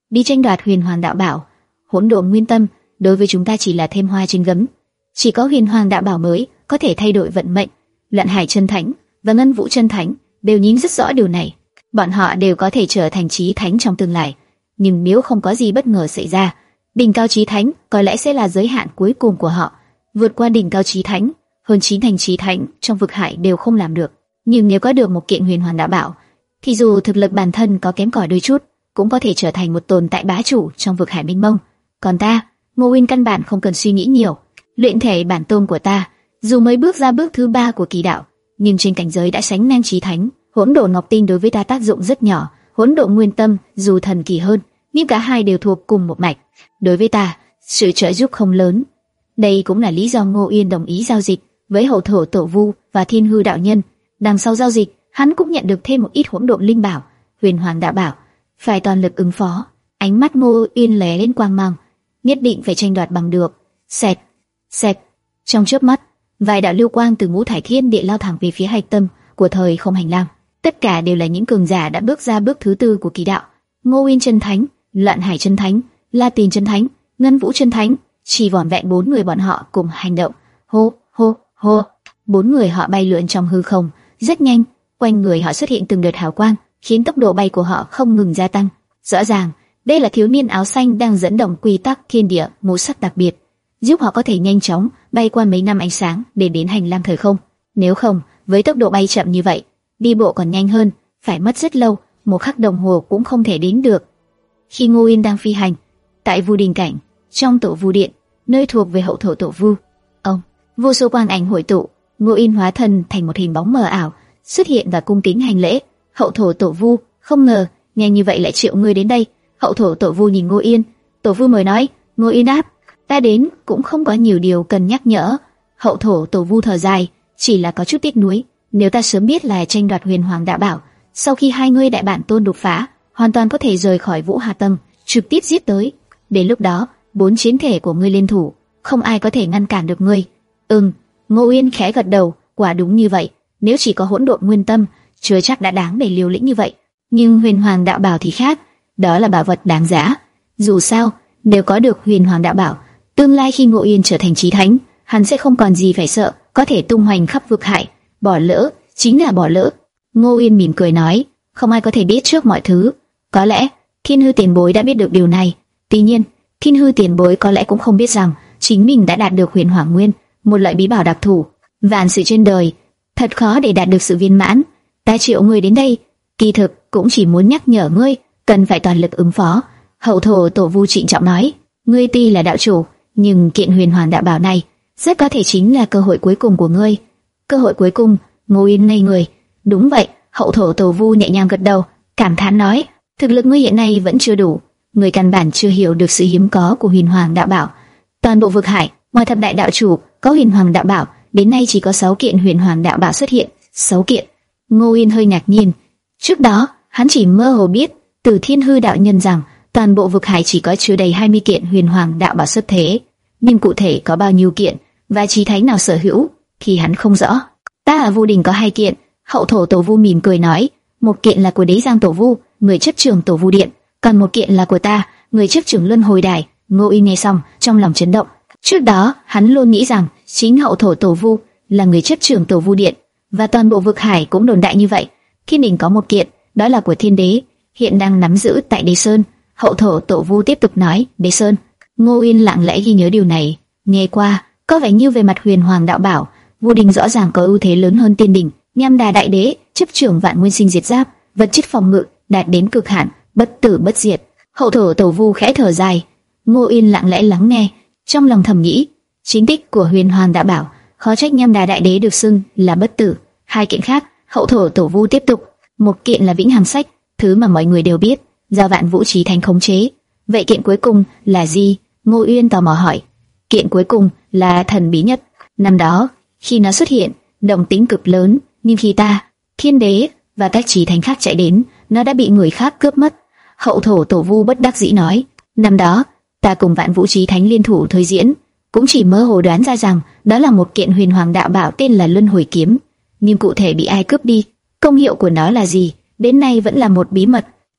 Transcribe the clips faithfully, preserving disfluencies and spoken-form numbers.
đi tranh đoạt huyền hoàng đạo bảo. Hỗn độn nguyên tâm đối với chúng ta chỉ là thêm hoa trên gấm, chỉ có huyền hoàng đạo bảo mới có thể thay đổi vận mệnh. Loạn Hải chân thánh và Ngân Vũ chân thánh đều nhìn rất rõ điều này, bọn họ đều có thể trở thành chí thánh trong tương lai. Nhưng nếu không có gì bất ngờ xảy ra, đỉnh cao chí thánh có lẽ sẽ là giới hạn cuối cùng của họ. Vượt qua đỉnh cao chí thánh, hơn chín thành chí thánh trong vực hải đều không làm được. Nhưng nếu có được một kiện huyền hoàng đạo bảo, thì dù thực lực bản thân có kém cỏi đôi chút, cũng có thể trở thành một tồn tại bá chủ trong vực hải mênh mông. Còn ta, Ngô Uyên căn bản không cần suy nghĩ nhiều. Luyện thể bản tôn của ta, dù mới bước ra bước thứ ba của kỳ đạo, nhưng trên cảnh giới đã sánh ngang chí thánh. Hỗn độn ngọc tinh đối với ta tác dụng rất nhỏ, hỗn độn nguyên tâm dù thần kỳ hơn, nhưng cả hai đều thuộc cùng một mạch. Đối với ta, sự trợ giúp không lớn. Đây cũng là lý do Ngô Uyên đồng ý giao dịch với hậu thổ tổ vu và thiên hư đạo nhân. Đằng sau giao dịch, hắn cũng nhận được thêm một ít hỗn độn linh bảo, huyền hoàng đạo bảo, phải toàn lực ứng phó. Ánh mắt Ngô Uyên lóe lên quang mang, nhất định phải tranh đoạt bằng được. Xẹt, xẹt, trong chớp mắt, vài đạo lưu quang từ ngũ thải thiên địa lao thẳng về phía hạch tâm của thời không hành lang. Tất cả đều là những cường giả đã bước ra bước thứ tư của kỳ đạo. Ngô Uyên chân thánh, Loạn Hải chân thánh, La Tín chân thánh, Ngân Vũ chân thánh, chỉ vỏn vẹn bốn người bọn họ cùng hành động. Hô, hô, hô, bốn người họ bay lượn trong hư không, rất nhanh, quanh người họ xuất hiện từng đợt hào quang, khiến tốc độ bay của họ không ngừng gia tăng. Rõ ràng, đây là thiếu niên áo xanh đang dẫn động quy tắc thiên địa màu sắc đặc biệt, giúp họ có thể nhanh chóng bay qua mấy năm ánh sáng để đến hành lang thời không. Nếu không, với tốc độ bay chậm như vậy, đi bộ còn nhanh hơn, phải mất rất lâu, một khắc đồng hồ cũng không thể đến được. Khi Ngô Uyên đang phi hành tại Vu Đình cảnh, trong tổ Vu điện, nơi thuộc về hậu thổ tổ Vu, ông vô số quang ảnh hội tụ, Ngô Uyên hóa thân thành một hình bóng mờ ảo, xuất hiện và cung kính hành lễ. Hậu thổ tổ Vu, không ngờ nhanh như vậy lại triệu ngươi đến đây. Hậu thổ tổ Vu nhìn Ngô Uyên, tổ Vu mời nói. Ngô Uyên đáp, ta đến cũng không có nhiều điều cần nhắc nhở. Hậu thổ tổ Vu thở dài, chỉ là có chút tiếc nuối, nếu ta sớm biết là tranh đoạt huyền hoàng đạo bảo, sau khi hai ngươi đại bản tôn đột phá, hoàn toàn có thể rời khỏi Vũ Hà Tông, trực tiếp giết tới. Đến lúc đó, bốn chiến thể của ngươi liên thủ, không ai có thể ngăn cản được ngươi. Ừm, Ngô Uyên khẽ gật đầu, quả đúng như vậy. Nếu chỉ có hỗn độn nguyên tâm, chưa chắc đã đáng để liều lĩnh như vậy. Nhưng huyền hoàng đạo bảo thì khác, đó là bảo vật đáng giá. Dù sao, nếu có được huyền hoàng đạo bảo, tương lai khi Ngô Uyên trở thành chí thánh, hắn sẽ không còn gì phải sợ, có thể tung hoành khắp vực hải. Bỏ lỡ chính là bỏ lỡ. Ngô Uyên mỉm cười nói, không ai có thể biết trước mọi thứ. Có lẽ Thiên Hư tiền bối đã biết được điều này. Tuy nhiên, Thiên Hư tiền bối có lẽ cũng không biết rằng chính mình đã đạt được huyền hoàng nguyên, một loại bí bảo đặc thù. Vạn sự trên đời thật khó để đạt được sự viên mãn. Ta triệu ngươi đến đây, kỳ thực cũng chỉ muốn nhắc nhở ngươi cần phải toàn lực ứng phó. Hậu thổ tổ Vu trịnh trọng nói, ngươi tuy là đạo chủ, nhưng kiện huyền hoàng đạo bảo này rất có thể chính là cơ hội cuối cùng của ngươi. Cơ hội cuối cùng? Ngô Uyên ngây người. Đúng vậy. Hậu thổ tổ Vu nhẹ nhàng gật đầu, cảm thán nói, thực lực ngươi hiện nay vẫn chưa đủ, ngươi căn bản chưa hiểu được sự hiếm có của huyền hoàng đạo bảo. Toàn bộ vực hải, ngoài thập đại đạo chủ có huyền hoàng đạo bảo, đến nay chỉ có sáu kiện huyền hoàng đạo bảo xuất hiện. Sáu kiện? Ngô Uyên hơi ngạc nhiên. Trước đó, hắn chỉ mơ hồ biết từ Thiên Hư đạo nhân rằng toàn bộ vực hải chỉ có chưa đầy hai mươi kiện huyền hoàng đạo bảo xuất thế, nhưng cụ thể có bao nhiêu kiện và chí thánh nào sở hữu thì hắn không rõ. Ta ở Vu Đình có hai kiện. Hậu thổ tổ Vu mỉm cười nói, một kiện là của Đế Giang tổ Vu, người chấp trưởng tổ Vu điện, còn một kiện là của ta, người chấp trưởng Luân Hồi đài. Ngô Uyên nghe xong, trong lòng chấn động. Trước đó, hắn luôn nghĩ rằng chính hậu thổ tổ Vu là người chấp trưởng tổ Vu điện, và toàn bộ vực hải cũng đồn đại như vậy. Thiên đình có một kiện, đó là của Thiên Đế, hiện đang nắm giữ tại Đế Sơn. Hậu thổ tổ Vu tiếp tục nói, Đế Sơn. Ngô Uyên lặng lẽ ghi nhớ điều này. Nghe qua, có vẻ như về mặt huyền hoàng đạo bảo, Vu Đình rõ ràng có ưu thế lớn hơn Tiên Đình. Nham Đà đại đế chấp trưởng vạn nguyên sinh diệt giáp, vật chất phòng ngự đạt đến cực hạn, bất tử bất diệt. Hậu thổ tổ Vu khẽ thở dài. Ngô Uyên lặng lẽ lắng nghe, trong lòng thầm nghĩ, chính tích của huyền hoàng đạo bảo, khó trách Nham Đà đại đế được xưng là bất tử. Hai kiện khác, hậu thổ tổ Vu tiếp tục, một kiện là vĩnh hằng sách, thứ mà mọi người đều biết, do Vạn Vũ Chí Thánh khống chế. Vậy kiện cuối cùng là gì? Ngô Uyên tò mò hỏi. Kiện cuối cùng là thần bí nhất. Năm đó, khi nó xuất hiện, động tĩnh cực lớn, nhưng khi ta, Thiên Đế và các chí thánh khác chạy đến, nó đã bị người khác cướp mất. Hậu thổ tổ Vu bất đắc dĩ nói, năm đó, ta cùng Vạn Vũ Chí Thánh liên thủ thôi diễn, cũng chỉ mơ hồ đoán ra rằng đó là một kiện huyền hoàng đạo bảo tên là Luân Hồi kiếm, nhưng cụ thể bị ai cướp đi, công hiệu của nó là gì, đến nay vẫn là một bí mật.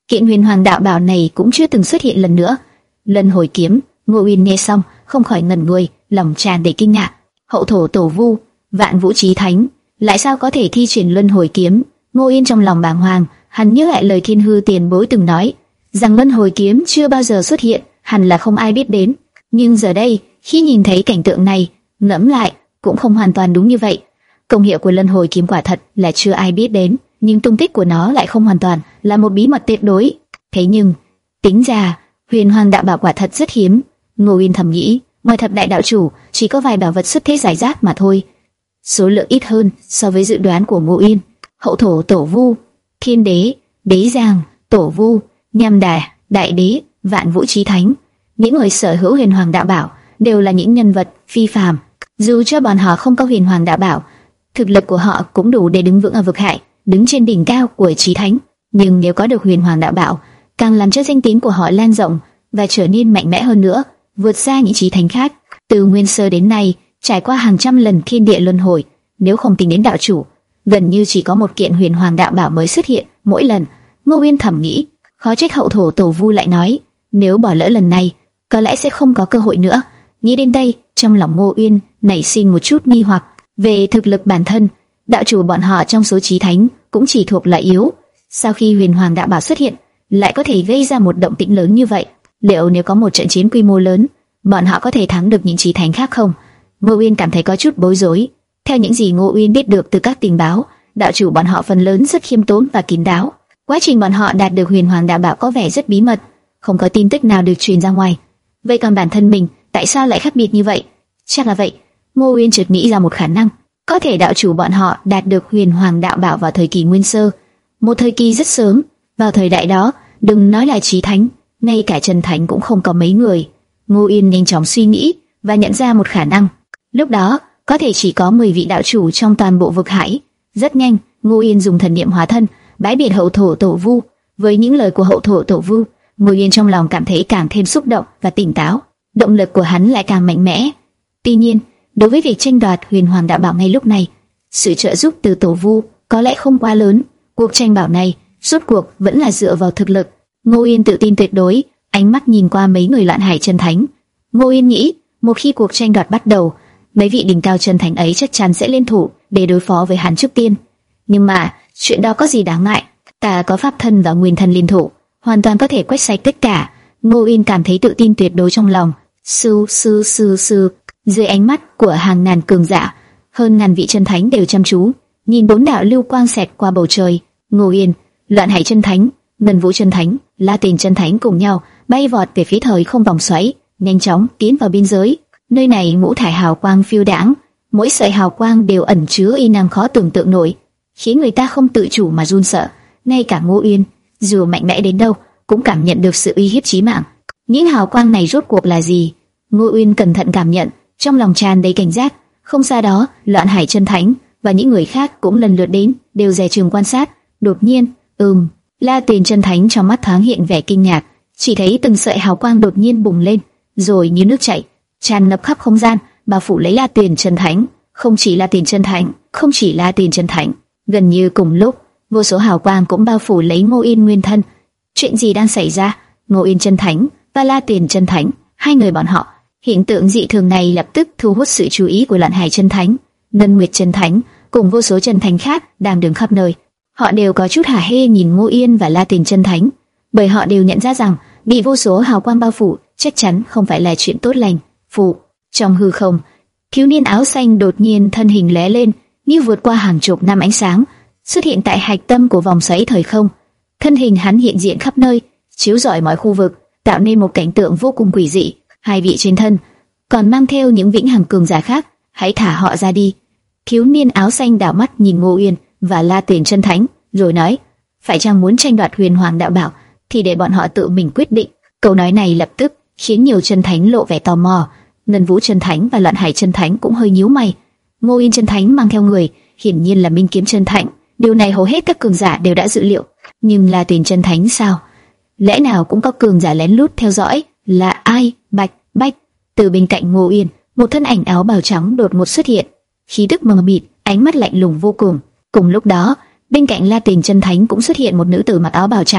Kiện huyền hoàng đạo bảo này cũng chưa từng xuất hiện lần nữa. Lần hồi kiếm, Ngô Uyên nghe xong không khỏi ngẩn người, lòng tràn đầy kinh ngạc. Hậu thổ tổ vu, vạn vũ chí thánh, lại sao có thể thi triển luân hồi kiếm? Ngô Uyên trong lòng bàng hoàng, hắn nhớ lại lời Thiên Hư tiền bối từng nói, rằng luân hồi kiếm chưa bao giờ xuất hiện, hẳn là không ai biết đến. Nhưng giờ đây, khi nhìn thấy cảnh tượng này, ngẫm lại cũng không hoàn toàn đúng như vậy. Công hiệu của luân hồi kiếm quả thật là chưa ai biết đến, nhưng tung tích của nó lại không hoàn toàn là một bí mật tuyệt đối. Thế nhưng, tính ra huyền hoàng đạo bảo quả thật rất hiếm. Ngô Uyên thầm nghĩ, ngoài thập đại đạo chủ chỉ có vài bảo vật xuất thế giải rác mà thôi, số lượng ít hơn so với dự đoán của Ngô Uyên. Hậu thổ tổ vu, thiên đế, đế giang, tổ vu, nham đà, đại đế, vạn vũ chí thánh, những người sở hữu huyền hoàng đạo bảo đều là những nhân vật phi phàm. Dù cho bọn họ không có huyền hoàng đạo bảo, thực lực của họ cũng đủ để đứng vững ở vực hải, đứng trên đỉnh cao của chí thánh. Nhưng nếu có được huyền hoàng đạo bảo, càng làm cho danh tiếng của họ lan rộng và trở nên mạnh mẽ hơn nữa, vượt xa những chí thánh khác. Từ nguyên sơ đến nay, trải qua hàng trăm lần thiên địa luân hồi, nếu không tính đến đạo chủ, gần như chỉ có một kiện huyền hoàng đạo bảo mới xuất hiện mỗi lần. Ngô Uyên thầm nghĩ, khó trách hậu thổ tổ vu lại nói, nếu bỏ lỡ lần này, có lẽ sẽ không có cơ hội nữa. Nghĩ đến đây, trong lòng Ngô Uyên nảy sinh một chút nghi hoặc về thực lực bản thân. Đạo chủ bọn họ trong số chí thánh cũng chỉ thuộc là yếu, sau khi huyền hoàng đạo bảo xuất hiện, lại có thể gây ra một động tĩnh lớn như vậy. Liệu nếu có một trận chiến quy mô lớn, bọn họ có thể thắng được những chí thánh khác không? Ngô Uyên cảm thấy có chút bối rối. Theo những gì Ngô Uyên biết được từ các tình báo, đạo chủ bọn họ phần lớn rất khiêm tốn và kín đáo. Quá trình bọn họ đạt được huyền hoàng đạo bảo có vẻ rất bí mật, không có tin tức nào được truyền ra ngoài. Vậy còn bản thân mình, tại sao lại khác biệt như vậy? Chắc là vậy. Ngô Uyên chợt nghĩ ra một khả năng, có thể đạo chủ bọn họ đạt được huyền hoàng đạo bảo vào thời kỳ nguyên sơ, một thời kỳ rất sớm. Vào thời đại đó, đừng nói là chí thánh, ngay cả chân thánh cũng không có mấy người. Ngô Uyên nhanh chóng suy nghĩ và nhận ra một khả năng. Lúc đó, có thể chỉ có mười vị đạo chủ trong toàn bộ vực hải. Rất nhanh, Ngô Uyên dùng thần niệm hóa thân, bái biệt hậu thổ tổ vu. Với những lời của hậu thổ tổ vu, Ngô Uyên trong lòng cảm thấy càng thêm xúc động và tỉnh táo. Động lực của hắn lại càng mạnh mẽ. Tuy nhiên, đối với việc tranh đoạt huyền hoàng đạo bảo ngay lúc này, sự trợ giúp từ tổ vu có lẽ không quá lớn. Cuộc tranh bảo này, rốt cuộc vẫn là dựa vào thực lực. Ngô Uyên tự tin tuyệt đối, ánh mắt nhìn qua mấy người loạn hải chân thánh. Ngô Uyên nghĩ, một khi cuộc tranh đoạt bắt đầu, mấy vị đỉnh cao chân thánh ấy chắc chắn sẽ liên thủ để đối phó với hắn trước tiên. Nhưng mà chuyện đó có gì đáng ngại? Ta có pháp thân và nguyên thân liên thủ, hoàn toàn có thể quét sạch tất cả. Ngô Uyên cảm thấy tự tin tuyệt đối trong lòng. Sư sư sư sư. Dưới ánh mắt của hàng ngàn cường giả, hơn ngàn vị chân thánh đều chăm chú nhìn bốn đạo lưu quang xẹt qua bầu trời. Ngô Uyên, Loạn Hải chân thánh, Ngân Vũ chân thánh, La Tiền chân thánh cùng nhau bay vọt về phía thời không vòng xoáy, nhanh chóng tiến vào biên giới. Nơi này ngũ thải hào quang phiêu đãng, mỗi sợi hào quang đều ẩn chứa uy năng khó tưởng tượng nổi, khiến người ta không tự chủ mà run sợ. Ngay cả Ngô Uyên, dù mạnh mẽ đến đâu, cũng cảm nhận được sự uy hiếp chí mạng. Những hào quang này rốt cuộc là gì? Ngô Uyên cẩn thận cảm nhận, trong lòng tràn đầy cảnh giác. Không xa đó, Loạn Hải chân thánh và những người khác cũng lần lượt đến, đều dè chừng quan sát. Đột nhiên, ừm, La Tiền chân thánh trong mắt thoáng hiện vẻ kinh ngạc, chỉ thấy từng sợi hào quang đột nhiên bùng lên, rồi như nước chảy, tràn ngập khắp không gian, bao phủ lấy La Tiền chân thánh. Không chỉ La Tiền chân thánh, không chỉ La Tiền chân thánh, gần như cùng lúc, vô số hào quang cũng bao phủ lấy Ngô Uyên nguyên thân. Chuyện gì đang xảy ra? Ngô Uyên chân thánh và La Tiền chân thánh, hai người bọn họ. Hiện tượng dị thường này lập tức thu hút sự chú ý của Loạn Hải chân thánh, Ngân Nguyệt chân thánh cùng vô số chân thánh khác đang đứng khắp nơi. Họ đều có chút hả hê nhìn Ngô Uyên và La Tiền chân thánh, bởi họ đều nhận ra rằng bị vô số hào quang bao phủ chắc chắn không phải là chuyện tốt lành. Phụ trong hư không, thiếu niên áo xanh đột nhiên thân hình lóe lên, như vượt qua hàng chục năm ánh sáng, xuất hiện tại hạch tâm của vòng xoáy thời không. Thân hình hắn hiện diện khắp nơi, chiếu rọi mọi khu vực, tạo nên một cảnh tượng vô cùng quỷ dị. Hai vị trên thân còn mang theo những vĩnh hằng cường giả khác, hãy thả họ ra đi. Thiếu niên áo xanh đảo mắt nhìn Ngô Uyên và La Tiền chân thánh, rồi nói: phải chăng muốn tranh đoạt huyền hoàng đạo bảo thì để bọn họ tự mình quyết định. Câu nói này lập tức khiến nhiều chân thánh lộ vẻ tò mò. Ngân Vũ chân thánh và Loạn Hải chân thánh cũng hơi nhíu mày. Ngô Uyên chân thánh mang theo người, hiển nhiên là Minh Kiếm chân thánh. Điều này hầu hết các cường giả đều đã dự liệu. Nhưng La Tiền chân thánh sao? Lẽ nào cũng có cường giả lén lút theo dõi? Là ai? Bạch Bạch. Từ bên cạnh Ngô Uyên, một thân ảnh áo bào trắng đột ngột xuất hiện, khí tức mờ mịt, ánh mắt lạnh lùng vô cùng. Cùng lúc đó, bên cạnh La Tiền chân thánh cũng xuất hiện một nữ tử mặc áo bào trắng,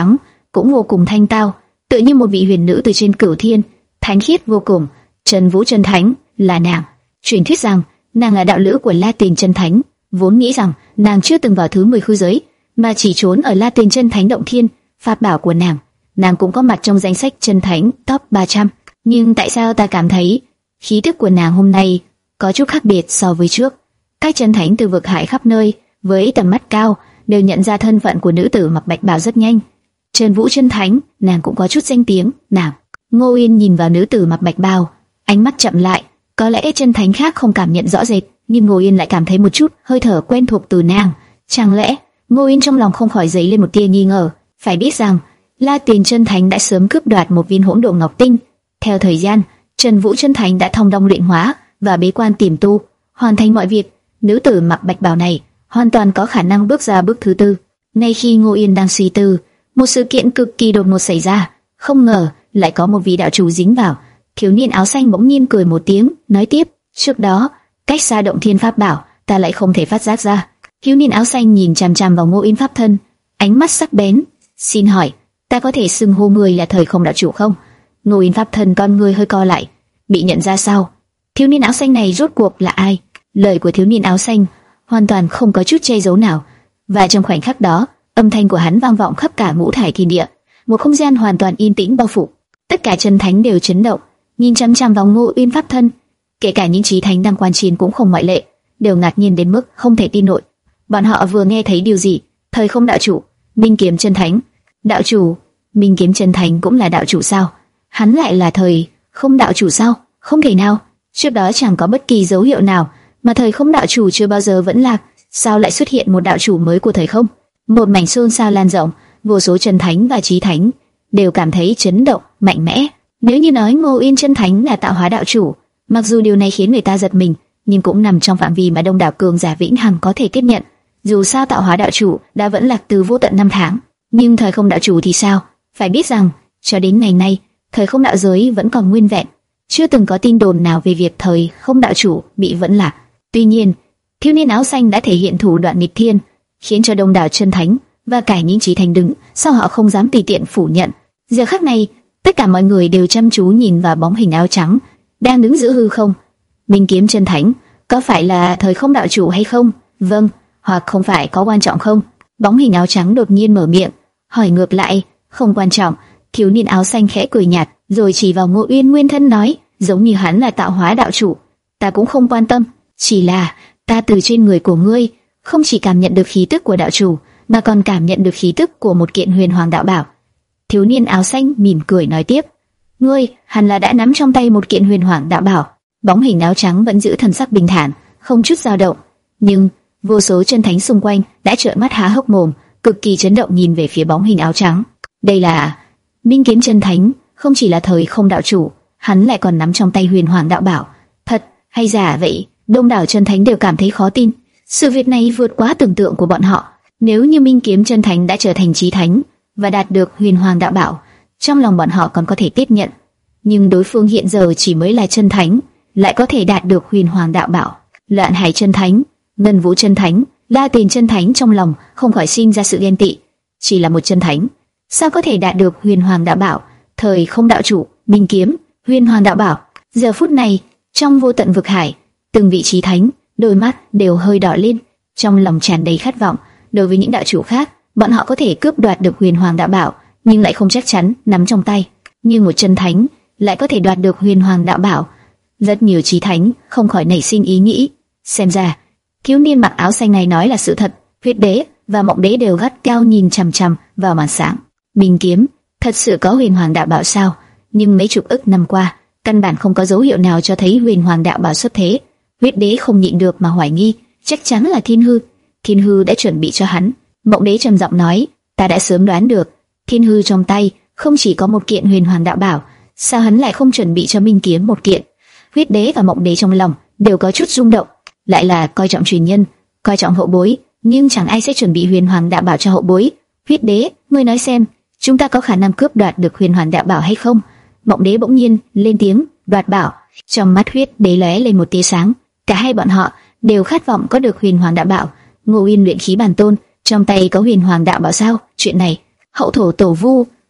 cũng vô cùng thanh tao, tự như một vị huyền nữ từ trên cửu thiên, thánh khiết vô cùng. Trần Vũ Chân Thánh là nàng. Truyền thuyết rằng nàng là đạo lữ của La Tiền Chân Thánh, vốn nghĩ rằng nàng chưa từng vào thứ mười khư giới, mà chỉ trốn ở La Tiền Chân Thánh động thiên. Pháp bảo của nàng, nàng cũng có mặt trong danh sách Chân Thánh top ba trăm. Nhưng tại sao ta cảm thấy khí tức của nàng hôm nay có chút khác biệt so với trước? Các chân thánh từ vực hải khắp nơi với tầm mắt cao đều nhận ra thân phận của nữ tử mặc bạch bào rất nhanh. Trần Vũ Chân Thánh, nàng cũng có chút danh tiếng. Nàng. Ngô Yên nhìn vào nữ tử mặc bạch bào, ánh mắt chậm lại. Có lẽ chân thánh khác không cảm nhận rõ rệt, nhưng Ngô Yên lại cảm thấy một chút hơi thở quen thuộc từ nàng. Chẳng lẽ? Ngô Yên trong lòng không khỏi dấy lên một tia nghi ngờ. Phải biết rằng La Tiền Chân Thánh đã sớm cướp đoạt một viên hỗn độn ngọc tinh. Theo thời gian, Trần Vũ Chân Thánh đã thông dong luyện hóa và bế quan tiềm tu, hoàn thành mọi việc. Nữ tử mặc bạch bào này hoàn toàn có khả năng bước ra bước thứ tư. Ngay khi Ngô Yên đang suy tư, một sự kiện cực kỳ đột ngột xảy ra, không ngờ lại có một vị đạo chủ dính vào. Thiếu niên áo xanh bỗng nhiên cười một tiếng, nói tiếp: trước đó, cách xa động thiên pháp bảo, ta lại không thể phát giác ra. Thiếu niên áo xanh nhìn chằm chằm vào Ngô Yên pháp thân, ánh mắt sắc bén. Xin hỏi, ta có thể xưng hô người là Thời Không đạo chủ không? Ngô Yên pháp thân con người hơi co lại, bị nhận ra sao? Thiếu niên áo xanh này rốt cuộc là ai? Lời của thiếu niên áo xanh hoàn toàn không có chút che giấu nào, và trong khoảnh khắc đó, âm thanh của hắn vang vọng khắp cả ngũ thải thiên địa, một không gian hoàn toàn yên tĩnh bao phủ. Tất cả chân thánh đều chấn động, nhìn chăm chăm vào Ngô Yên pháp thân, kể cả những chí thánh đang quan chiến cũng không ngoại lệ, đều ngạc nhiên đến mức không thể tin nổi. Bọn họ vừa nghe thấy điều gì? Thời Không đạo chủ, Minh Kiếm chân thánh, đạo chủ, Minh Kiếm chân thánh cũng là đạo chủ sao? Hắn lại là Thời Không đạo chủ sao? Không thể nào, trước đó chẳng có bất kỳ dấu hiệu nào mà Thời Không đạo chủ chưa bao giờ vẫn lạc, sao lại xuất hiện một đạo chủ mới của Thời Không? Một mảnh xôn xao lan rộng, vô số chân thánh và chí thánh đều cảm thấy chấn động mạnh mẽ. Nếu như nói Ngô Yên chân thánh là tạo hóa đạo chủ, mặc dù điều này khiến người ta giật mình, nhưng cũng nằm trong phạm vi mà đông đảo cường giả vĩnh hằng có thể tiếp nhận. Dù sao tạo hóa đạo chủ đã vẫn lạc từ vô tận năm tháng, nhưng Thời Không đạo chủ thì sao? Phải biết rằng cho đến ngày nay, Thời Không đạo giới vẫn còn nguyên vẹn, chưa từng có tin đồn nào về việc Thời Không đạo chủ bị vẫn lạc. Tuy nhiên, thiếu niên áo xanh đã thể hiện thủ đoạn nghịch thiên, khiến cho đông đảo chân thánh và cả những chí thánh đứng sau họ không dám tùy tiện phủ nhận. Giờ khắc này, tất cả mọi người đều chăm chú nhìn vào bóng hình áo trắng đang đứng giữa hư không. Minh Kiếm chân thánh, có phải là Thời Không đạo chủ hay không? Vâng, hoặc không phải có quan trọng không? Bóng hình áo trắng đột nhiên mở miệng, hỏi ngược lại. Không quan trọng. Thiếu niên áo xanh khẽ cười nhạt, rồi chỉ vào Ngô Uyên nguyên thân nói, giống như hắn là tạo hóa đạo chủ, ta cũng không quan tâm. Chỉ là ta từ trên người của ngươi không chỉ cảm nhận được khí tức của đạo chủ, mà còn cảm nhận được khí tức của một kiện huyền hoàng đạo bảo. Thiếu niên áo xanh mỉm cười nói tiếp, ngươi hẳn là đã nắm trong tay một kiện huyền hoàng đạo bảo. Bóng hình áo trắng vẫn giữ thần sắc bình thản, không chút dao động, nhưng vô số chân thánh xung quanh đã trợn mắt há hốc mồm, cực kỳ chấn động nhìn về phía bóng hình áo trắng. Đây là Minh Kiếm chân thánh, không chỉ là Thời Không đạo chủ, hắn lại còn nắm trong tay huyền hoàng đạo bảo. Thật hay giả vậy? Đông đảo chân thánh đều cảm thấy khó tin. Sự việc này vượt quá tưởng tượng của bọn họ. Nếu như Minh Kiếm chân thánh đã trở thành chí thánh và đạt được huyền hoàng đạo bảo, trong lòng bọn họ còn có thể tiếp nhận. Nhưng đối phương hiện giờ chỉ mới là chân thánh, lại có thể đạt được huyền hoàng đạo bảo. Loạn Hải chân thánh, Ngân Vũ chân thánh, La Tiền chân thánh trong lòng không khỏi sinh ra sự ghen tị. Chỉ là một chân thánh, sao có thể đạt được huyền hoàng đạo bảo? Thời Không đạo chủ, Minh Kiếm, huyền hoàng đạo bảo. Giờ phút này, trong vô tận vực hải, từng vị chí thánh đôi mắt đều hơi đỏ lên, trong lòng tràn đầy khát vọng. Đối với những đạo chủ khác, bọn họ có thể cướp đoạt được huyền hoàng đạo bảo, nhưng lại không chắc chắn nắm trong tay. Nhưng một chân thánh lại có thể đoạt được huyền hoàng đạo bảo. Rất nhiều chí thánh không khỏi nảy sinh ý nghĩ, xem ra thiếu niên mặc áo xanh này nói là sự thật. Huyết đế và Mộng đế đều gắt gao nhìn chằm chằm vào màn sáng. Minh Kiếm thật sự có huyền hoàng đạo bảo sao? Nhưng mấy chục ức năm qua, căn bản không có dấu hiệu nào cho thấy huyền hoàng đạo bảo xuất thế. Huyết đế không nhịn được mà hoài nghi, chắc chắn là Thiên Hư. Thiên Hư đã chuẩn bị cho hắn. Mộng đế trầm giọng nói, ta đã sớm đoán được, Thiên Hư trong tay không chỉ có một kiện huyền hoàng đạo bảo, sao hắn lại không chuẩn bị cho Minh Kiếm một kiện? Huyết đế và Mộng đế trong lòng đều có chút rung động, lại là coi trọng truyền nhân, coi trọng hậu bối, nhưng chẳng ai sẽ chuẩn bị huyền hoàng đạo bảo cho hậu bối. Huyết đế, ngươi nói xem, chúng ta có khả năng cướp đoạt được huyền hoàng đạo bảo hay không? Mộng đế bỗng nhiên lên tiếng, đoạt bảo. Trong mắt huyết đế lóe lên một tia sáng, cả hai bọn họ đều khát vọng có được huyền hoàng đạo bảo. Ngô Uyên luyện khí bản tôn, trong tay có huyền hoàng đạo bảo sao? Chuyện này, hậu thổ tổ vu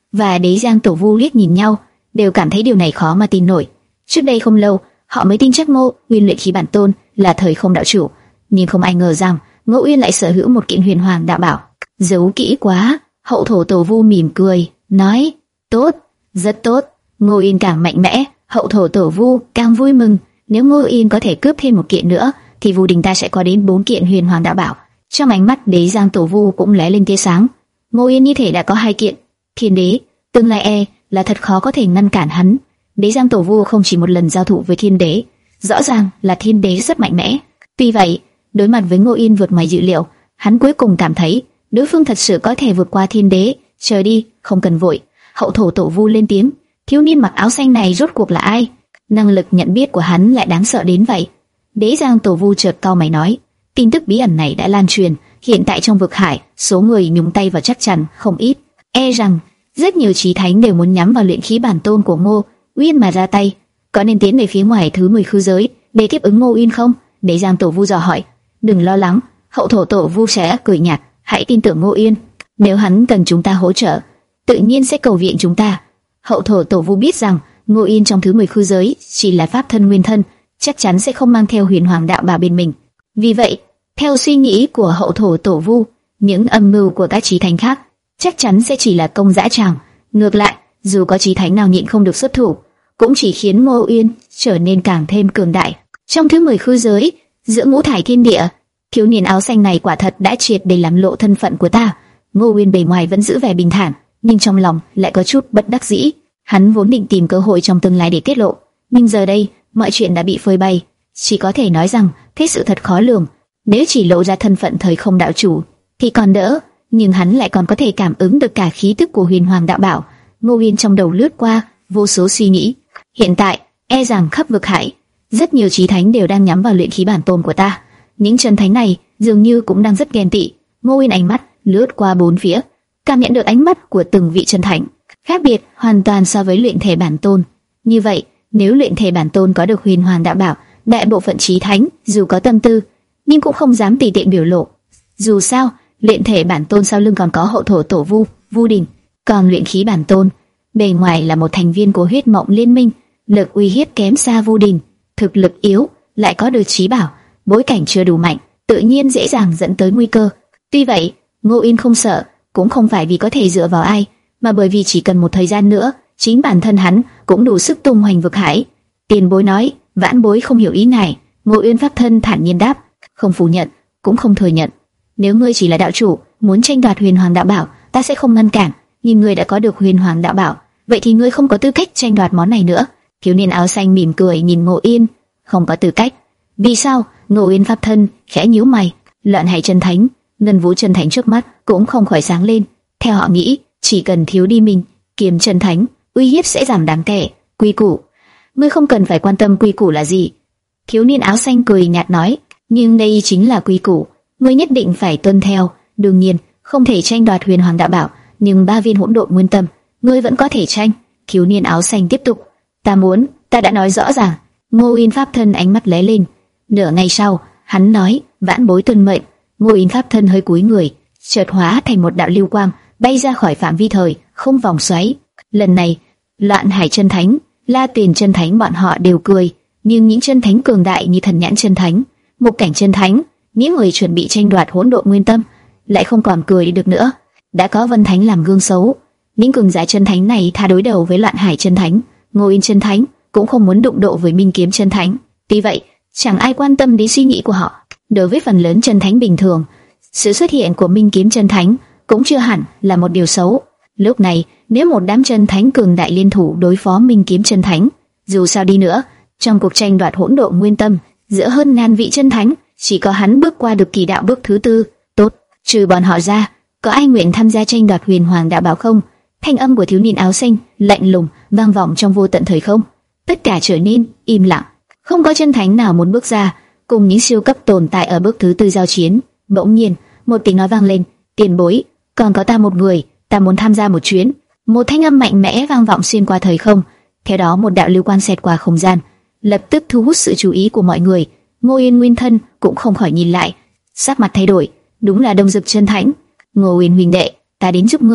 và Đế Giang Tổ Vu liếc nhìn nhau, đều cảm thấy điều này khó mà tin nổi. Trước đây không lâu, họ mới tin chắc Ngô Uyên luyện khí bản tôn là thời không đạo chủ, nhưng không ai ngờ rằng Ngô Uyên lại sở hữu một kiện huyền hoàng đạo bảo. Giấu kỹ quá. Hậu thổ Tổ Vu mỉm cười, nói: tốt, rất tốt. Ngô Uyên càng mạnh mẽ, hậu thổ Tổ Vu càng vui mừng. Nếu Ngô Uyên có thể cướp thêm một kiện nữa, thì Vu Đình ta sẽ có đến bốn kiện huyền hoàng đạo bảo. Trong ánh mắt Đế Giang Tổ Vu cũng lóe lên tia sáng. Ngô Uyên như thể đã có hai kiện. Thiên đế, tương lai e là thật khó có thể ngăn cản hắn. Đế Giang Tổ Vu không chỉ một lần giao thủ với thiên đế, rõ ràng là thiên đế rất mạnh mẽ. Tuy vậy, đối mặt với Ngô Uyên vượt ngoài dự liệu, hắn cuối cùng cảm thấy đối phương thật sự có thể vượt qua thiên đế. Chờ đi, không cần vội. Hậu thổ Tổ Vu lên tiếng: thiếu niên mặc áo xanh này rốt cuộc là ai? Năng lực nhận biết của hắn lại đáng sợ đến vậy. Đế Giang Tổ Vu chợt cau mày nói: tin tức bí ẩn này đã lan truyền, hiện tại trong vực hải, số người nhúng tay vào chắc chắn không ít. E rằng rất nhiều chí thánh đều muốn nhắm vào luyện khí bản tôn của Ngô Uyên mà ra tay. Có nên tiến về phía ngoài thứ mười khư giới để tiếp ứng Ngô Uyên không? Đế Giang Tổ Vu dò hỏi. Đừng lo lắng, hậu thổ Tổ Vu sẽ cười nhạt, hãy tin tưởng Ngô Uyên. Nếu hắn cần chúng ta hỗ trợ, tự nhiên sẽ cầu viện chúng ta. Hậu thổ Tổ Vu biết rằng Ngô Uyên trong thứ mười khư giới chỉ là pháp thân nguyên thân, chắc chắn sẽ không mang theo huyền hoàng đạo bảo bên mình. Vì vậy, theo suy nghĩ của hậu thổ Tổ Vu, những âm mưu của các chí thánh khác chắc chắn sẽ chỉ là công dã tràng. Ngược lại, dù có chí thánh nào nhịn không được xuất thủ, cũng chỉ khiến Ngô Uyên trở nên càng thêm cường đại. Trong thứ mười khư giới, giữa ngũ thải thiên địa, thiếu niên áo xanh này quả thật đã triệt để làm lộ thân phận của ta. Ngô Uyên bề ngoài vẫn giữ vẻ bình thản, nhưng trong lòng lại có chút bất đắc dĩ. Hắn vốn định tìm cơ hội trong tương lai để tiết lộ, nhưng giờ đây mọi chuyện đã bị phơi bày, chỉ có thể nói rằng thế sự thật khó lường. Nếu chỉ lộ ra thân phận thời không đạo chủ thì còn đỡ, nhưng hắn lại còn có thể cảm ứng được cả khí tức của huyền hoàng đạo bảo. Ngô Uyên trong đầu lướt qua vô số suy nghĩ. Hiện tại, e rằng khắp vực hải, rất nhiều chí thánh đều đang nhắm vào luyện khí bản tôn của ta. Những chân thánh này dường như cũng đang rất ghen tị. Ngô Uyên ánh mắt lướt qua bốn phía, cảm nhận được ánh mắt của từng vị chân thánh, khác biệt hoàn toàn so với luyện thể bản tôn. Như vậy, nếu luyện thể bản tôn có được huyền hoàng đạo bảo, đại bộ phận chí thánh dù có tâm tư, nhưng cũng không dám tùy tiện biểu lộ. Dù sao, luyện thể bản tôn sau lưng còn có hậu thổ Tổ Vu, Vu Đình, còn luyện khí bản tôn bề ngoài là một thành viên của huyết mộng liên minh, lực uy hiếp kém xa Vu Đình, thực lực yếu, lại có được chí bảo, bối cảnh chưa đủ mạnh, tự nhiên dễ dàng dẫn tới nguy cơ. Tuy vậy, Ngô Uyên không sợ, cũng không phải vì có thể dựa vào ai, mà bởi vì chỉ cần một thời gian nữa, chính bản thân hắn cũng đủ sức tung hoành vực hải. Tiền bối nói, vãn bối không hiểu ý này. Ngô Uyên pháp thân thản nhiên đáp, không phủ nhận, cũng không thừa nhận. Nếu ngươi chỉ là đạo chủ, muốn tranh đoạt huyền hoàng đạo bảo, ta sẽ không ngăn cản. Nhưng ngươi đã có được huyền hoàng đạo bảo, vậy thì ngươi không có tư cách tranh đoạt món này nữa. Thiếu niên áo xanh mỉm cười nhìn Ngô Uyên, không có tư cách. Vì sao? Ngô Uyên pháp thân khẽ nhíu mày. Loạn hải chân thánh, ngân vũ chân thánh trước mắt cũng không khỏi sáng lên. Theo họ nghĩ, chỉ cần thiếu đi mình, kiếm chân thánh, uy hiếp sẽ giảm đáng kể. Quy củ, ngươi không cần phải quan tâm quy củ là gì. Thiếu niên áo xanh cười nhạt nói, nhưng đây chính là quy củ, ngươi nhất định phải tuân theo. Đương nhiên, không thể tranh đoạt huyền hoàng đạo bảo, nhưng ba viên hỗn độn nguyên tâm, ngươi vẫn có thể tranh. Thiếu niên áo xanh tiếp tục, ta muốn, ta đã nói rõ ràng. Ngô Uyên pháp thân ánh mắt lóe lên. Nửa ngày sau, hắn nói, vãn bối tuân mệnh. Ngô Uyên pháp thân hơi cúi người, chợt hóa thành một đạo lưu quang, bay ra khỏi phạm vi thời không vòng xoáy. Lần này, Loạn Hải chân thánh, La Tiền chân thánh bọn họ đều cười, nhưng những chân thánh cường đại như Thần Nhãn chân thánh, Mục Cảnh chân thánh, những người chuẩn bị tranh đoạt hỗn độn nguyên tâm, lại không còn cười được nữa. Đã có Vân Thánh làm gương xấu, những cường giả chân thánh này tha đối đầu với Loạn Hải chân thánh, Ngô Uyên chân thánh cũng không muốn đụng độ với Minh Kiếm chân thánh. Tuy vậy, chẳng ai quan tâm đến suy nghĩ của họ. Đối với phần lớn chân thánh bình thường, sự xuất hiện của Minh Kiếm chân thánh cũng chưa hẳn là một điều xấu. Lúc này, nếu một đám chân thánh cường đại liên thủ đối phó Minh Kiếm chân thánh, dù sao đi nữa, trong cuộc tranh đoạt hỗn độn nguyên tâm giữa hơn ngàn vị chân thánh, chỉ có hắn bước qua được kỳ đạo bước thứ tư. Tốt, trừ bọn họ ra, có ai nguyện tham gia tranh đoạt huyền hoàng đạo bảo không? Thanh âm của thiếu niên áo xanh lạnh lùng vang vọng trong vô tận thời không. Tất cả trở nên im lặng, không có chân thánh nào muốn bước ra cùng những siêu cấp tồn tại ở bước thứ tư giao chiến. Bỗng nhiên, một tiếng nói vang lên, tiền bối, còn có ta một người, ta muốn tham gia một chuyến. Một thanh âm mạnh mẽ vang vọng xuyên qua thời không, theo đó một đạo lưu quang xẹt qua không gian, lập tức thu hút sự chú ý của mọi người. Ngô Uyên nguyên thân cũng không khỏi nhìn lại, sắc mặt thay đổi, đúng là Đông Dực chân thánh. Ngô Uyên huynh đệ, ta đến giúp ngươi.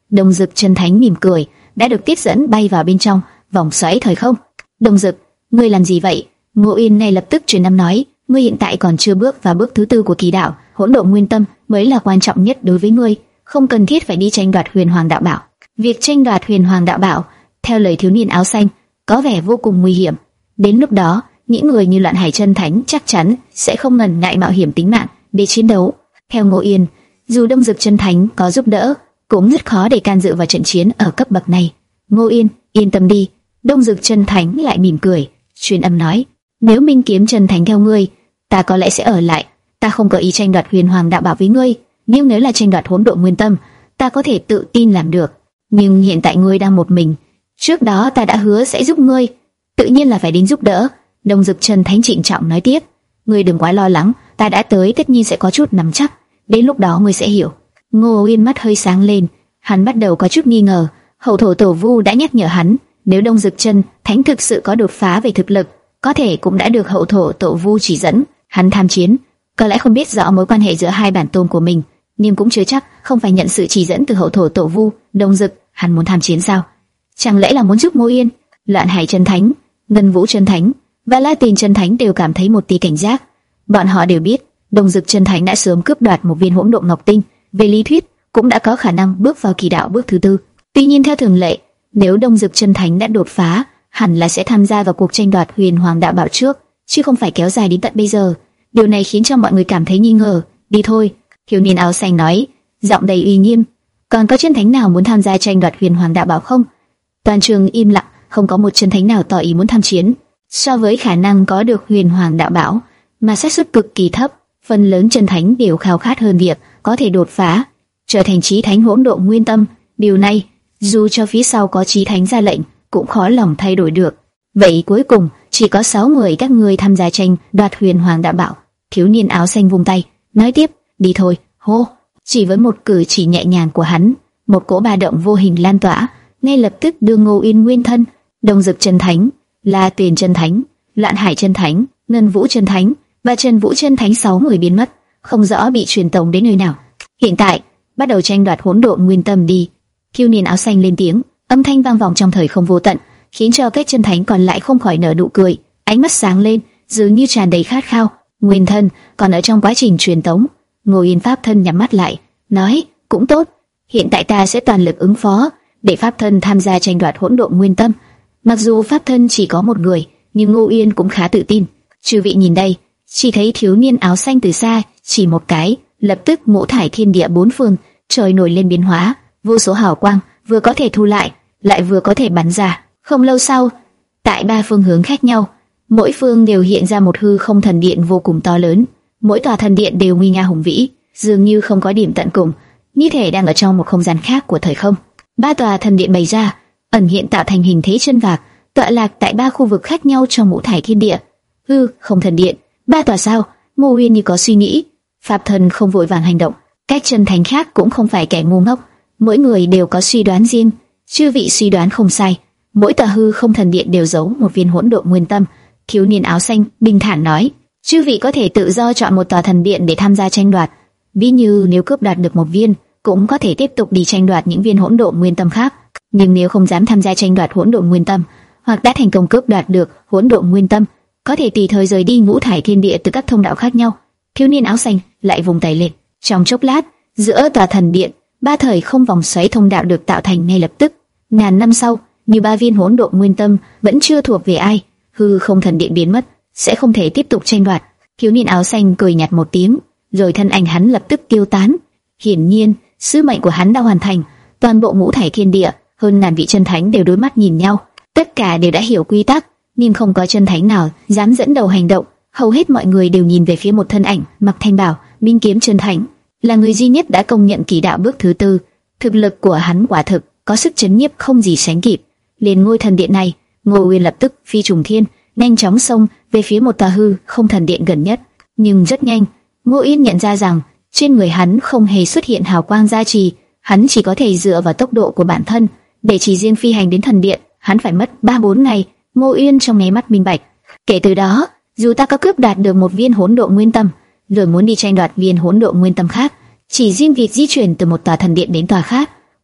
Đông Dực Chân Thánh mỉm cười, đã được tiếp dẫn bay vào bên trong vòng xoáy thời không. Đông Dực, ngươi làm gì vậy? Ngô Uyên ngay lập tức truyền âm nói, ngươi hiện tại còn chưa bước vào bước thứ tư của kỳ đạo, hỗn độn nguyên tâm mới là quan trọng nhất đối với ngươi, không cần thiết phải đi tranh đoạt huyền hoàng đạo bảo. Việc tranh đoạt huyền hoàng đạo bảo, theo lời thiếu niên áo xanh, có vẻ vô cùng nguy hiểm. Đến lúc đó, những người như Loạn Hải Chân Thánh chắc chắn sẽ không ngần ngại mạo hiểm tính mạng để chiến đấu. Theo Ngô Uyên, dù Đông Dực Chân Thánh có giúp đỡ, cũng rất khó để can dự vào trận chiến ở cấp bậc này. Ngô Uyên, yên tâm đi. Đông Dực Chân Thánh lại mỉm cười, truyền âm nói, nếu Minh Kiếm Chân Thánh theo ngươi, ta có lẽ sẽ ở lại. Ta không có ý tranh đoạt huyền hoàng đạo bảo với ngươi, nhưng nếu là tranh đoạt hỗn độn nguyên tâm, ta có thể tự tin làm được. Nhưng hiện tại ngươi đang một mình, trước đó ta đã hứa sẽ giúp ngươi, tự nhiên là phải đến giúp đỡ. Đông Dực Chân Thánh trịnh trọng nói tiếp, ngươi đừng quá lo lắng, ta đã tới tất nhiên sẽ có chút nắm chắc, đến lúc đó ngươi sẽ hiểu. Ngô Uyên mắt hơi sáng lên, hắn bắt đầu có chút nghi ngờ. Hậu thổ tổ vu đã nhắc nhở hắn, nếu Đông Dực Chân Thánh thực sự có đột phá về thực lực, có thể cũng đã được hậu thổ tổ vu chỉ dẫn. Hắn tham chiến, có lẽ không biết rõ mối quan hệ giữa hai bản tôn của mình, nhưng cũng chưa chắc không phải nhận sự chỉ dẫn từ hậu thổ tổ vu. Đông Dực, hắn muốn tham chiến sao? Chẳng lẽ là muốn giúp Ngô Uyên? Loạn Hải Chân Thánh, Ngân Vũ Chân Thánh và La Tiền Chân Thánh đều cảm thấy một tí cảnh giác. Bọn họ đều biết Đông Dực Chân Thánh đã sớm cướp đoạt một viên hỗn độn ngọc tinh, về lý thuyết cũng đã có khả năng bước vào kỳ đạo bước thứ tư. Tuy nhiên theo thường lệ, nếu Đông Dực Chân Thánh đã đột phá, hẳn là sẽ tham gia vào cuộc tranh đoạt huyền hoàng đạo bảo trước, chứ không phải kéo dài đến tận bây giờ. Điều này khiến cho mọi người cảm thấy nghi ngờ. Đi thôi, thiếu niên áo xanh nói, giọng đầy uy nghiêm. Còn có chân thánh nào muốn tham gia tranh đoạt huyền hoàng đạo bảo không? Toàn trường im lặng, không có một chân thánh nào tỏ ý muốn tham chiến. So với khả năng có được huyền hoàng đạo bảo, mà xác suất cực kỳ thấp, phần lớn chân thánh đều khao khát hơn việc có thể đột phá, trở thành chí thánh hỗn độn nguyên tâm. Điều này, dù cho phía sau có chí thánh ra lệnh, cũng khó lòng thay đổi được. Vậy cuối cùng chỉ có sáu người các ngươi tham gia tranh đoạt huyền hoàng đạo bảo. Thiếu niên áo xanh vung tay, nói tiếp, đi thôi. Hô! Chỉ với một cử chỉ nhẹ nhàng của hắn, một cỗ ba động vô hình lan tỏa, ngay lập tức đưa Ngô Uyên nguyên thân, Đông Dực Chân Thánh, La Tuyền Chân Thánh, Loạn Hải Chân Thánh, Ngân Vũ Chân Thánh và Trần Vũ Chân Thánh sáu người biến mất, không rõ bị truyền tống đến nơi nào. Hiện tại, bắt đầu tranh đoạt hỗn độn nguyên tâm đi. Thiếu niên áo xanh lên tiếng, âm thanh vang vọng trong thời không vô tận, khiến cho các chân thánh còn lại không khỏi nở nụ cười, ánh mắt sáng lên, dường như tràn đầy khát khao. Nguyên thân còn ở trong quá trình truyền tống. Ngô Uyên pháp thân nhắm mắt lại, nói, cũng tốt, hiện tại ta sẽ toàn lực ứng phó, để pháp thân tham gia tranh đoạt hỗn độn nguyên tâm. Mặc dù pháp thân chỉ có một người, nhưng Ngô Uyên cũng khá tự tin. Chư vị nhìn đây, chỉ thấy thiếu niên áo xanh từ xa chỉ một cái, lập tức ngũ thải thiên địa bốn phương trời nổi lên biến hóa, vô số hào quang vừa có thể thu lại, lại vừa có thể bắn ra. Không lâu sau, tại ba phương hướng khác nhau, mỗi phương đều hiện ra một hư không thần điện vô cùng to lớn. Mỗi tòa thần điện đều nguy nga hùng vĩ, dường như không có điểm tận cùng, như thể đang ở trong một không gian khác của thời không. Ba tòa thần điện bày ra, ẩn hiện tạo thành hình thế chân vạc, tọa lạc tại ba khu vực khác nhau trong ngũ thải thiên địa. Hư không thần điện, ba tòa sao? Ngô Uyên như có suy nghĩ, pháp thân không vội vàng hành động. Các chân thánh khác cũng không phải kẻ ngu ngốc, mỗi người đều có suy đoán riêng. Chư vị suy đoán không sai, mỗi tòa hư không thần điện đều giấu một viên hỗn độn nguyên tâm. Thiếu niên áo xanh bình thản nói, chư vị có thể tự do chọn một tòa thần điện để tham gia tranh đoạt. Ví như nếu cướp đoạt được một viên, cũng có thể tiếp tục đi tranh đoạt những viên hỗn độn nguyên tâm khác. Nhưng nếu không dám tham gia tranh đoạt hỗn độn nguyên tâm, hoặc đã thành công cướp đoạt được hỗn độn nguyên tâm, có thể tùy thời rời đi ngũ thải thiên địa từ các thông đạo khác nhau. Thiếu niên áo xanh lại vùng tay lên, trong chốc lát, giữa tòa thần điện, ba thời không vòng xoáy thông đạo được tạo thành ngay lập tức. Ngàn năm sau, như ba viên hỗn độn nguyên tâm vẫn chưa thuộc về ai, hư không thần điện biến mất, sẽ không thể tiếp tục tranh đoạt. Thiếu niên áo xanh cười nhạt một tiếng, rồi thân ảnh hắn lập tức tiêu tán. Hiển nhiên, sứ mệnh của hắn đã hoàn thành. Toàn bộ ngũ thải thiên địa, hơn ngàn vị chân thánh đều đối mắt nhìn nhau, tất cả đều đã hiểu quy tắc, nhưng không có chân thánh nào dám dẫn đầu hành động. Hầu hết mọi người đều nhìn về phía một thân ảnh mặc thanh bào, Minh Kiếm Chân Thánh, là người duy nhất đã công nhận kỳ đạo bước thứ tư. Thực lực của hắn quả thực có sức chấn nhiếp không gì sánh kịp. Lên ngôi thần điện này, Ngô Uyên lập tức phi trùng thiên, nhanh chóng xông về phía một tòa hư không thần điện gần nhất. Nhưng rất nhanh, Ngô Uyên nhận ra rằng trên người hắn không hề xuất hiện hào quang gia trì, hắn chỉ có thể dựa vào tốc độ của bản thân để chỉ riêng phi hành đến thần điện, hắn phải mất ba bốn ngày. Ngô Uyên trong nháy mắt minh bạch, kể từ đó, dù ta có cướp đoạt được một viên hỗn độn nguyên tâm, rồi muốn đi tranh đoạt viên hỗn độn nguyên tâm khác, chỉ riêng việc di chuyển từ một tòa thần điện đến tòa khác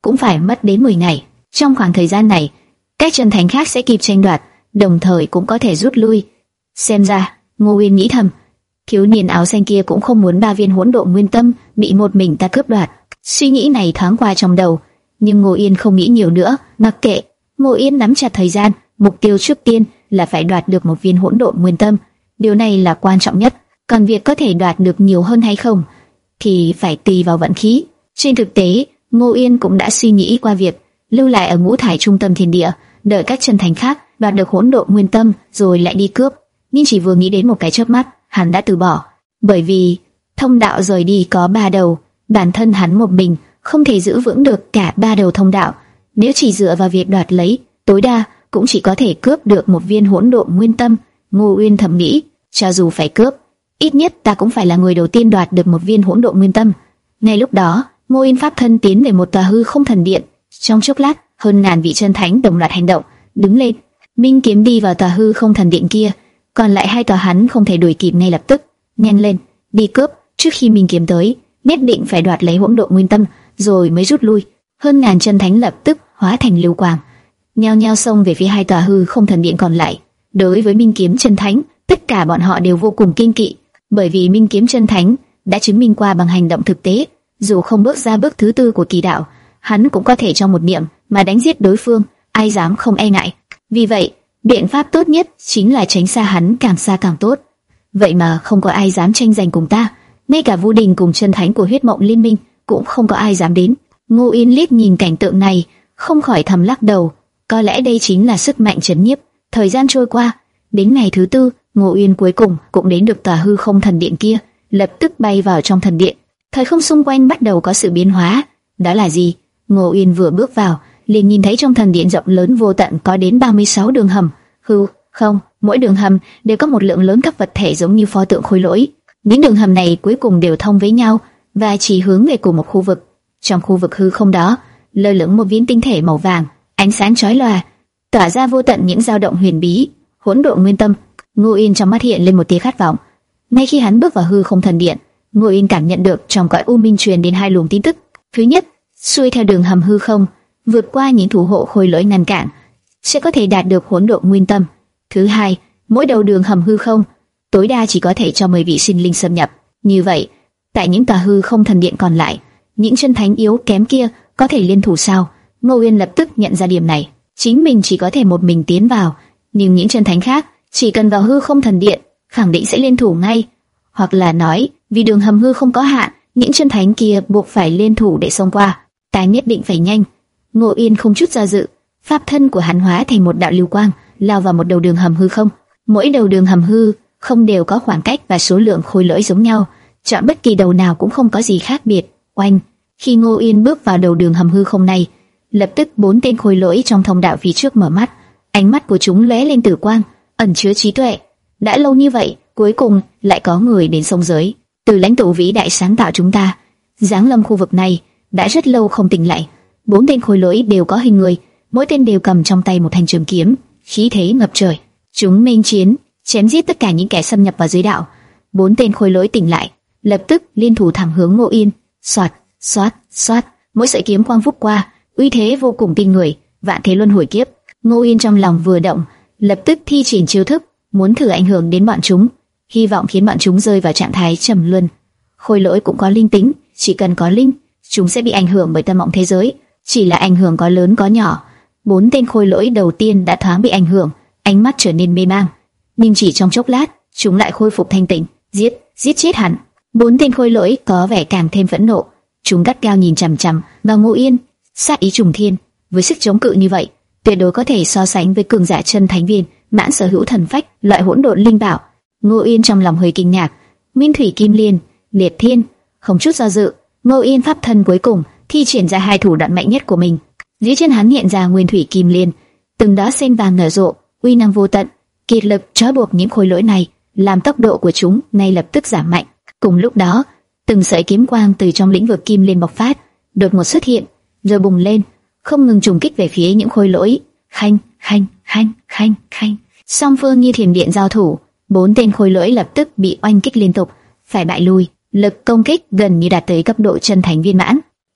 cũng phải mất đến mười ngày. Trong khoảng thời gian này, các chân thánh khác sẽ kịp tranh đoạt, đồng thời cũng có thể rút lui. Xem ra, Ngô Uyên nghĩ thầm, thiếu niên áo xanh kia cũng không muốn ba viên hỗn độn nguyên tâm bị một mình ta cướp đoạt. Suy nghĩ này thoáng qua trong đầu, nhưng Ngô Yên không nghĩ nhiều nữa, mặc kệ. Ngô Yên nắm chặt thời gian, mục tiêu trước tiên là phải đoạt được một viên hỗn độn nguyên tâm. Điều này là quan trọng nhất, còn việc có thể đoạt được nhiều hơn hay không thì phải tùy vào vận khí. Trên thực tế, Ngô Yên cũng đã suy nghĩ qua việc lưu lại ở ngũ thải trung tâm thiên địa, đợi các chân thánh khác đoạt được hỗn độn nguyên tâm rồi lại đi cướp. Nhưng chỉ vừa nghĩ đến một cái chớp mắt, hắn đã từ bỏ, bởi vì thông đạo rời đi có ba đầu, bản thân hắn một mình không thể giữ vững được cả ba đầu thông đạo. Nếu chỉ dựa vào việc đoạt lấy, tối đa cũng chỉ có thể cướp được một viên hỗn độn nguyên tâm. Ngô Uyên thầm nghĩ, cho dù phải cướp, ít nhất ta cũng phải là người đầu tiên đoạt được một viên hỗn độn nguyên tâm. Ngay lúc đó, Ngô Uyên pháp thân tiến về một tòa hư không thần điện. Trong chốc lát, hơn ngàn vị chân thánh đồng loạt hành động, đứng lên. Minh kiếm đi vào tòa hư không thần điện kia, còn lại hai tòa hắn không thể đuổi kịp ngay lập tức. Nhanh lên, đi cướp, trước khi Minh kiếm tới, nhất định phải đoạt lấy hỗn độn nguyên tâm, rồi mới rút lui. Hơn ngàn chân thánh lập tức hóa thành lưu quang, nhao nhao xông về phía hai tòa hư không thần điện còn lại. Đối với Minh kiếm chân thánh, tất cả bọn họ đều vô cùng kiêng kỵ, bởi vì Minh kiếm chân thánh đã chứng minh qua bằng hành động thực tế, dù không bước ra bước thứ tư của kỳ đạo, hắn cũng có thể trong một niệm mà đánh giết đối phương, ai dám không e ngại. Vì vậy, biện pháp tốt nhất chính là tránh xa hắn càng xa càng tốt. Vậy mà không có ai dám tranh giành cùng ta, ngay cả Vu Đình cùng chân thánh của huyết mộng liên minh cũng không có ai dám đến. Ngô Yên liếc nhìn cảnh tượng này, không khỏi thầm lắc đầu, có lẽ đây chính là sức mạnh trấn nhiếp. Thời gian trôi qua, đến ngày thứ tư, Ngô Uyên cuối cùng cũng đến được tòa hư không thần điện kia, lập tức bay vào trong thần điện. Thời không xung quanh bắt đầu có sự biến hóa. Đó là gì? Ngô Uyên vừa bước vào, liền nhìn thấy trong thần điện rộng lớn vô tận có đến ba mươi sáu đường hầm. Hư không, mỗi đường hầm đều có một lượng lớn các vật thể giống như pho tượng khôi lỗi. Những đường hầm này cuối cùng đều thông với nhau và chỉ hướng về cùng một khu vực. Trong khu vực hư không đó, lơ lửng một viên tinh thể màu vàng, ánh sáng chói lòa, tỏa ra vô tận những dao động huyền bí. Hỗn độn nguyên tâm. Ngô Yên trong mắt hiện lên một tia khát vọng. Ngay khi hắn bước vào hư không thần điện, Ngô Yên cảm nhận được trong cõi u minh truyền đến hai luồng tin tức. Thứ nhất, xuôi theo đường hầm hư không, vượt qua những thủ hộ khôi lỗi ngăn cản, sẽ có thể đạt được hỗn độn nguyên tâm. Thứ hai, mỗi đầu đường hầm hư không tối đa chỉ có thể cho mười vị sinh linh xâm nhập. Như vậy, tại những tòa hư không thần điện còn lại, những chân thánh yếu kém kia có thể liên thủ sao? Ngô Uyên lập tức nhận ra điểm này. Chính mình chỉ có thể một mình tiến vào, nhưng những chân thánh khác chỉ cần vào hư không thần điện khẳng định sẽ liên thủ ngay. Hoặc là nói, vì đường hầm hư không có hạn, những chân thánh kia buộc phải liên thủ để xông qua. Ta nhất định phải nhanh. Ngô Uyên không chút do dự, pháp thân của hắn hóa thành một đạo lưu quang, lao vào một đầu đường hầm hư không. Mỗi đầu đường hầm hư không đều có khoảng cách và số lượng khối lỗi giống nhau, chọn bất kỳ đầu nào cũng không có gì khác biệt. Oanh! Khi Ngô Uyên bước vào đầu đường hầm hư không này, lập tức bốn tên khối lỗi trong thông đạo phía trước mở mắt, ánh mắt của chúng lóe lên tử quang, ẩn chứa trí tuệ. Đã lâu như vậy, cuối cùng lại có người đến sông giới, từ lãnh tụ vĩ đại sáng tạo chúng ta, giáng lâm khu vực này, đã rất lâu không tỉnh lại. Bốn tên khối lỗi đều có hình người, mỗi tên đều cầm trong tay một thanh trường kiếm, khí thế ngập trời. Chúng mênh chiến, chém giết tất cả những kẻ xâm nhập vào giới đạo. Bốn tên khối lỗi tỉnh lại, lập tức liên thủ thẳng hướng Ngô Yên. Soạt, soát, soát, mỗi sợi kiếm quang vút qua, uy thế vô cùng kinh người, vạn thế luân hồi kiếp. Ngô Yên trong lòng vừa động, lập tức thi triển chiêu thức, muốn thử ảnh hưởng đến bọn chúng, hy vọng khiến bọn chúng rơi vào trạng thái trầm luân. Khối lỗi cũng có linh tính, chỉ cần có linh, chúng sẽ bị ảnh hưởng bởi tâm mộng thế giới, chỉ là ảnh hưởng có lớn có nhỏ. Bốn tên khối lỗi đầu tiên đã thoáng bị ảnh hưởng, ánh mắt trở nên mê mang, nhưng chỉ trong chốc lát, chúng lại khôi phục thanh tịnh, giết, giết chết hắn. Bốn tên khối lỗi có vẻ càng thêm phẫn nộ, chúng gắt gao nhìn chằm chằm vào Ngô Yên, sát ý trùng thiên, với sức chống cự như vậy, tuyệt đối có thể so sánh với cường giả chân thánh viên, mãn sở hữu thần phách, loại hỗn độn linh bảo. Ngô Yên trong lòng hơi kinh ngạc, Nguyên Thủy Kim Liên, Liệt Thiên, không chút do dự, Ngô Yên pháp thân cuối cùng thi triển ra hai thủ đoạn mạnh nhất của mình. Dưới chân hắn hiện ra Nguyên Thủy Kim Liên, từng đóa sen vàng nở rộ, uy năng vô tận, kiệt lực trói buộc những khối lỗi này, làm tốc độ của chúng ngay lập tức giảm mạnh. Cùng lúc đó, từng sợi kiếm quang từ trong lĩnh vực Kim Liên bộc phát, đột ngột xuất hiện, rồi bùng lên, không ngừng trùng kích về phía những khối lỗi. Khanh, khanh, khanh, khanh, khanh. Song phương như thiểm điện giao thủ, bốn tên khối lỗi lập tức bị oanh kích liên tục, phải bại lui. Lực công kích gần như đạt tới cấp độ chân thánh viên mãn.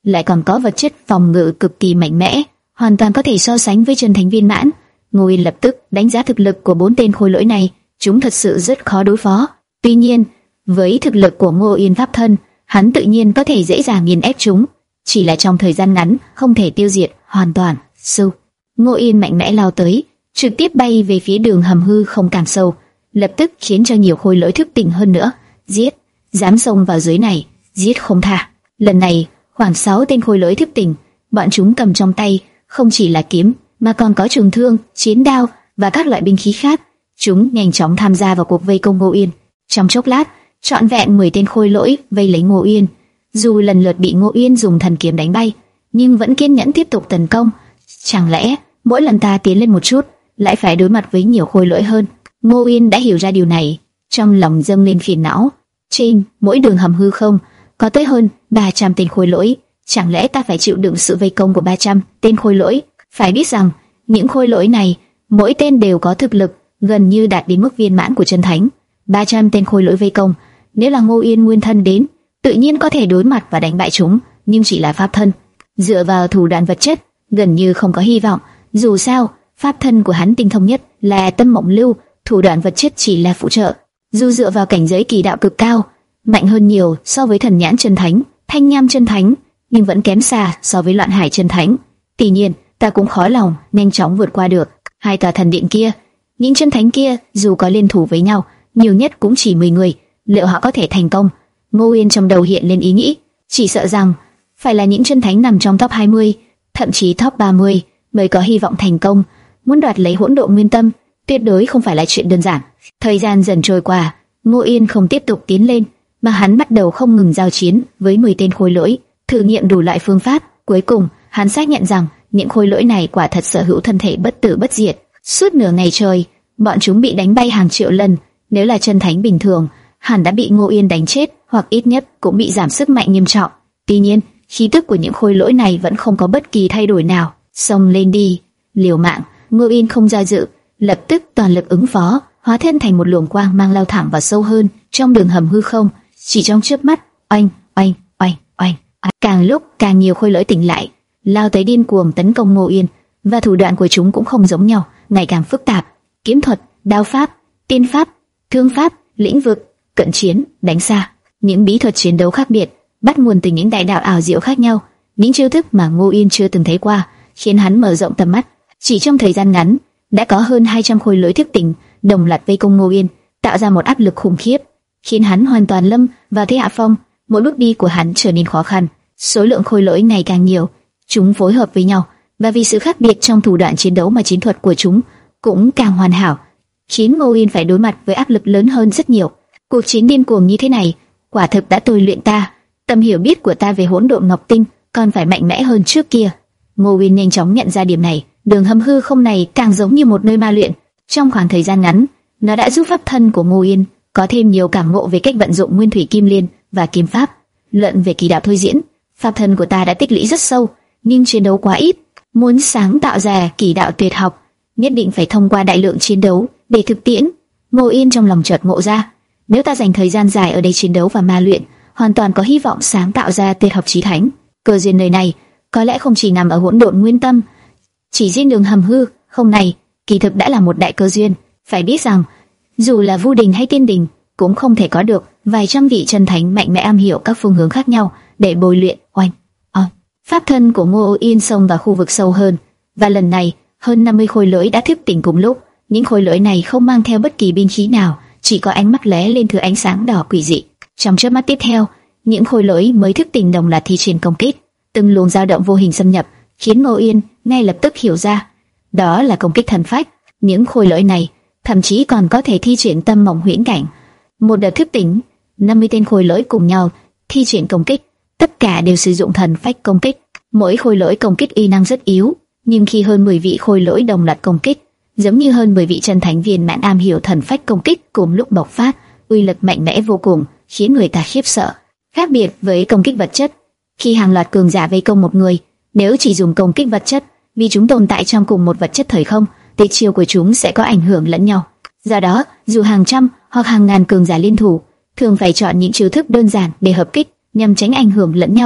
lại còn có vật chất phòng ngự cực kỳ mạnh mẽ, hoàn toàn có thể so sánh với chân thánh viên mãn. Ngô Yên lập tức đánh giá thực lực của bốn tên khôi lỗi này, chúng thật sự rất khó đối phó. Tuy nhiên, với thực lực của Ngô Yên pháp thân, hắn tự nhiên có thể dễ dàng nghiền ép chúng, chỉ là trong thời gian ngắn không thể tiêu diệt hoàn toàn. Sư, Ngô Yên mạnh mẽ lao tới, trực tiếp bay về phía đường hầm hư không càng sâu, lập tức khiến cho nhiều khôi lỗi thức tỉnh hơn nữa. Giết, dám xông vào dưới này, giết không tha. Lần này, khoảng sáu tên khôi lỗi thức tỉnh, bọn chúng cầm trong tay không chỉ là kiếm, mà còn có trường thương, chiến đao và các loại binh khí khác. Chúng nhanh chóng tham gia vào cuộc vây công Ngô Yên. Trong chốc lát, trọn vẹn mười tên khôi lỗi vây lấy Ngô Yên. Dù lần lượt bị Ngô Yên dùng thần kiếm đánh bay, nhưng vẫn kiên nhẫn tiếp tục tấn công. Chẳng lẽ mỗi lần ta tiến lên một chút, lại phải đối mặt với nhiều khôi lỗi hơn? Ngô Yên đã hiểu ra điều này, trong lòng dâng lên phiền não. Trên mỗi đường hầm hư không có tới hơn ba trăm tên khôi lỗi, chẳng lẽ ta phải chịu đựng sự vây công của ba trăm tên khôi lỗi? Phải biết rằng những khôi lỗi này mỗi tên đều có thực lực gần như đạt đến mức viên mãn của chân thánh. ba trăm tên khôi lỗi vây công, nếu là Ngô Yên nguyên thân đến, tự nhiên có thể đối mặt và đánh bại chúng, nhưng chỉ là pháp thân, dựa vào thủ đoạn vật chất gần như không có hy vọng. Dù sao, pháp thân của hắn tinh thông nhất là Tâm Mộng Lưu, thủ đoạn vật chất chỉ là phụ trợ. Dù dựa vào cảnh giới kỳ đạo cực cao, mạnh hơn nhiều so với Thần Nhãn chân thánh, Thanh Nham chân thánh, nhưng vẫn kém xa so với Loạn Hải chân thánh. Tuy nhiên, ta cũng khó lòng nhanh chóng vượt qua được hai tòa thần điện kia. Những chân thánh kia dù có liên thủ với nhau, nhiều nhất cũng chỉ mười người, liệu họ có thể thành công? Ngô Yên trong đầu hiện lên ý nghĩ, chỉ sợ rằng phải là những chân thánh nằm trong top hai mươi, thậm chí top ba mươi mới có hy vọng thành công. Muốn đoạt lấy hỗn độn nguyên tâm, tuyệt đối không phải là chuyện đơn giản. Thời gian dần trôi qua, Ngô Yên không tiếp tục tiến lên, mà hắn bắt đầu không ngừng giao chiến với mười tên khôi lỗi, thử nghiệm đủ loại phương pháp. Cuối cùng, hắn xác nhận rằng những khôi lỗi này quả thật sở hữu thân thể bất tử bất diệt. Suốt nửa ngày trời, bọn chúng bị đánh bay hàng triệu lần. Nếu là chân thánh bình thường, hẳn đã bị Ngô Yên đánh chết, hoặc ít nhất cũng bị giảm sức mạnh nghiêm trọng. Tuy nhiên, khí tức của những khôi lỗi này vẫn không có bất kỳ thay đổi nào. Xông lên đi, liều mạng! Ngô Yên không do dự, lập tức toàn lực ứng phó, hóa thân thành một luồng quang mang lao thẳng vào sâu hơn trong đường hầm hư không. Chỉ trong chớp mắt, oanh, oanh, oanh, oanh, càng lúc càng nhiều khôi lỗi tỉnh lại, lao tới điên cuồng tấn công Ngô Yên, và thủ đoạn của chúng cũng không giống nhau, ngày càng phức tạp. Kiếm thuật, đao pháp, tiên pháp, thương pháp, lĩnh vực, cận chiến, đánh xa, những bí thuật chiến đấu khác biệt, bắt nguồn từ những đại đạo ảo diệu khác nhau, những chiêu thức mà Ngô Yên chưa từng thấy qua, khiến hắn mở rộng tầm mắt. Chỉ trong thời gian ngắn, đã có hơn hai trăm khôi lỗi thức tỉnh, đồng loạt vây công Ngô Yên, tạo ra một áp lực khủng khiếp, khiến hắn hoàn toàn lâm vào thế hạ phong. Mỗi bước đi của hắn trở nên khó khăn. Số lượng khôi lỗi ngày càng nhiều, chúng phối hợp với nhau, và vì sự khác biệt trong thủ đoạn chiến đấu mà chiến thuật của chúng cũng càng hoàn hảo, khiến Ngô Yên phải đối mặt với áp lực lớn hơn rất nhiều. Cuộc chiến điên cuồng như thế này, quả thực đã tôi luyện ta. Tâm hiểu biết của ta về hỗn độn ngọc tinh còn phải mạnh mẽ hơn trước kia. Ngô Yên nhanh chóng nhận ra điểm này. Đường hầm hư không này càng giống như một nơi ma luyện. Trong khoảng thời gian ngắn, nó đã giúp pháp thân của Ngô Yên có thêm nhiều cảm ngộ về cách vận dụng nguyên thủy kim liên và kiếm pháp. Luận về kỳ đạo thôi diễn, pháp thân của ta đã tích lũy rất sâu, nhưng chiến đấu quá ít. Muốn sáng tạo ra kỳ đạo tuyệt học, nhất định phải thông qua đại lượng chiến đấu để thực tiễn. Ngô Yên trong lòng chợt ngộ ra, nếu ta dành thời gian dài ở đây chiến đấu và ma luyện, hoàn toàn có hy vọng sáng tạo ra tuyệt học chí thánh. Cơ duyên nơi này có lẽ không chỉ nằm ở hỗn độn nguyên tâm, chỉ riêng đường hầm hư không này kỳ thực đã là một đại cơ duyên. Phải biết rằng dù là Vu Đình hay Tiên Đình cũng không thể có được vài trăm vị chân thánh mạnh mẽ am hiểu các phương hướng khác nhau để bồi luyện. Oanh, oanh. Pháp thân của Ngô Yên xông vào khu vực sâu hơn, và lần này hơn năm mươi khôi lỗi đã thức tỉnh cùng lúc. Những khôi lỗi này không mang theo bất kỳ binh khí nào, chỉ có ánh mắt lóe lên thứ ánh sáng đỏ quỷ dị. Trong chớp mắt tiếp theo, những khôi lỗi mới thức tỉnh đồng loạt thi triển công kích. Từng luồng dao động vô hình xâm nhập, khiến Ngô Yên ngay lập tức hiểu ra, đó là công kích thần phách. Những khôi lỗi này thậm chí còn có thể thi triển tâm mộng huyễn cảnh. Một đợt thức tỉnh, năm mươi tên khôi lỗi cùng nhau thi triển công kích, tất cả đều sử dụng thần phách công kích. Mỗi khôi lỗi công kích uy năng rất yếu, nhưng khi hơn mười vị khôi lỗi đồng loạt công kích, giống như hơn mười vị chân thánh viên mãn am hiểu thần phách công kích cùng lúc bộc phát, uy lực mạnh mẽ vô cùng, khiến người ta khiếp sợ. Khác biệt với công kích vật chất, khi hàng loạt cường giả vây công một người, nếu chỉ dùng công kích vật chất, vì chúng tồn tại trong cùng một vật chất thời không, tuyệt chiêu của chúng sẽ có ảnh hưởng lẫn nhau. Do đó, dù hàng trăm hoặc hàng ngàn cường giả liên thủ, thường phải chọn những chiêu thức đơn giản để hợp kích, nhằm tránh ảnh hưởng lẫn nhau.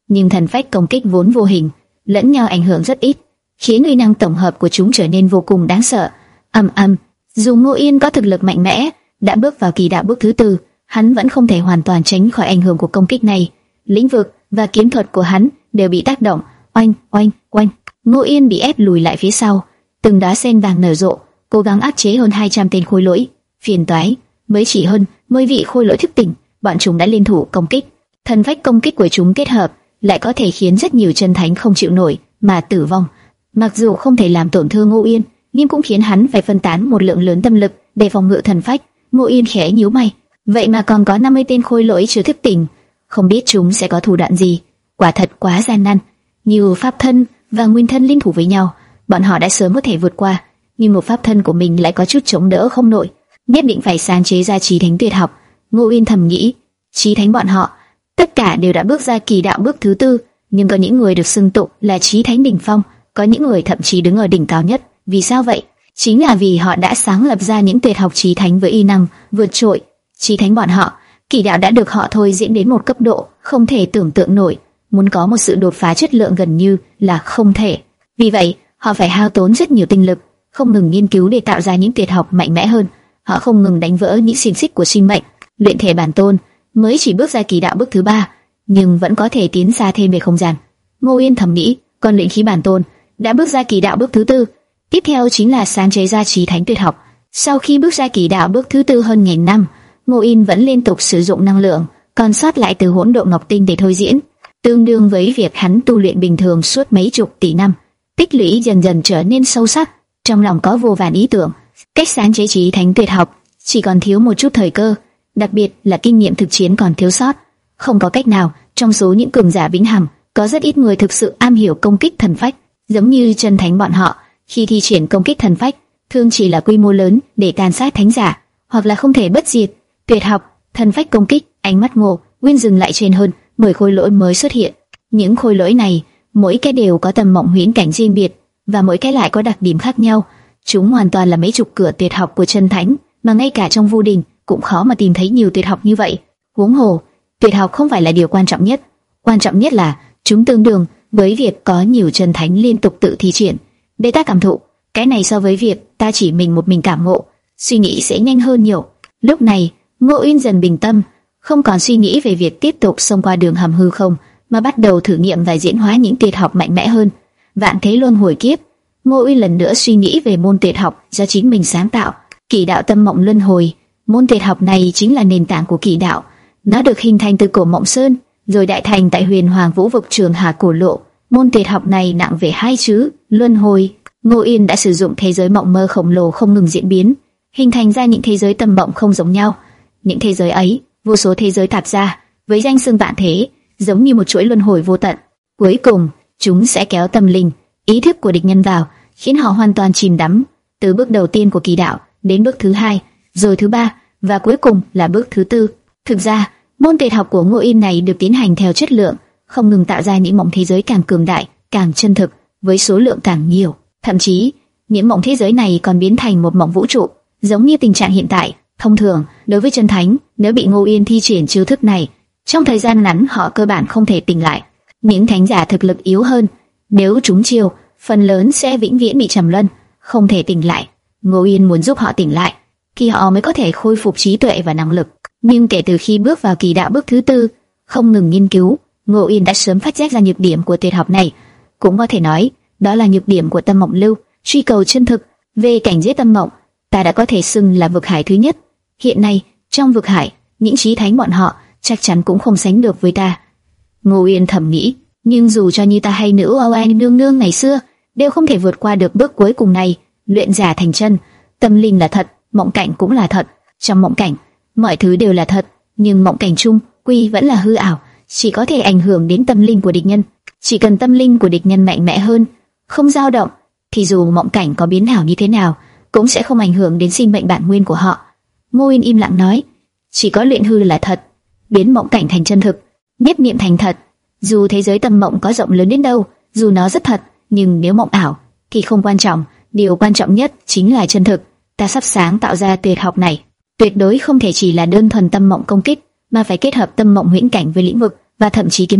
nhưng thần phách công kích vốn vô hình, lẫn nhau ảnh hưởng rất ít, khiến uy năng tổng hợp của chúng trở nên vô cùng đáng sợ. Ầm ầm, dù Ngô Yên có thực lực mạnh mẽ, đã bước vào kỳ đạo bước thứ tư, hắn vẫn không thể hoàn toàn tránh khỏi ảnh hưởng của công kích này. Lĩnh vực và kiếm thuật của hắn đều bị tác động. Oanh, oanh, oanh. Ngô Yên bị ép lùi lại phía sau, từng đóa sen vàng nở rộ, cố gắng áp chế hơn hai trăm tên khôi lỗi. Phiền toái, mới chỉ hơn mười vị khôi lỗi thức tỉnh, bọn chúng đã liên thủ công kích. Thần phách công kích của chúng kết hợp lại có thể khiến rất nhiều chân thánh không chịu nổi mà tử vong. Mặc dù không thể làm tổn thương Ngô Yên, nhưng cũng khiến hắn phải phân tán một lượng lớn tâm lực để phòng ngự thần phách. Ngô Yên khẽ nhíu mày, vậy mà còn có năm mươi tên khôi lỗi chưa thức tỉnh, không biết chúng sẽ có thủ đoạn gì. Quả thật quá gian nan. Như pháp thân và nguyên thân liên thủ với nhau, bọn họ đã sớm có thể vượt qua, nhưng một pháp thân của mình lại có chút chống đỡ không nổi. Nhất định phải sáng chế ra chí thánh tuyệt học. Ngô Yên thầm nghĩ, chí thánh bọn họ tất cả đều đã bước ra kỳ đạo bước thứ tư, nhưng có những người được xưng tụng là chí thánh đỉnh phong, có những người thậm chí đứng ở đỉnh cao nhất. Vì sao vậy? Chính là vì họ đã sáng lập ra những tuyệt học chí thánh với y năng vượt trội. Chí thánh bọn họ, kỳ đạo đã được họ thôi diễn đến một cấp độ không thể tưởng tượng nổi, muốn có một sự đột phá chất lượng gần như là không thể. Vì vậy, họ phải hao tốn rất nhiều tinh lực, không ngừng nghiên cứu để tạo ra những tuyệt học mạnh mẽ hơn. Họ không ngừng đánh vỡ những xiềng xích của sinh mệnh. Luyện thể bản tôn mới chỉ bước ra kỳ đạo bước thứ ba, nhưng vẫn có thể tiến xa thêm về không gian. Ngô Yên thầm nghĩ, còn luyện khí bản tôn đã bước ra kỳ đạo bước thứ tư, tiếp theo chính là sáng chế ra chí thánh tuyệt học. Sau khi bước ra kỳ đạo bước thứ tư hơn nghìn năm, Ngô Yên vẫn liên tục sử dụng năng lượng còn sót lại từ hỗn độn ngọc tinh để thôi diễn, tương đương với việc hắn tu luyện bình thường suốt mấy chục tỷ năm, tích lũy dần dần trở nên sâu sắc. Trong lòng có vô vàn ý tưởng, cách sáng chế chí thánh tuyệt học chỉ còn thiếu một chút thời cơ, đặc biệt là kinh nghiệm thực chiến còn thiếu sót. Không có cách nào, trong số những cường giả vĩnh hằng, có rất ít người thực sự am hiểu công kích thần phách, giống như chân thánh bọn họ. Khi thi triển công kích thần phách, thường chỉ là quy mô lớn để tàn sát thánh giả, hoặc là không thể bất diệt. Tuyệt học thần phách công kích, ánh mắt Ngô Nguyên dừng lại trên hơn mười khôi lỗi mới xuất hiện. Những khôi lỗi này, mỗi cái đều có tầm mộng huyễn cảnh riêng biệt, và mỗi cái lại có đặc điểm khác nhau. Chúng hoàn toàn là mấy chục cửa tuyệt học của chân thánh, mà ngay cả trong vô đình cũng khó mà tìm thấy nhiều tuyệt học như vậy. Huống hồ, tuyệt học không phải là điều quan trọng nhất, quan trọng nhất là chúng tương đương với việc có nhiều chân thánh liên tục tự thi triển để ta cảm thụ. Cái này so với việc ta chỉ mình một mình cảm ngộ, suy nghĩ sẽ nhanh hơn nhiều. Lúc này, Ngô Uyên dần bình tâm, không còn suy nghĩ về việc tiếp tục xông qua đường hầm hư không, mà bắt đầu thử nghiệm và diễn hóa những tuyệt học mạnh mẽ hơn. Vạn thế luân hồi kiếp, Ngô Uyên lần nữa suy nghĩ về môn tuyệt học do chính mình sáng tạo, Kỳ đạo tâm mộng luân hồi. Môn tuyệt học này chính là nền tảng của kỳ đạo. Nó được hình thành từ cổ Mộng Sơn, rồi đại thành tại Huyền Hoàng Vũ vực Trường Hà cổ lộ. Môn tuyệt học này nặng về hai chữ luân hồi. Ngô Uyên đã sử dụng thế giới mộng mơ khổng lồ không ngừng diễn biến, hình thành ra những thế giới tâm mộng không giống nhau. Những thế giới ấy, vô số thế giới tạp ra, với danh xưng vạn thế, giống như một chuỗi luân hồi vô tận. Cuối cùng, chúng sẽ kéo tâm linh, ý thức của địch nhân vào, khiến họ hoàn toàn chìm đắm. Từ bước đầu tiên của kỳ đạo đến bước thứ hai, rồi thứ ba, và cuối cùng là bước thứ tư. Thực ra, môn tuyệt học của Ngô Uyên này được tiến hành theo chất lượng, không ngừng tạo ra những mộng thế giới càng cường đại, càng chân thực, với số lượng càng nhiều. Thậm chí, những mộng thế giới này còn biến thành một mộng vũ trụ, giống như tình trạng hiện tại. Thông thường, đối với chân thánh, nếu bị Ngô Uyên thi triển chiêu thức này, trong thời gian ngắn họ cơ bản không thể tỉnh lại. Những thánh giả thực lực yếu hơn, nếu trúng chiêu, phần lớn sẽ vĩnh viễn bị trầm luân, không thể tỉnh lại. Ngô Uyên muốn giúp họ tỉnh lại, khi họ mới có thể khôi phục trí tuệ và năng lực. Nhưng kể từ khi bước vào kỳ đạo bước thứ tư, không ngừng nghiên cứu, Ngô Uyên đã sớm phát giác ra nhược điểm của tuyệt học này. Cũng có thể nói, đó là nhược điểm của tâm mộng lưu, truy cầu chân thực. Về cảnh giới tâm mộng, ta đã có thể xưng là vực hải thứ nhất. Hiện nay, trong vực hải, những chí thánh bọn họ chắc chắn cũng không sánh được với ta. Ngô Uyên thầm nghĩ, nhưng dù cho như ta hay nữ Âu Anh nương nương ngày xưa, đều không thể vượt qua được bước cuối cùng này. Luyện giả thành chân, tâm linh là thật, mộng cảnh cũng là thật. Trong mộng cảnh, mọi thứ đều là thật, nhưng mộng cảnh chung quy vẫn là hư ảo, chỉ có thể ảnh hưởng đến tâm linh của địch nhân. Chỉ cần tâm linh của địch nhân mạnh mẽ hơn, không dao động, thì dù mộng cảnh có biến ảo như thế nào, cũng sẽ không ảnh hưởng đến sinh mệnh bản nguyên của họ. Ngô Uyên im lặng nói, chỉ có luyện hư là thật, biến mộng cảnh thành chân thực, nhất niệm thành thật. Dù thế giới tâm mộng có rộng lớn đến đâu, dù nó rất thật, nhưng nếu mộng ảo thì không quan trọng, điều quan trọng nhất chính là chân thực. Ta sắp sáng tạo ra tuyệt học này, tuyệt đối không thể chỉ là đơn thuần tâm mộng công kích, mà phải kết hợp tâm mộng huyễn cảnh với lĩnh vực và thậm chí kiếm thuật.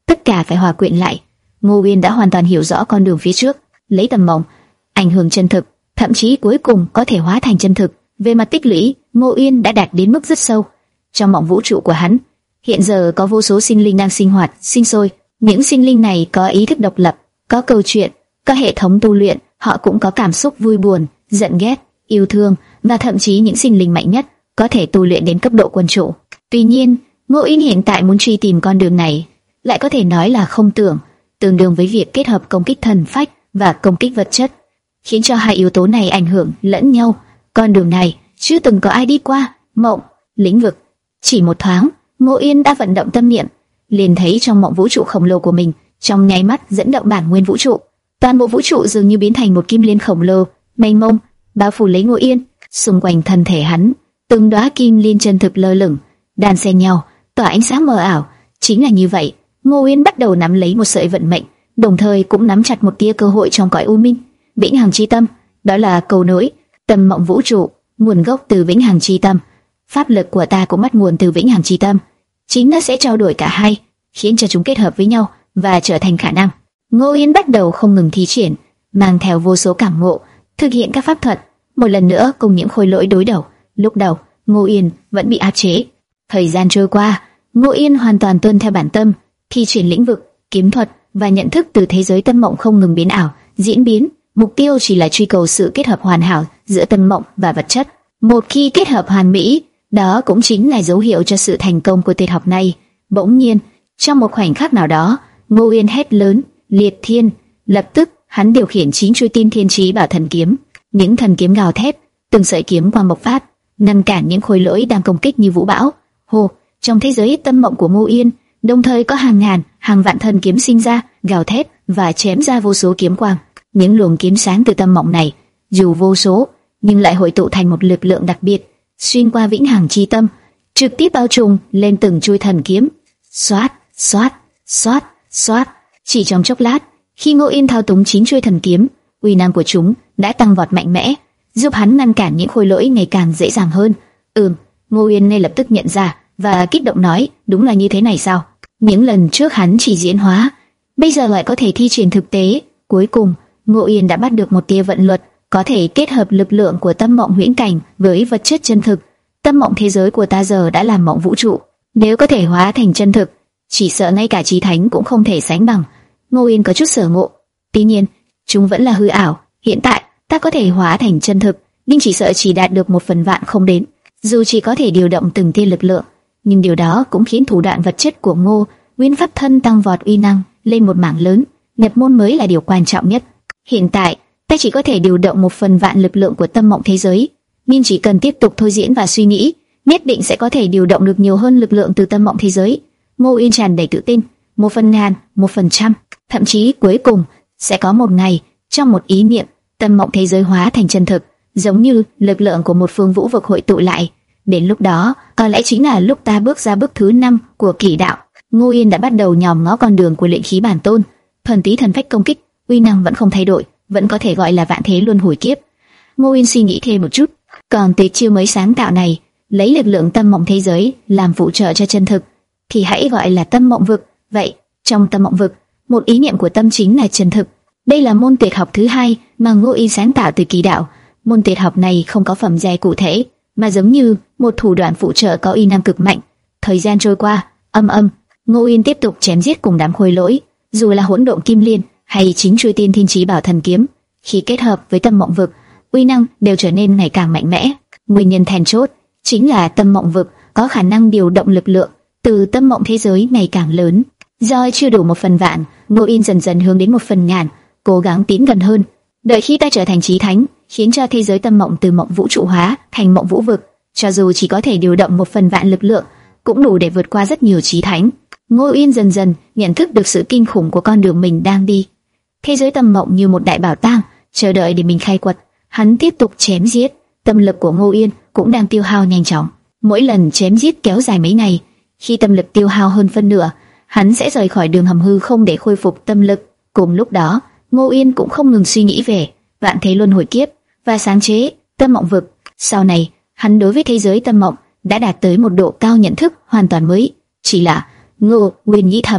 tất cả phải hòa quyện lại. Ngô Uyên đã hoàn toàn hiểu rõ con đường phía trước, lấy tầm mộng ảnh hưởng chân thực, thậm chí cuối cùng có thể hóa thành chân thực. Về mặt tích lũy, Ngô Uyên đã đạt đến mức rất sâu. Trong mộng vũ trụ của hắn, hiện giờ có vô số sinh linh đang sinh hoạt, sinh sôi. Những sinh linh này có ý thức độc lập, có câu chuyện, có hệ thống tu luyện, họ cũng có cảm xúc vui buồn, giận ghét, yêu thương, và thậm chí những sinh linh mạnh nhất có thể tu luyện đến cấp độ quân chủ. Tuy nhiên, Ngô Uyên hiện tại muốn truy tìm con đường này, lại có thể nói là không tưởng, tương đương với việc kết hợp công kích thần phách và công kích vật chất, khiến cho hai yếu tố này ảnh hưởng lẫn nhau. Con đường này chưa từng có ai đi qua. Mộng lĩnh vực. Chỉ một thoáng, Ngô Uyên đã vận động tâm niệm, liền thấy trong mộng vũ trụ khổng lồ của mình, trong nháy mắt dẫn động bản nguyên vũ trụ. Toàn bộ vũ trụ dường như biến thành một kim liên khổng lồ, mênh mông, bao phủ lấy Ngô Uyên. Xung quanh thân thể hắn, từng đóa kim liên chân thực lơ lửng, đan xen nhau, tỏa ánh sáng mờ ảo. Chính là như vậy, Ngô Uyên bắt đầu nắm lấy một sợi vận mệnh, đồng thời cũng nắm chặt một tia cơ hội trong cõi u minh. Vĩnh hằng chi tâm, đó là cầu nối. Tâm mộng vũ trụ, nguồn gốc từ vĩnh hằng chi tâm. Pháp lực của ta cũng bắt nguồn từ vĩnh hằng chi tâm. Chính nó sẽ trao đổi cả hai, khiến cho chúng kết hợp với nhau và trở thành khả năng. Ngô Uyên bắt đầu không ngừng thi triển, mang theo vô số cảm ngộ, thực hiện các pháp thuật, một lần nữa cùng những khối lỗi đối đầu. Lúc đầu, Ngô Uyên vẫn bị áp chế. Thời gian trôi qua, Ngô Uyên hoàn toàn tuân theo bản tâm, thi triển lĩnh vực, kiếm thuật và nhận thức từ thế giới tâm mộng không ngừng biến ảo, diễn biến. Mục tiêu chỉ là truy cầu sự kết hợp hoàn hảo giữa tâm mộng và vật chất. Một khi kết hợp hoàn mỹ, đó cũng chính là dấu hiệu cho sự thành công của tuyệt học này. Bỗng nhiên, trong một khoảnh khắc nào đó, Ngô Uyên hét lớn, liệt thiên! Lập tức, hắn điều khiển chín chuôi tiên thiên chí bảo thần kiếm. Những thần kiếm gào thét, từng sợi kiếm quang bộc phát, ngăn cản những khối lỗi đang công kích như vũ bão. Hồ, trong thế giới tâm mộng của Ngô Uyên, đồng thời có hàng ngàn, hàng vạn thần kiếm sinh ra, gào thét và chém ra vô số kiếm quang. Những luồng kiếm sáng từ tâm mộng này, dù vô số, nhưng lại hội tụ thành một lực lượng đặc biệt, xuyên qua vĩnh hằng chi tâm, trực tiếp bao trùm lên từng chuôi thần kiếm. Xoát, xoát, xoát, xoát. Chỉ trong chốc lát, khi Ngô Uyên thao túng chín chuôi thần kiếm, uy năng của chúng đã tăng vọt mạnh mẽ, giúp hắn ngăn cản những khối lỗi ngày càng dễ dàng hơn. Ừm, Ngô Uyên ngay lập tức nhận ra và kích động nói, đúng là như thế này sao? Những lần trước hắn chỉ diễn hóa, bây giờ lại có thể thi triển thực tế. Cuối cùng, Ngô Uyên đã bắt được một tia vận luật, có thể kết hợp lực lượng của tâm mộng huyễn cảnh với vật chất chân thực. Tâm mộng thế giới của ta giờ đã là mộng vũ trụ, nếu có thể hóa thành chân thực, chỉ sợ ngay cả chí thánh cũng không thể sánh bằng. Ngô Uyên có chút sở ngộ. Tuy nhiên, chúng vẫn là hư ảo. Hiện tại, ta có thể hóa thành chân thực, nhưng chỉ sợ chỉ đạt được một phần vạn không đến. Dù chỉ có thể điều động từng tia lực lượng, nhưng điều đó cũng khiến thủ đoạn vật chất của Ngô Uyên pháp thân tăng vọt uy năng lên một mảng lớn. Nhập môn mới là điều quan trọng nhất. Hiện tại, ta chỉ có thể điều động một phần vạn lực lượng của tâm mộng thế giới, nhưng chỉ cần tiếp tục thôi diễn và suy nghĩ, nhất định sẽ có thể điều động được nhiều hơn lực lượng từ tâm mộng thế giới. Ngô Uyên tràn đầy tự tin, một phần ngàn, một phần trăm, thậm chí cuối cùng sẽ có một ngày, trong một ý niệm, tâm mộng thế giới hóa thành chân thực, giống như lực lượng của một phương vũ vực hội tụ lại. Đến lúc đó, có lẽ chính là lúc ta bước ra bước thứ năm của kỳ đạo. Ngô Uyên đã bắt đầu nhòm ngó con đường của luyện khí bản tôn. Thuần túy thần phách công kích, uy năng vẫn không thay đổi, vẫn có thể gọi là vạn thế luân hồi kiếp. Ngô Uyên suy nghĩ thêm một chút, còn tuyệt chiêu mới sáng tạo này, lấy lực lượng tâm mộng thế giới làm phụ trợ cho chân thực, thì hãy gọi là tâm mộng vực. Vậy, trong tâm mộng vực, một ý niệm của tâm chính là chân thực. Đây là môn tuyệt học thứ hai mà Ngô Uyên sáng tạo từ kỳ đạo. Môn tuyệt học này không có phẩm giai cụ thể, mà giống như một thủ đoạn phụ trợ có uy năng cực mạnh. Thời gian trôi qua, âm âm, Ngô Uyên tiếp tục chém giết cùng đám khối lỗi, dù là hỗn độn kim liên hay chính chuôi tiên thiên chí bảo thần kiếm, khi kết hợp với tâm mộng vực, uy năng đều trở nên ngày càng mạnh mẽ. Nguyên nhân then chốt chính là tâm mộng vực có khả năng điều động lực lượng từ tâm mộng thế giới ngày càng lớn. Do chưa đủ một phần vạn, Ngô Uyên dần dần hướng đến một phần ngàn, cố gắng tiến gần hơn. Đợi khi ta trở thành chí thánh, khiến cho thế giới tâm mộng từ mộng vũ trụ hóa thành mộng vũ vực, cho dù chỉ có thể điều động một phần vạn lực lượng, cũng đủ để vượt qua rất nhiều chí thánh. Ngô Uyên dần dần nhận thức được sự kinh khủng của con đường mình đang đi. Thế giới tâm mộng như một đại bảo tàng, chờ đợi để mình khai quật. Hắn tiếp tục chém giết, tâm lực của Ngô Uyên cũng đang tiêu hao nhanh chóng. Mỗi lần chém giết kéo dài mấy ngày, khi tâm lực tiêu hao hơn phân nửa, hắn sẽ rời khỏi đường hầm hư không để khôi phục tâm lực. Cùng lúc đó, Ngô Uyên cũng không ngừng suy nghĩ về vạn thế luân hồi kiếp và sáng chế tâm mộng vực. Sau này, hắn đối với thế giới tâm mộng đã đạt tới một độ cao nhận thức hoàn toàn mới. Chỉ là Ngô Uyên nghĩ thầm,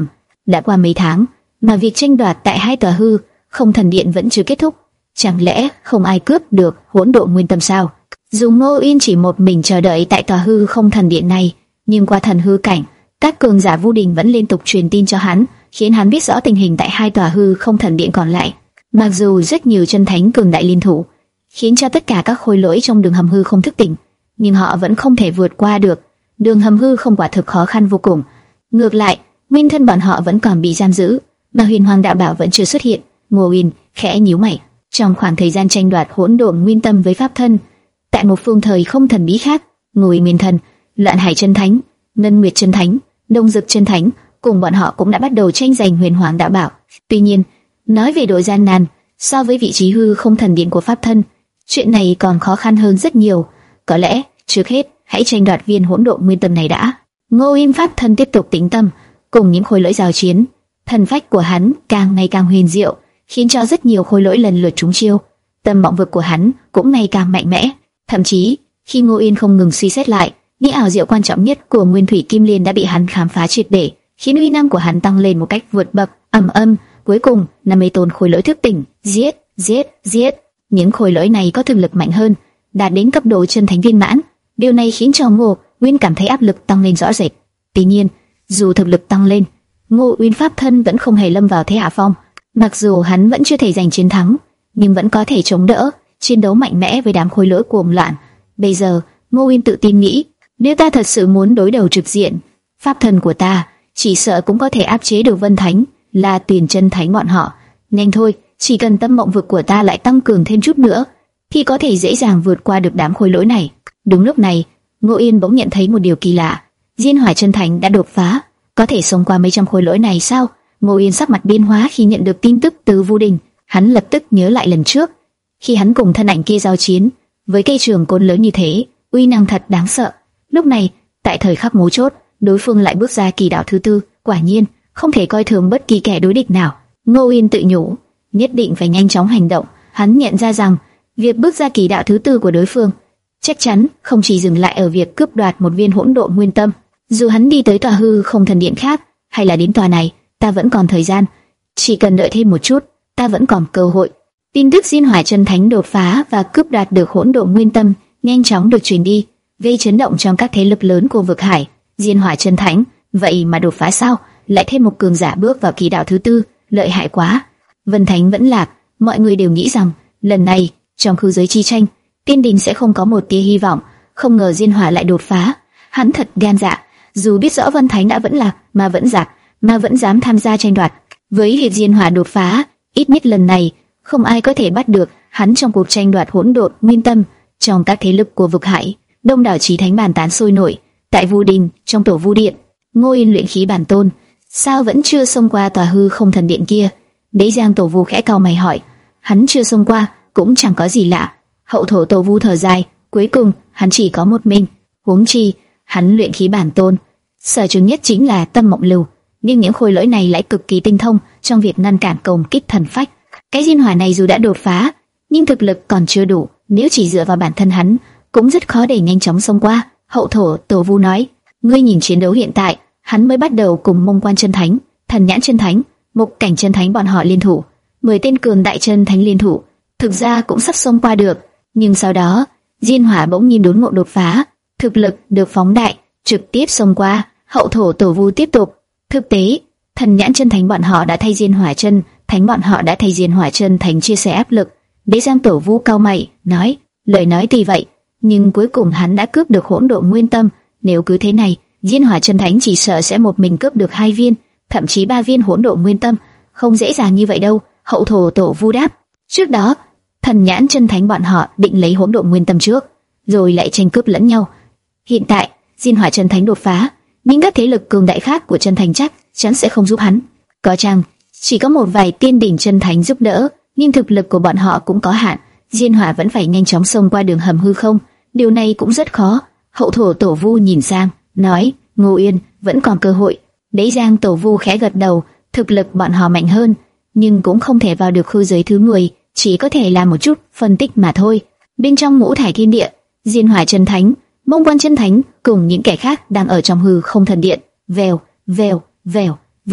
Đã qua mấy tháng, mà việc tranh đoạt tại hai tòa hư không thần điện vẫn chưa kết thúc. Chẳng lẽ không ai cướp được hỗn độn nguyên tâm sao? Dù Ngô Uyên chỉ một mình chờ đợi tại tòa hư không thần điện này, nhưng qua thần hư cảnh, các cường giả Vu Đình vẫn liên tục truyền tin cho hắn, khiến hắn biết rõ tình hình tại hai tòa hư không thần điện còn lại. Mặc dù rất nhiều chân thánh cường đại liên thủ, khiến cho tất cả các khối lỗi trong đường hầm hư không thức tỉnh, nhưng họ vẫn không thể vượt qua được. Đường hầm hư không quả thực khó khăn vô cùng. Ngược lại, nguyên thân bọn họ vẫn còn bị giam giữ, mà Huyền Hoàng đạo bảo vẫn chưa xuất hiện. Ngô Uyên khẽ nhíu mày. Trong khoảng thời gian tranh đoạt hỗn độn nguyên tâm với pháp thân, tại một phương thời không thần bí khác, Ngô Uyên nguyên thần, Loạn Hải chân thánh, Ngân Nguyệt chân thánh, Đông Dực chân thánh cùng bọn họ cũng đã bắt đầu tranh giành Huyền Hoàng đạo bảo. Tuy nhiên, nói về độ gian nan, so với vị trí hư không thần điện của pháp thân, chuyện này còn khó khăn hơn rất nhiều. Có lẽ trước hết hãy tranh đoạt viên hỗn độn nguyên tâm này đã. Ngô Uyên pháp thân tiếp tục tĩnh tâm, cùng những khối lỗi giao chiến. Thần phách của hắn càng ngày càng huyền diệu, khiến cho rất nhiều khối lỗi lần lượt trúng chiêu. Tâm vọng vực của hắn cũng ngày càng mạnh mẽ. Thậm chí khi Ngô Uyên không ngừng suy xét lại, những ảo diệu quan trọng nhất của Nguyên Thủy Kim Liên đã bị hắn khám phá triệt để, khiến uy năng của hắn tăng lên một cách vượt bậc. Ầm ầm, cuối cùng năm mươi tôn khối lỗi thức tỉnh, giết, giết, giết. Những khối lỗi này có thực lực mạnh hơn, đạt đến cấp độ chân thánh viên mãn. Điều này khiến cho Ngô Uyên cảm thấy áp lực tăng lên rõ rệt. Tuy nhiên, dù thực lực tăng lên, Ngô Uyên pháp thân vẫn không hề lâm vào thế hạ phong. Mặc dù hắn vẫn chưa thể giành chiến thắng, nhưng vẫn có thể chống đỡ, chiến đấu mạnh mẽ với đám khối lỗi cuồng loạn. Bây giờ, Ngô Uyên tự tin nghĩ, nếu ta thật sự muốn đối đầu trực diện, pháp thân của ta chỉ sợ cũng có thể áp chế được Vân Thánh, là Tuyền chân thánh bọn họ. Nhanh thôi, chỉ cần tâm mộng vực của ta lại tăng cường thêm chút nữa, thì có thể dễ dàng vượt qua được đám khối lỗi này. Đúng lúc này, Ngô Uyên bỗng nhận thấy một điều kỳ lạ. Diên Hỏa chân thánh đã đột phá, có thể xông qua mấy trăm khối lỗi này sao? Ngô Uyên sắc mặt biến hóa khi nhận được tin tức từ Vu Đình. Hắn lập tức nhớ lại lần trước, khi hắn cùng thân ảnh kia giao chiến, với cây trường côn lớn như thế, uy năng thật đáng sợ. Lúc này, tại thời khắc mấu chốt, đối phương lại bước ra kỳ đạo thứ tư. Quả nhiên, không thể coi thường bất kỳ kẻ đối địch nào. Ngô Uyên tự nhủ, nhất định phải nhanh chóng hành động. Hắn nhận ra rằng, việc bước ra kỳ đạo thứ tư của đối phương chắc chắn không chỉ dừng lại ở việc cướp đoạt một viên hỗn độn nguyên tâm. Dù hắn đi tới tòa hư không thần điện khác, hay là đến tòa này, ta vẫn còn thời gian. Chỉ cần đợi thêm một chút, ta vẫn còn cơ hội. Tin tức Diên Hỏa chân thánh đột phá và cướp đoạt được hỗn độn nguyên tâm nhanh chóng được truyền đi, gây chấn động trong các thế lực lớn của vực hải. Diên Hỏa chân thánh, vậy mà đột phá sao? Lại thêm một cường giả bước vào kỳ đạo thứ tư, lợi hại quá. Vân Thánh vẫn lạc, mọi người đều nghĩ rằng lần này trong khư giới chi tranh, Tiên Đình sẽ không có một tia hy vọng. Không ngờ Diên Hỏa lại đột phá, hắn thật gan dạ, dù biết rõ Vân Thánh đã vẫn lạc mà vẫn giặc, mà vẫn dám tham gia tranh đoạt. Với việc Diên Hỏa đột phá, ít nhất lần này không ai có thể bắt được hắn trong cuộc tranh đoạt hỗn độn nguyên tâm. Trong các thế lực của vực hải, đông đảo chí thánh bàn tán sôi nổi. Tại Vu Đình, trong tổ Vu Điện, Ngô Uyên luyện khí bản tôn, sao vẫn chưa xông qua tòa hư không thần điện kia? Đế Giang tổ Vu khẽ cau mày hỏi. Hắn chưa xông qua cũng chẳng có gì lạ. Hậu thổ tổ Vu thở dài, cuối cùng hắn chỉ có một mình. Huống chi hắn luyện khí bản tôn, sở trường nhất chính là tâm mộng lưu, nhưng những khối lỗi này lại cực kỳ tinh thông trong việc ngăn cản công kích thần phách. Cái Diên Hỏa này dù đã đột phá, nhưng thực lực còn chưa đủ, nếu chỉ dựa vào bản thân hắn, cũng rất khó để nhanh chóng xông qua. Hậu thổ tổ Vu nói, ngươi nhìn chiến đấu hiện tại, hắn mới bắt đầu cùng Mông Quan chân thánh, Thần Nhãn chân thánh, Mục Cảnh chân thánh bọn họ liên thủ, mười tên cường đại chân thánh liên thủ, thực ra cũng sắp xông qua được. Nhưng sau đó, Diên Hỏa bỗng nhiên đốn ngộ đột phá, thực lực được phóng đại, trực tiếp xông qua. Hậu thổ tổ Vu tiếp tục, thực tế, Thần Nhãn chân thánh bọn họ đã thay Diên Hỏa chân thánh bọn họ đã thay Diên Hỏa chân thánh chia sẻ áp lực. Đế Giang tổ Vu cau mày nói, lời nói thì vậy, nhưng cuối cùng hắn đã cướp được hỗn độn nguyên tâm. Nếu cứ thế này, Diên Hỏa chân thánh chỉ sợ sẽ một mình cướp được hai viên, thậm chí ba viên hỗn độn nguyên tâm, không dễ dàng như vậy đâu. Hậu thổ tổ Vu đáp, trước đó Thần Nhãn chân thánh bọn họ định lấy hỗn độn nguyên tâm trước, rồi lại tranh cướp lẫn nhau. Hiện tại Diên Hỏa chân thánh đột phá, nhưng các thế lực cường đại khác của chân thánh chắc chắn sẽ không giúp hắn. Có chăng chỉ có một vài tiên đỉnh chân thánh giúp đỡ, nhưng thực lực của bọn họ cũng có hạn. Diên Hỏa vẫn phải nhanh chóng xông qua đường hầm hư không, điều này cũng rất khó. Hậu thổ tổ Vu nhìn sang, nói, Ngô Uyên vẫn còn cơ hội. Đế Giang tổ Vu khẽ gật đầu, thực lực bọn họ mạnh hơn, nhưng cũng không thể vào được khư giới thứ mười, chỉ có thể làm một chút phân tích mà thôi. Bên trong ngũ thải thiên địa, Diên Hỏa chân thánh, Mông Quan chân thánh cùng những kẻ khác đang ở trong hư không thần điện. Vèo, vèo, vèo, vèo,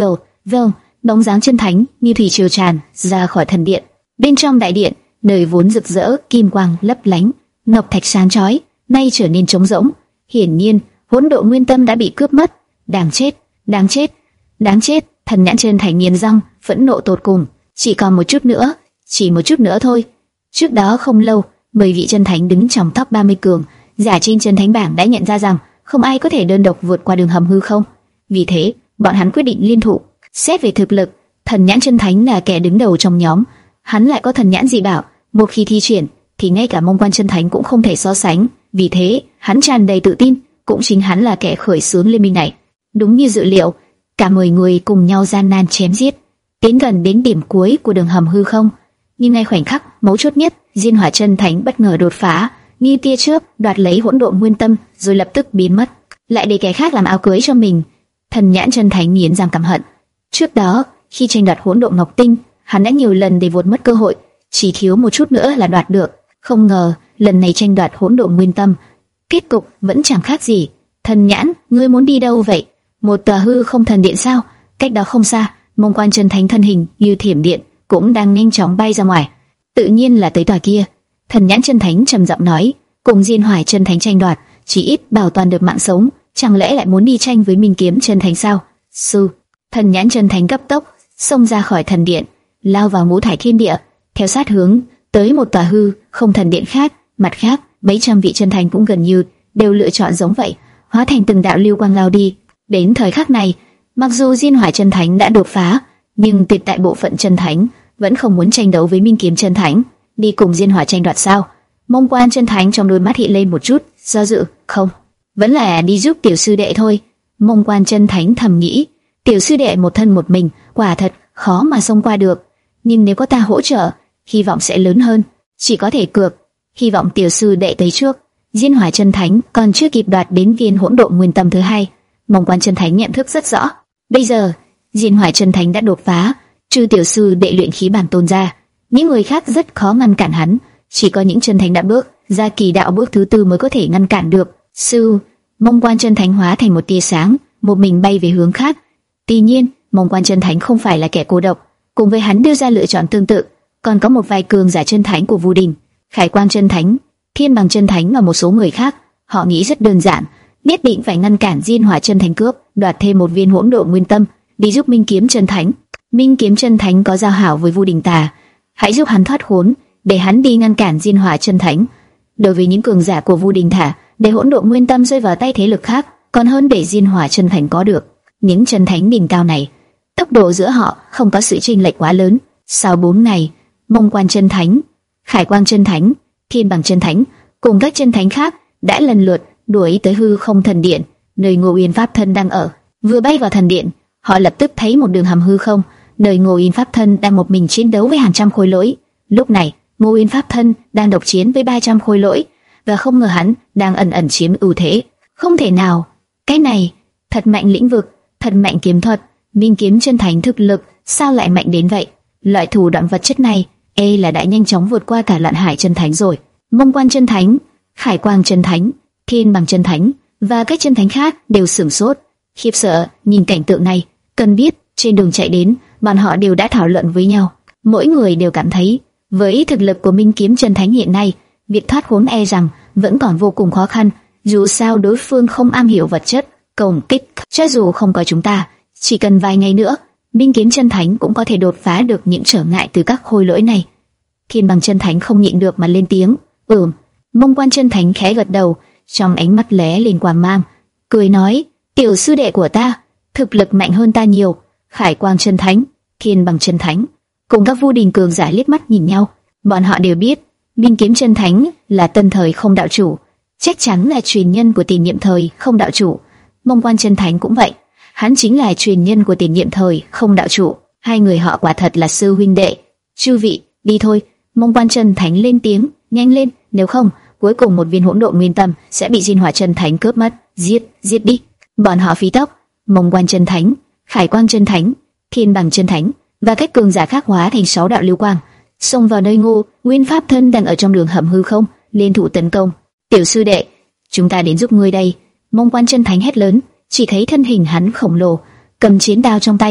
Vâng, bóng dáng chân thánh như thủy triều tràn ra khỏi thần điện. Bên trong đại điện, nơi vốn rực rỡ kim quang lấp lánh, ngọc thạch sáng chói, nay trở nên trống rỗng. Hiển nhiên, hỗn độn nguyên tâm đã bị cướp mất. Đáng chết, đáng chết, đáng chết! Thần nhãn chân thánh nghiến răng, phẫn nộ tột cùng. Chỉ còn một chút nữa, chỉ một chút nữa thôi. Trước đó không lâu, mười vị chân thánh đứng trong top ba mươi cường giả trên chân thánh bảng đã nhận ra rằng không ai có thể đơn độc vượt qua đường hầm hư không. Vì thế, bọn hắn quyết định liên thủ. Xét về thực lực, thần nhãn chân thánh là kẻ đứng đầu trong nhóm. Hắn lại có thần nhãn dị bảo, một khi thi triển thì ngay cả mông quan chân thánh cũng không thể so sánh. Vì thế, hắn tràn đầy tự tin, cũng chính hắn là kẻ khởi xướng liên minh này. Đúng như dự liệu, cả mười người cùng nhau gian nan chém giết, tiến gần đến điểm cuối của đường hầm hư không. Nhưng ngay khoảnh khắc mấu chốt nhất, Diên Hỏa Chân Thánh bất ngờ đột phá, như tia chớp đoạt lấy hỗn độn nguyên tâm, rồi lập tức biến mất, lại để kẻ khác làm áo cưới cho mình. Thần nhãn chân thánh nghiến răng căm hận. Trước đó, khi tranh đoạt hỗn độn ngọc tinh, hắn đã nhiều lần để vụt mất cơ hội, chỉ thiếu một chút nữa là đoạt được. Không ngờ lần này tranh đoạt hỗn độn nguyên tâm, kết cục vẫn chẳng khác gì. Thần nhãn, ngươi muốn đi đâu vậy? Một tòa hư không thần điện sao? Cách đó không xa, mông quan chân thánh thân hình như thiểm điện cũng đang nhanh chóng bay ra ngoài. Tự nhiên là tới tòa kia. Thần nhãn chân thánh trầm giọng nói, cùng Diên Hỏa chân thánh tranh đoạt, chỉ ít bảo toàn được mạng sống, chẳng lẽ lại muốn đi tranh với Minh Kiếm chân thánh sao? Sư, thần nhãn chân thánh cấp tốc xông ra khỏi thần điện, lao vào ngũ thải thiên địa, theo sát hướng tới một tòa hư không thần điện khác. Mặt khác, mấy trăm vị chân thánh cũng gần như đều lựa chọn giống vậy, hóa thành từng đạo lưu quang lao đi. Đến thời khắc này, mặc dù Diên Hỏa chân thánh đã đột phá, nhưng tuyệt đại bộ phận chân thánh vẫn không muốn tranh đấu với Minh Kiếm chân thánh. Đi cùng Diên Hỏa tranh đoạt sao? Mông quan chân thánh trong đôi mắt hiện lên một chút do dự. Không, vẫn là đi giúp tiểu sư đệ thôi. Mông quan chân thánh thầm nghĩ, tiểu sư đệ một thân một mình, quả thật khó mà xông qua được. Nhưng nếu có ta hỗ trợ, hy vọng sẽ lớn hơn. Chỉ có thể cược, hy vọng tiểu sư đệ tới trước. Diên Hỏa chân thánh còn chưa kịp đoạt đến viên hỗn độn nguyên tâm thứ hai. Mông quan chân thánh nhận thức rất rõ, bây giờ Diên Hỏa chân thánh đã đột phá, trừ tiểu sư đệ luyện khí bản tôn ra, những người khác rất khó ngăn cản hắn. Chỉ có những chân thánh đã bước ra kỳ đạo bước thứ tư mới có thể ngăn cản được. Sư, mông quan chân thánh hóa thành một tia sáng, một mình bay về hướng khác. Tuy nhiên, mông quan chân thánh không phải là kẻ cô độc, cùng với hắn đưa ra lựa chọn tương tự, còn có một vài cường giả chân thánh của Vu Đình, Khải Quang chân thánh, Thiên Bằng chân thánh và một số người khác. Họ nghĩ rất đơn giản, nhất định phải ngăn cản Diên Hỏa chân thánh cướp đoạt thêm một viên hỗn độn nguyên tâm, đi giúp Minh Kiếm chân thánh. Minh Kiếm chân thánh có giao hảo với Vu Đình Tà, hãy giúp hắn thoát khốn, để hắn đi ngăn cản Diên Hỏa chân thánh. Đối với những cường giả của Vu Đình Thả, để hỗn độn nguyên tâm rơi vào tay thế lực khác, còn hơn để Diên Hỏa chân thánh có được. Những chân thánh đỉnh cao này, tốc độ giữa họ không có sự chênh lệch quá lớn. Sau bốn ngày, Mông Quan chân thánh, Khải Quang chân thánh, Thiên Bằng chân thánh cùng các chân thánh khác đã lần lượt đuổi tới hư không thần điện, nơi Ngô Uyên Pháp Thân đang ở. Vừa bay vào thần điện, họ lập tức thấy một đường hầm hư không, nơi Ngô Uyên Pháp Thân đang một mình chiến đấu với hàng trăm khối lỗi. Lúc này, Ngô Uyên Pháp Thân đang độc chiến với ba trăm khối lỗi, và không ngờ hắn đang ẩn ẩn chiếm ưu thế. Không thể nào, cái này thật mạnh lĩnh vực, thật mạnh kiếm thuật. Minh Kiếm chân thánh thực lực sao lại mạnh đến vậy? Loại thủ đoạn vật chất này, e là đã nhanh chóng vượt qua cả Loạn Hải chân thánh rồi. Mông Quan chân thánh, Khải Quang chân thánh, Thiên Bằng chân thánh và các chân thánh khác đều sửng sốt, khiếp sợ nhìn cảnh tượng này. Cần biết, trên đường chạy đến, bọn họ đều đã thảo luận với nhau. Mỗi người đều cảm thấy, với thực lực của Minh Kiếm chân thánh hiện nay, việc thoát khốn e rằng vẫn còn vô cùng khó khăn. Dù sao đối phương không am hiểu vật chất công kích, cho dù không có chúng ta, chỉ cần vài ngày nữa, Minh Kiếm chân thánh cũng có thể đột phá được những trở ngại từ các khối lỗi này. Thiên Bằng chân thánh không nhịn được mà lên tiếng. Ừm. Mông Quan chân thánh khẽ gật đầu, trong ánh mắt lóe lên quang mang, cười nói: tiểu sư đệ của ta, thực lực mạnh hơn ta nhiều. Khải Quang chân thánh, Thiên Bằng chân thánh cùng các Vu Đình cường giả liếc mắt nhìn nhau. Bọn họ đều biết Minh Kiếm chân thánh là tân thời không đạo chủ, chắc chắn là truyền nhân của tiền nhiệm thời không đạo chủ. Mông Quan chân thánh cũng vậy, hắn chính là truyền nhân của tiền nhiệm thời không đạo chủ. Hai người họ quả thật là sư huynh đệ. Chư vị, đi thôi. Mông Quan chân thánh lên tiếng, nhanh lên, nếu không, cuối cùng một viên hỗn độn nguyên tâm sẽ bị Diên Hỏa chân thánh cướp mất. Giết, giết đi. Bọn họ phi tốc. Mông Quan chân thánh, Khải Quang chân thánh, Thiên Bằng chân thánh và các cường giả khác hóa thành sáu đạo lưu quang, xông vào nơi Ngô Uyên Pháp Thân đang ở trong đường hầm hư không, liên thủ tấn công. Tiểu sư đệ, chúng ta đến giúp ngươi đây. Mông Quan chân thánh hét lớn, chỉ thấy thân hình hắn khổng lồ, cầm chiến đao trong tay,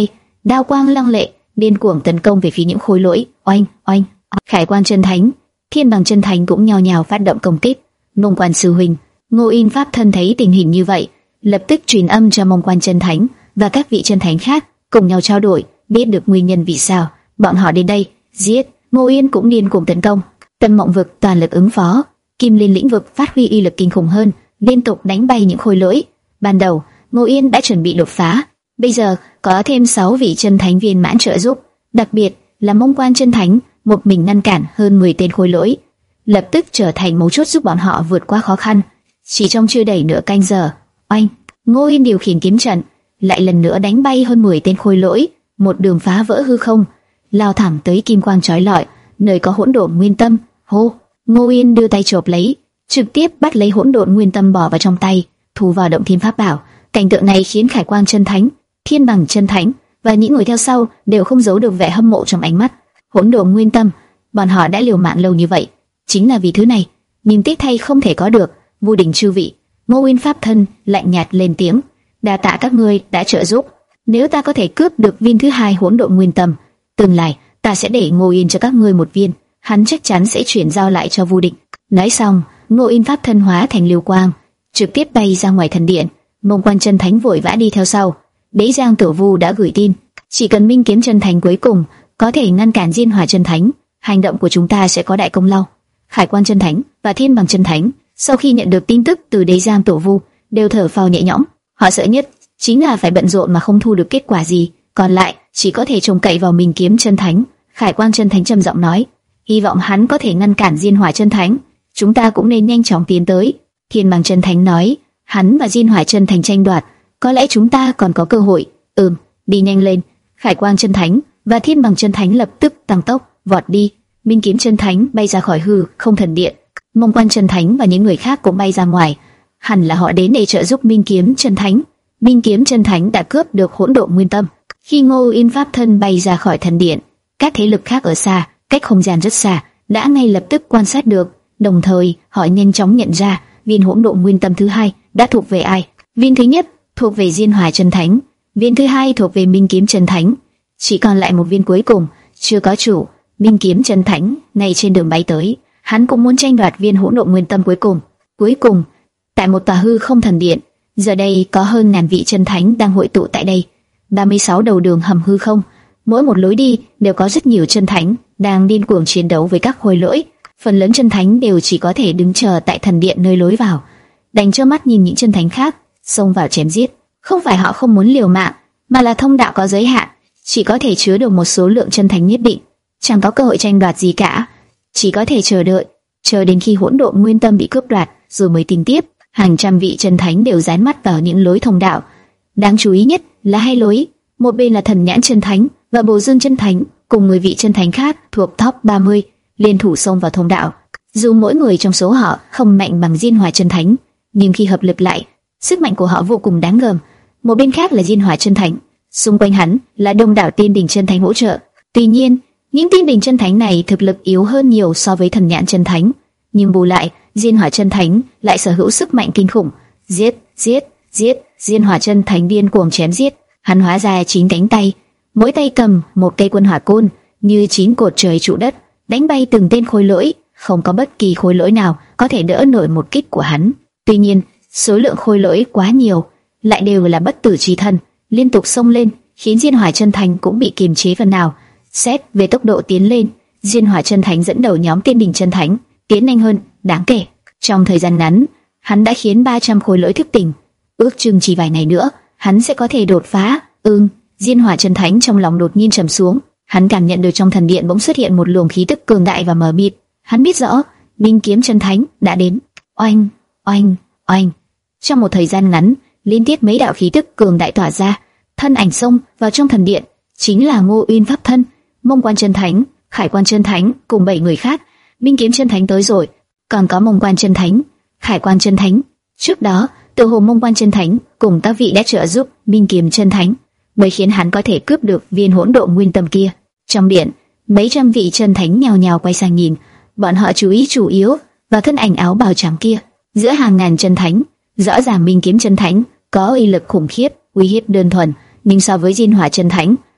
đao quang lăng lệ, điên cuồng tấn công về phía những khối lỗi. Oanh, oanh, Khải Quan Chân Thánh, Thiên Bằng Chân Thánh cũng nhao nhao phát động công kích. Mông Quan sư huynh, Ngô Yên Pháp Thân thấy tình hình như vậy, lập tức truyền âm cho Mông Quan Chân Thánh và các vị chân thánh khác cùng nhau trao đổi, biết được nguyên nhân vì sao bọn họ đến đây. Giết! Ngô Yên cũng điên cuồng tấn công. Tâm Mộng Vực toàn lực ứng phó, Kim Liên lĩnh vực phát huy uy lực kinh khủng hơn, liên tục đánh bay những khối lỗi. Ban đầu, Ngô Yên đã chuẩn bị đột phá, bây giờ có thêm sáu vị chân thánh viên mãn trợ giúp, đặc biệt là Mông Quan Chân Thánh một mình ngăn cản hơn mười tên khối lỗi, lập tức trở thành mấu chốt giúp bọn họ vượt qua khó khăn. Chỉ trong chưa đầy nửa canh giờ, oanh, Ngô Yên điều khiển kiếm trận, lại lần nữa đánh bay hơn mười tên khối lỗi, một đường phá vỡ hư không, lao thẳng tới kim quang chói lọi, nơi có hỗn độn nguyên tâm. Hô! Ngô Yên đưa tay chộp lấy, trực tiếp bắt lấy hỗn độn nguyên tâm bỏ vào trong tay, thu vào động thiên pháp bảo. Cảnh tượng này khiến Khải Quan Chân Thánh, Thiên Bằng Chân Thánh và những người theo sau đều không giấu được vẻ hâm mộ trong ánh mắt. Hỗn độn nguyên tâm, bọn họ đã liều mạng lâu như vậy, chính là vì thứ này, nhưng tiếc thay không thể có được. Vô Đình chư vị, Ngô Yên Pháp Thân lạnh nhạt lên tiếng, đa tạ các ngươi đã trợ giúp. Nếu ta có thể cướp được viên thứ hai hỗn độn nguyên tâm, tương lai ta sẽ để Ngô Yên cho các ngươi một viên, hắn chắc chắn sẽ chuyển giao lại cho Vô Đình. Nói xong, Ngô Yên Pháp Thân hóa thành lưu quang, trực tiếp bay ra ngoài thần điện. Mông Quan Chân Thánh vội vã đi theo sau. Đế Giang Tử Vu đã gửi tin, chỉ cần Minh Kiếm Chân Thánh cuối cùng có thể ngăn cản Diên Hỏa Chân Thánh, hành động của chúng ta sẽ có đại công lao. Khải Quan Chân Thánh và Thiên Bằng Chân Thánh sau khi nhận được tin tức từ Đế Giang Tử Vu đều thở phào nhẹ nhõm. Họ sợ nhất chính là phải bận rộn mà không thu được kết quả gì, còn lại chỉ có thể trông cậy vào Minh Kiếm Chân Thánh. Khải Quan Chân Thánh trầm giọng nói, hy vọng hắn có thể ngăn cản Diên Hỏa Chân Thánh, chúng ta cũng nên nhanh chóng tiến tới. Thiên Bằng Chân Thánh nói, hắn và Diên Hỏa Chân Thánh tranh đoạt, có lẽ chúng ta còn có cơ hội. Ừm, đi nhanh lên. Khải Quan Chân Thánh và Thiên Bằng Chân Thánh lập tức tăng tốc vọt đi. Minh Kiếm Chân Thánh bay ra khỏi hư không thần điện, Mông Quan Chân Thánh và những người khác cũng bay ra ngoài. Hẳn là họ đến để trợ giúp Minh Kiếm Chân Thánh. Minh Kiếm Chân Thánh đã cướp được hỗn độn nguyên tâm. Khi Ngô Yên Pháp Thân bay ra khỏi thần điện, các thế lực khác ở xa, cách không gian rất xa, đã ngay lập tức quan sát được. Đồng thời, họ nhanh chóng nhận ra viên hỗn độn nguyên tâm thứ hai đã thuộc về ai. Viên thứ nhất thuộc về Diên Hỏa Chân Thánh, viên thứ hai thuộc về Minh Kiếm Chân Thánh. Chỉ còn lại một viên cuối cùng chưa có chủ. Minh Kiếm Chân Thánh ngay trên đường bay tới, hắn cũng muốn tranh đoạt viên hỗn độn nguyên tâm cuối cùng. Cuối cùng, tại một tòa hư không thần điện, giờ đây có hơn ngàn vị chân thánh đang hội tụ tại đây. ba mươi sáu đầu đường hầm hư không, mỗi một lối đi đều có rất nhiều chân thánh đang điên cuồng chiến đấu với các khối lỗi. Phần lớn chân thánh đều chỉ có thể đứng chờ tại thần điện nơi lối vào, đành trơ mắt nhìn những chân thánh khác xông vào chém giết. Không phải họ không muốn liều mạng, mà là thông đạo có giới hạn, chỉ có thể chứa được một số lượng chân thánh nhất định, chẳng có cơ hội tranh đoạt gì cả, chỉ có thể chờ đợi, chờ đến khi hỗn độn nguyên tâm bị cướp đoạt rồi mới tính tiếp. Hàng trăm vị chân thánh đều dán mắt vào những lối thông đạo. Đáng chú ý nhất là hai lối, một bên là Thần Nhãn Chân Thánh và Bồ Dương Chân Thánh cùng mười vị chân thánh khác thuộc top ba mươi liên thủ xông vào thông đạo. Dù mỗi người trong số họ không mạnh bằng Diên Hỏa Chân Thánh, nhưng khi hợp lực lại, sức mạnh của họ vô cùng đáng gờm. Một bên khác là Diên Hỏa Chân Thánh, xung quanh hắn là đông đảo Tiên Đỉnh Chân Thánh hỗ trợ. Tuy nhiên, những Tiên Đỉnh Chân Thánh này thực lực yếu hơn nhiều so với Thần Nhãn Chân Thánh, nhưng bù lại, Diên Hỏa Chân Thánh lại sở hữu sức mạnh kinh khủng. Giết, giết, giết! Diên Hỏa Chân Thánh điên cuồng chém giết. Hắn hóa ra chín cánh tay, mỗi tay cầm một cây quân hỏa côn, như chín cột trời trụ đất, đánh bay từng tên khối lỗi. Không có bất kỳ khối lỗi nào có thể đỡ nổi một kích của hắn. Tuy nhiên, số lượng khối lỗi quá nhiều, lại đều là bất tử chi thân, liên tục xông lên, khiến Diên Hỏa Chân Thánh cũng bị kiềm chế phần nào. Xét về tốc độ tiến lên, Diên Hỏa Chân Thánh dẫn đầu nhóm Tiên Đỉnh Chân Thánh, tiến nhanh hơn đáng kể. Trong thời gian ngắn, hắn đã khiến ba trăm khối lỗi thức tỉnh. Ước chừng chỉ vài ngày nữa, hắn sẽ có thể đột phá. Ừm, Diên Hỏa Chân Thánh trong lòng đột nhiên trầm xuống. Hắn cảm nhận được trong thần điện bỗng xuất hiện một luồng khí tức cường đại và mờ mịt. Hắn biết rõ, Minh Kiếm Chân Thánh đã đến. Oanh, oanh, oanh. Trong một thời gian ngắn, liên tiếp mấy đạo khí tức cường đại tỏa ra, thân ảnh xông vào trong thần điện, chính là Ngô Uyên Pháp Thân, Mông Quan Chân Thánh, Khải Quan Chân Thánh cùng bảy người khác. Minh Kiếm Chân Thánh tới rồi, còn có Mông Quan Chân Thánh, Khải Quan Chân Thánh. Trước đó, tự hồ Mông Quan Chân Thánh cùng các vị đã trợ giúp Minh Kiếm Chân Thánh, mới khiến hắn có thể cướp được viên hỗn độn nguyên tâm kia. Trong điện, mấy trăm vị chân thánh nhào nhào quay sang nhìn, bọn họ chú ý chủ yếu vào thân ảnh áo bào trắng kia. Giữa hàng ngàn chân thánh, rõ ràng Minh Kiếm Chân Thánh có uy lực khủng khiếp, uy hiếp đơn thuần, nhưng so với Diên Hỏa Chân Thánh,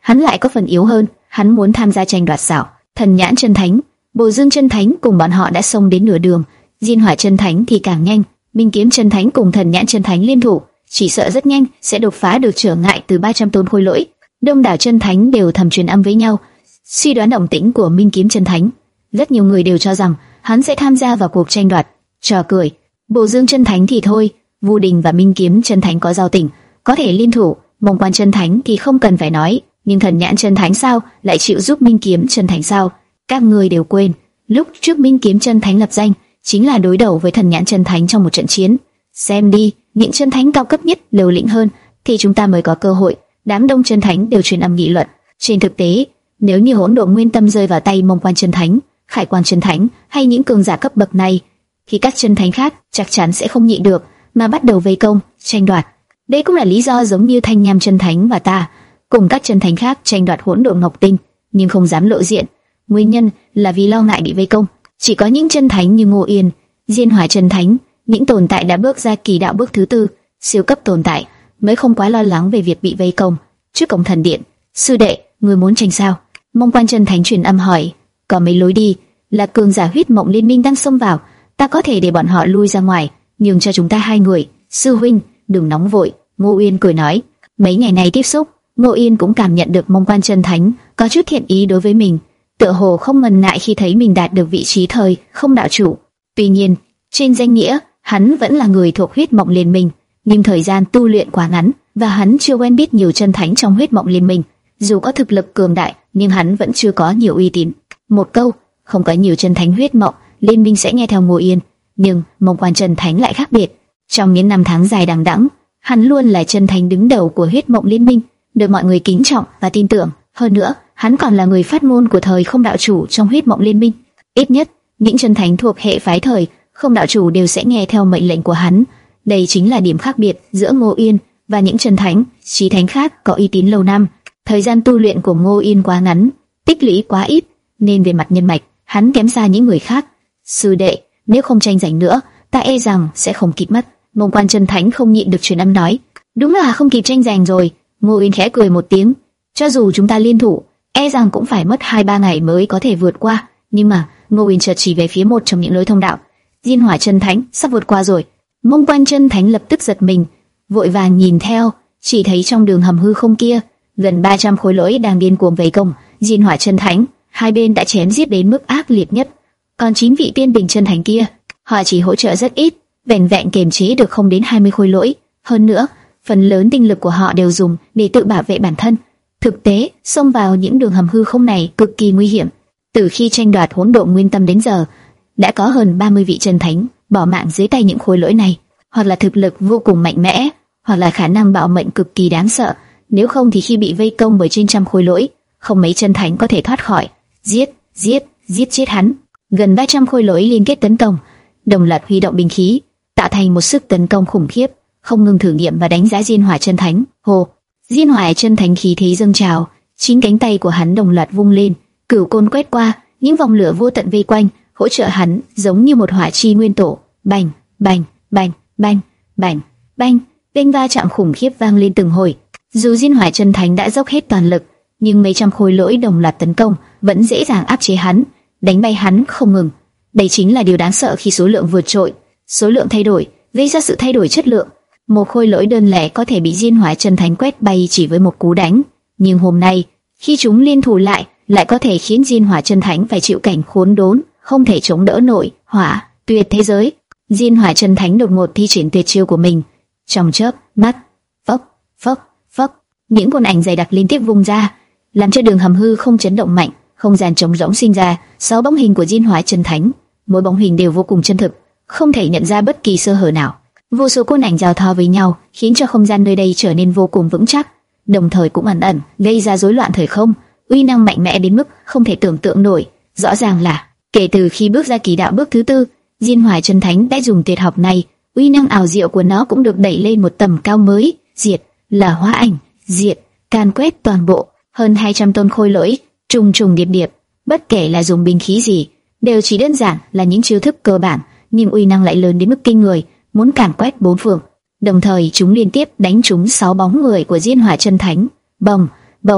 hắn lại có phần yếu hơn. Hắn muốn tham gia tranh đoạt sao? Thần nhãn chân thánh, Bồ Dương chân thánh cùng bọn họ đã xông đến nửa đường, Diên Hỏa chân thánh thì càng nhanh. Minh Kiếm chân thánh cùng Thần nhãn chân thánh liên thủ, chỉ sợ rất nhanh sẽ đột phá được trở ngại từ ba trăm tôn khôi lỗi. Đông đảo chân thánh đều thầm truyền âm với nhau, suy đoán động tĩnh của Minh Kiếm chân thánh. Rất nhiều người đều cho rằng hắn sẽ tham gia vào cuộc tranh đoạt. Trò cười. Bồ Dương chân thánh thì thôi, Vu Đình và Minh Kiếm chân thánh có giao tình, có thể liên thủ. Mông Quan chân thánh thì không cần phải nói, nhưng Thần nhãn chân thánh sao lại chịu giúp Minh Kiếm chân thánh sao? Các người đều quên, lúc trước Minh Kiếm chân thánh lập danh chính là đối đầu với Thần nhãn chân thánh trong một trận chiến. Xem đi, những chân thánh cao cấp nhất liều lĩnh hơn thì chúng ta mới có cơ hội. Đám đông chân thánh đều truyền âm nghị luận. Trên thực tế, nếu như hỗn độn nguyên tâm rơi vào tay Mông Quan chân thánh, Khải Quan chân thánh hay những cường giả cấp bậc này, thì các chân thánh khác chắc chắn sẽ không nhịn được mà bắt đầu vây công, tranh đoạt. Đây cũng là lý do giống như Thanh Nham chân thánh và ta cùng các chân thánh khác tranh đoạt hỗn độn ngọc tinh nhưng không dám lộ diện. Nguyên nhân là vì lo ngại bị vây công. Chỉ có những chân thánh như Ngô Yên, Diên Hỏa chân thánh, những tồn tại đã bước ra kỳ đạo bước thứ tư, siêu cấp tồn tại mới không quá lo lắng về việc bị vây công. Trước cổng thần điện, sư đệ, người muốn tranh sao? Mông Quan chân thánh truyền âm hỏi. Có mấy lối đi, là cường giả huyết mộng liên minh đang xông vào, ta có thể để bọn họ lui ra ngoài, nhường cho chúng ta hai người. Sư huynh, đừng nóng vội. Ngô Yên cười nói. Mấy ngày này tiếp xúc, Ngô Yên cũng cảm nhận được Mông Quan chân thánh có chút thiện ý đối với mình, tựa hồ không ngần ngại khi thấy mình đạt được vị trí thời không đạo chủ. Tuy nhiên, trên danh nghĩa, hắn vẫn là người thuộc huyết mộng liên minh, nhưng thời gian tu luyện quá ngắn và hắn chưa quen biết nhiều chân thánh trong huyết mộng liên minh. Dù có thực lực cường đại, nhưng hắn vẫn chưa có nhiều uy tín. Một câu, không có nhiều chân thánh huyết mộng liên minh sẽ nghe theo Ngô Yên, nhưng Mông Quan chân thánh lại khác biệt. Trong những năm tháng dài đằng đẵng, hắn luôn là chân thánh đứng đầu của huyết mộng liên minh, được mọi người kính trọng và tin tưởng. Hơn nữa, hắn còn là người phát ngôn của thời không đạo chủ trong huyết mộng liên minh. Ít nhất, những chân thánh thuộc hệ phái thời không đạo chủ đều sẽ nghe theo mệnh lệnh của hắn. Đây chính là điểm khác biệt giữa Ngô Yên và những chân thánh, chí thánh khác có uy tín lâu năm. Thời gian tu luyện của Ngô Yên quá ngắn, tích lũy quá ít, nên về mặt nhân mạch, hắn kém xa những người khác. Sư đệ, nếu không tranh giành nữa, ta e rằng sẽ không kịp mất. Mông Quan chân thánh không nhịn được truyền âm nói. Đúng là không kịp tranh giành rồi. Ngô Yên khẽ cười một tiếng. Cho dù chúng ta liên thủ, e rằng cũng phải mất hai ba ngày mới có thể vượt qua. Nhưng mà Ngô Yên chợt chỉ về phía một trong những lối thông đạo. Diên Hỏa chân thánh sắp vượt qua rồi. Mông Quan chân thánh lập tức giật mình, vội vàng nhìn theo, chỉ thấy trong đường hầm hư không kia, gần ba trăm khối lỗi đang điên cuồng vây công Diên Hỏa chân thánh. Hai bên đã chém giết đến mức ác liệt nhất. Còn chín vị tiên bình chân thánh kia, họ chỉ hỗ trợ rất ít, vẻn vẹn kiềm chế được không đến hai mươi khối lỗi. Hơn nữa, phần lớn tinh lực của họ đều dùng để tự bảo vệ bản thân. Thực tế, xông vào những đường hầm hư không này cực kỳ nguy hiểm. Từ khi tranh đoạt hỗn độn nguyên tâm đến giờ, đã có hơn ba mươi vị chân thánh bỏ mạng dưới tay những khối lỗi này, hoặc là thực lực vô cùng mạnh mẽ, hoặc là khả năng bảo mệnh cực kỳ đáng sợ. Nếu không thì khi bị vây công bởi trên trăm khối lỗi, không mấy chân thánh có thể thoát khỏi. Giết, giết, giết chết hắn. Gần ba trăm khối lỗi liên kết tấn công, đồng loạt huy động binh khí, tạo thành một sức tấn công khủng khiếp, không ngừng thử nghiệm và đánh giá Diên Hỏa chân thánh. Hồ, Diên Hỏa chân thánh khí thế dâng trào, chín cánh tay của hắn đồng loạt vung lên, cửu côn quét qua, những vòng lửa vô tận vây quanh, hỗ trợ hắn giống như một hỏa chi nguyên tổ. Bành, bành, bành, bành, bành, bành, tiếng va chạm khủng khiếp vang lên từng hồi. Dù Diên Hỏa chân thánh đã dốc hết toàn lực, nhưng mấy trăm khối lỗi đồng loạt tấn công vẫn dễ dàng áp chế hắn, đánh bay hắn không ngừng. Đây chính là điều đáng sợ khi số lượng vượt trội, số lượng thay đổi gây ra sự thay đổi chất lượng. Một khối lỗi đơn lẻ có thể bị Diên Hỏa chân thánh quét bay chỉ với một cú đánh, nhưng hôm nay khi chúng liên thủ lại, lại có thể khiến Diên Hỏa chân thánh phải chịu cảnh khốn đốn, không thể chống đỡ nổi. Hỏa tuyệt thế giới. Diên Hỏa chân thánh đột ngột thi triển tuyệt chiêu của mình. Trong chớp mắt, phốc, phốc, phốc, những quần ảnh dày đặc liên tiếp vung ra, làm cho đường hầm hư không chấn động mạnh, không gian trống rỗng sinh ra sáu bóng hình của Diên Hỏa chân thánh. Mỗi bóng hình đều vô cùng chân thực, không thể nhận ra bất kỳ sơ hở nào. Vô số quần ảnh giao thoa với nhau, khiến cho không gian nơi đây trở nên vô cùng vững chắc, đồng thời cũng ẩn ẩn gây ra rối loạn thời không, uy năng mạnh mẽ đến mức không thể tưởng tượng nổi. Rõ ràng là kể từ khi bước ra kỳ đạo bước thứ tư, Diên Hỏa chân thánh đã dùng tuyệt học này, uy năng ảo diệu của nó cũng được đẩy lên một tầm cao mới. Diệt là hóa ảnh, diệt can quét toàn bộ, hơn hai trăm tôn khôi lỗi, trùng trùng điệp điệp, bất kể là dùng binh khí gì, đều chỉ đơn giản là những chiêu thức cơ bản, nhưng uy năng lại lớn đến mức kinh người, muốn càn quét bốn phương. Đồng thời chúng liên tiếp đánh trúng sáu bóng người của Diên Hỏa chân thánh. Bồng, bồng,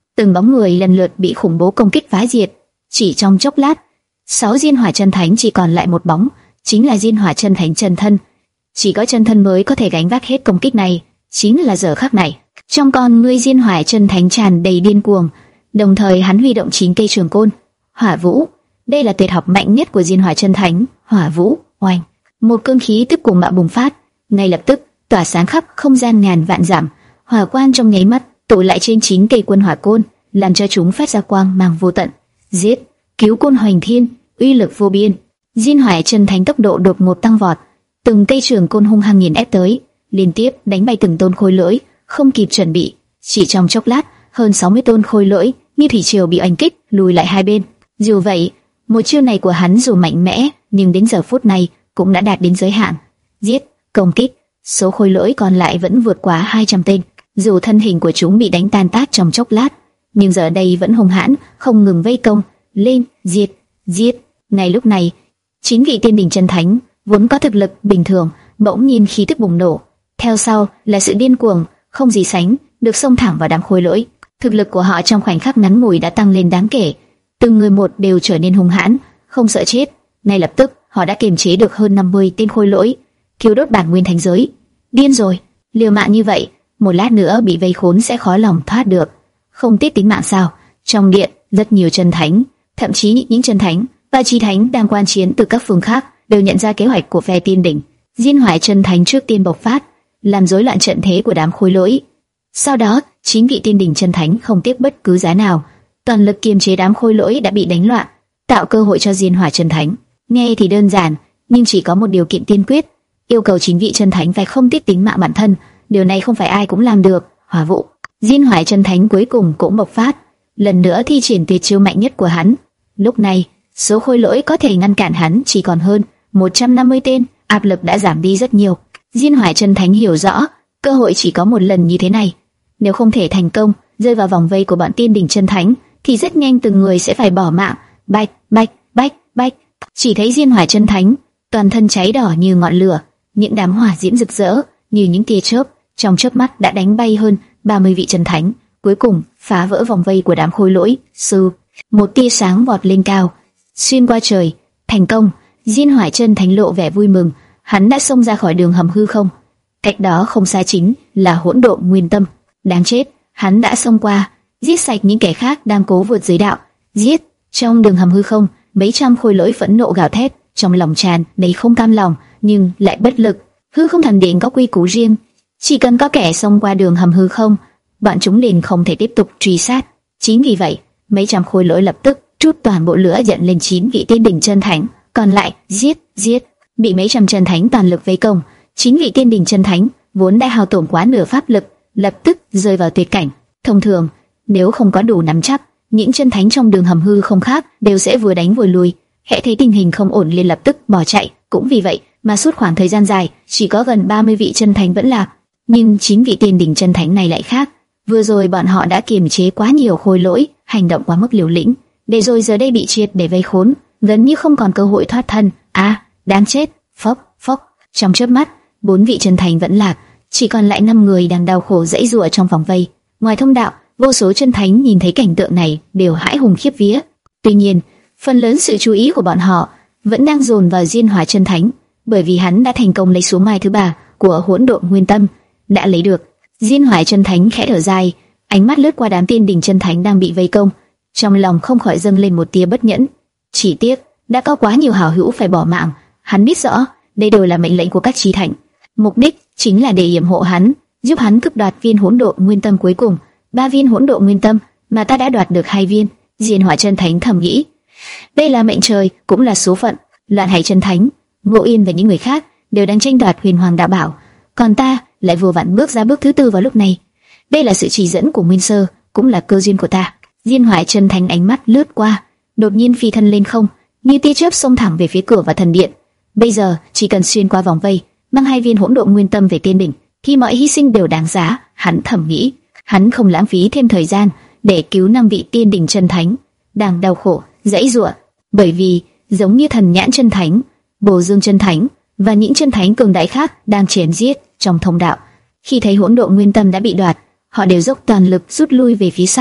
từng bóng người lần lượt bị khủng bố công kích phá diệt. Chỉ trong chốc lát, sáu Diên Hỏa Chân Thánh chỉ còn lại một bóng, chính là Diên Hỏa Chân Thánh chân thân. Chỉ có chân thân mới có thể gánh vác hết công kích này. Chính là giờ khắc này, trong con ngươi Diên Hỏa Chân Thánh tràn đầy điên cuồng, đồng thời hắn huy động chín cây trường côn, Hỏa Vũ. Đây là tuyệt học mạnh nhất của Diên Hỏa Chân Thánh, Hỏa Vũ. Oanh! Một cơn khí tức cuồng bạo bùng phát, ngay lập tức tỏa sáng khắp không gian ngàn vạn dặm. Hỏa quang trong nháy mắt tụ lại trên chín cây quân hỏa côn, làm cho chúng phát ra quang mang vô tận. Giết! Cứu côn hoành thiên, uy lực vô biên. Diên Hỏa Chân Thánh tốc độ đột ngột tăng vọt, từng cây trường côn hung hăng nghiền ép tới, liên tiếp đánh bay từng tôn khôi lỗi, không kịp chuẩn bị, chỉ trong chốc lát, hơn sáu mươi tôn khôi lỗi như thủy triều bị oanh kích, lùi lại hai bên. Dù vậy, một chiêu này của hắn dù mạnh mẽ, nhưng đến giờ phút này cũng đã đạt đến giới hạn. Giết, công kích, số khôi lỗi còn lại vẫn vượt quá hai trăm tên. Dù thân hình của chúng bị đánh tan tác trong chốc lát, nhưng giờ đây vẫn hung hãn, không ngừng vây công, lên, giết, giết. Ngay lúc này, chín vị tiên đỉnh chân thánh vốn có thực lực bình thường, bỗng nhiên khí tức bùng nổ, theo sau là sự điên cuồng không gì sánh được xông thẳng vào đám khôi lỗi. Thực lực của họ trong khoảnh khắc ngắn ngủi đã tăng lên đáng kể, từng người một đều trở nên hung hãn, không sợ chết. Ngay lập tức, họ đã kiềm chế được hơn năm mươi tên khôi lỗi, thiêu đốt bản nguyên thánh giới. Điên rồi, liều mạng như vậy, một lát nữa bị vây khốn sẽ khó lòng thoát được. Không tiếc tính mạng sao? Trong điện, rất nhiều chân thánh, thậm chí những chân thánh và chi thánh đang quan chiến từ các phương khác đều nhận ra kế hoạch của phe tiên đỉnh. Diên Hỏa Chân Thánh trước tiên bộc phát, làm rối loạn trận thế của đám khôi lỗi. Sau đó, chín vị tiên đỉnh chân thánh không tiếc bất cứ giá nào, toàn lực kiềm chế đám khôi lỗi đã bị đánh loạn, tạo cơ hội cho Diên Hỏa Chân Thánh. Nghe thì đơn giản, nhưng chỉ có một điều kiện tiên quyết, yêu cầu chín vị chân thánh phải không tiếc tính mạng bản thân. Điều này không phải ai cũng làm được. Hỏa Vũ. Diên Hỏa Chân Thánh cuối cùng cũng bộc phát, lần nữa thi triển tuyệt chiêu mạnh nhất của hắn. Lúc này, số khôi lỗi có thể ngăn cản hắn chỉ còn hơn một trăm năm mươi tên, áp lực đã giảm đi rất nhiều. Diên Hỏa Chân Thánh hiểu rõ, cơ hội chỉ có một lần như thế này. Nếu không thể thành công, rơi vào vòng vây của bọn tiên đỉnh chân thánh, thì rất nhanh từng người sẽ phải bỏ mạng. Bạch, bạch, bạch, bạch. Chỉ thấy Diên Hỏa Chân Thánh, toàn thân cháy đỏ như ngọn lửa, những đám hỏa diễm rực rỡ như những tia chớp, trong chớp mắt đã đánh bay hơn ba mươi vị chân thánh, cuối cùng phá vỡ vòng vây của đám khôi lỗi. Sư, một tia sáng vọt lên cao, xuyên qua trời, thành công. Diên Hỏa Chân Thánh lộ vẻ vui mừng, hắn đã xông ra khỏi đường hầm hư không. Cách đó không xa chính là hỗn độn nguyên tâm. Đáng chết, hắn đã xông qua, giết sạch những kẻ khác đang cố vượt giới đạo. Giết! Trong đường hầm hư không, mấy trăm khôi lỗi phẫn nộ gào thét, trong lòng tràn đầy không cam lòng, nhưng lại bất lực. Hư không thần điện có quy củ riêng, chỉ cần có kẻ xông qua đường hầm hư không, bọn chúng liền không thể tiếp tục truy sát. Chính vì vậy, mấy trăm khôi lỗi lập tức trút toàn bộ lửa giận lên chín vị tiên đỉnh chân thánh, còn lại giết, giết. Bị mấy trăm chân thánh toàn lực vây công, chín vị tiên đỉnh chân thánh vốn đã hao tổn quá nửa pháp lực, lập tức rơi vào tuyệt cảnh. Thông thường, nếu không có đủ nắm chắc, những chân thánh trong đường hầm hư không khác đều sẽ vừa đánh vừa lùi, hễ thấy tình hình không ổn liền lập tức bỏ chạy. Cũng vì vậy mà suốt khoảng thời gian dài, chỉ có gần ba mươi vị chân thánh vẫn lạc. Nhưng chín vị tiên đỉnh chân thánh này lại khác. Vừa rồi bọn họ đã kiềm chế quá nhiều khôi lỗi, hành động quá mức liều lĩnh, để rồi giờ đây bị triệt để vây khốn, gần như không còn cơ hội thoát thân. À, đáng chết! Phốc, phốc. Trong chớp mắt, bốn vị chân thánh vẫn lạc, chỉ còn lại năm người đang đau khổ giãy giụa trong vòng vây. Ngoài thông đạo, vô số chân thánh nhìn thấy cảnh tượng này đều hãi hùng khiếp vía. Tuy nhiên, phần lớn sự chú ý của bọn họ vẫn đang dồn vào Diên Hỏa Chân Thánh, bởi vì hắn đã thành công lấy số mai thứ ba của hỗn độn nguyên tâm. Đã lấy được. Diên Hỏa Chân Thánh khẽ thở dài, ánh mắt lướt qua đám tiên đỉnh chân thánh đang bị vây công, trong lòng không khỏi dâng lên một tia bất nhẫn. Chỉ tiếc đã có quá nhiều hảo hữu phải bỏ mạng. Hắn biết rõ đây đều là mệnh lệnh của các chí thánh, mục đích chính là để yểm hộ hắn, giúp hắn cướp đoạt viên hỗn độn nguyên tâm cuối cùng. Ba viên hỗn độn nguyên tâm mà ta đã đoạt được hai viên. Diên Hỏa Chân Thánh thầm nghĩ, đây là mệnh trời, cũng là số phận. Loạn Hải Chân Thánh, Ngộ Yên và những người khác đều đang tranh đoạt huyền hoàng đạo bảo, còn ta lại vừa vặn bước ra bước thứ tư vào lúc này. Đây là sự chỉ dẫn của Nguyên Sơ, cũng là cơ duyên của ta. Diên Hỏa Chân Thánh ánh mắt lướt qua, đột nhiên phi thân lên không, như tia chớp xông thẳng về phía cửa và thần điện. Bây giờ chỉ cần xuyên qua vòng vây, mang hai viên hỗn độn nguyên tâm về tiên đỉnh, thì mọi hy sinh đều đáng giá. Hắn thầm nghĩ, hắn không lãng phí thêm thời gian để cứu năm vị tiên đỉnh chân thánh đang đau khổ giãy giụa, bởi vì giống như Thần Nhãn Chân Thánh, Bồ Dương Chân Thánh và những chân thánh cường đại khác đang chém giết trong thông đạo. Khi thấy hỗn độn nguyên tâm đã bị đoạt, họ đều dốc toàn lực rút lui về phía sau,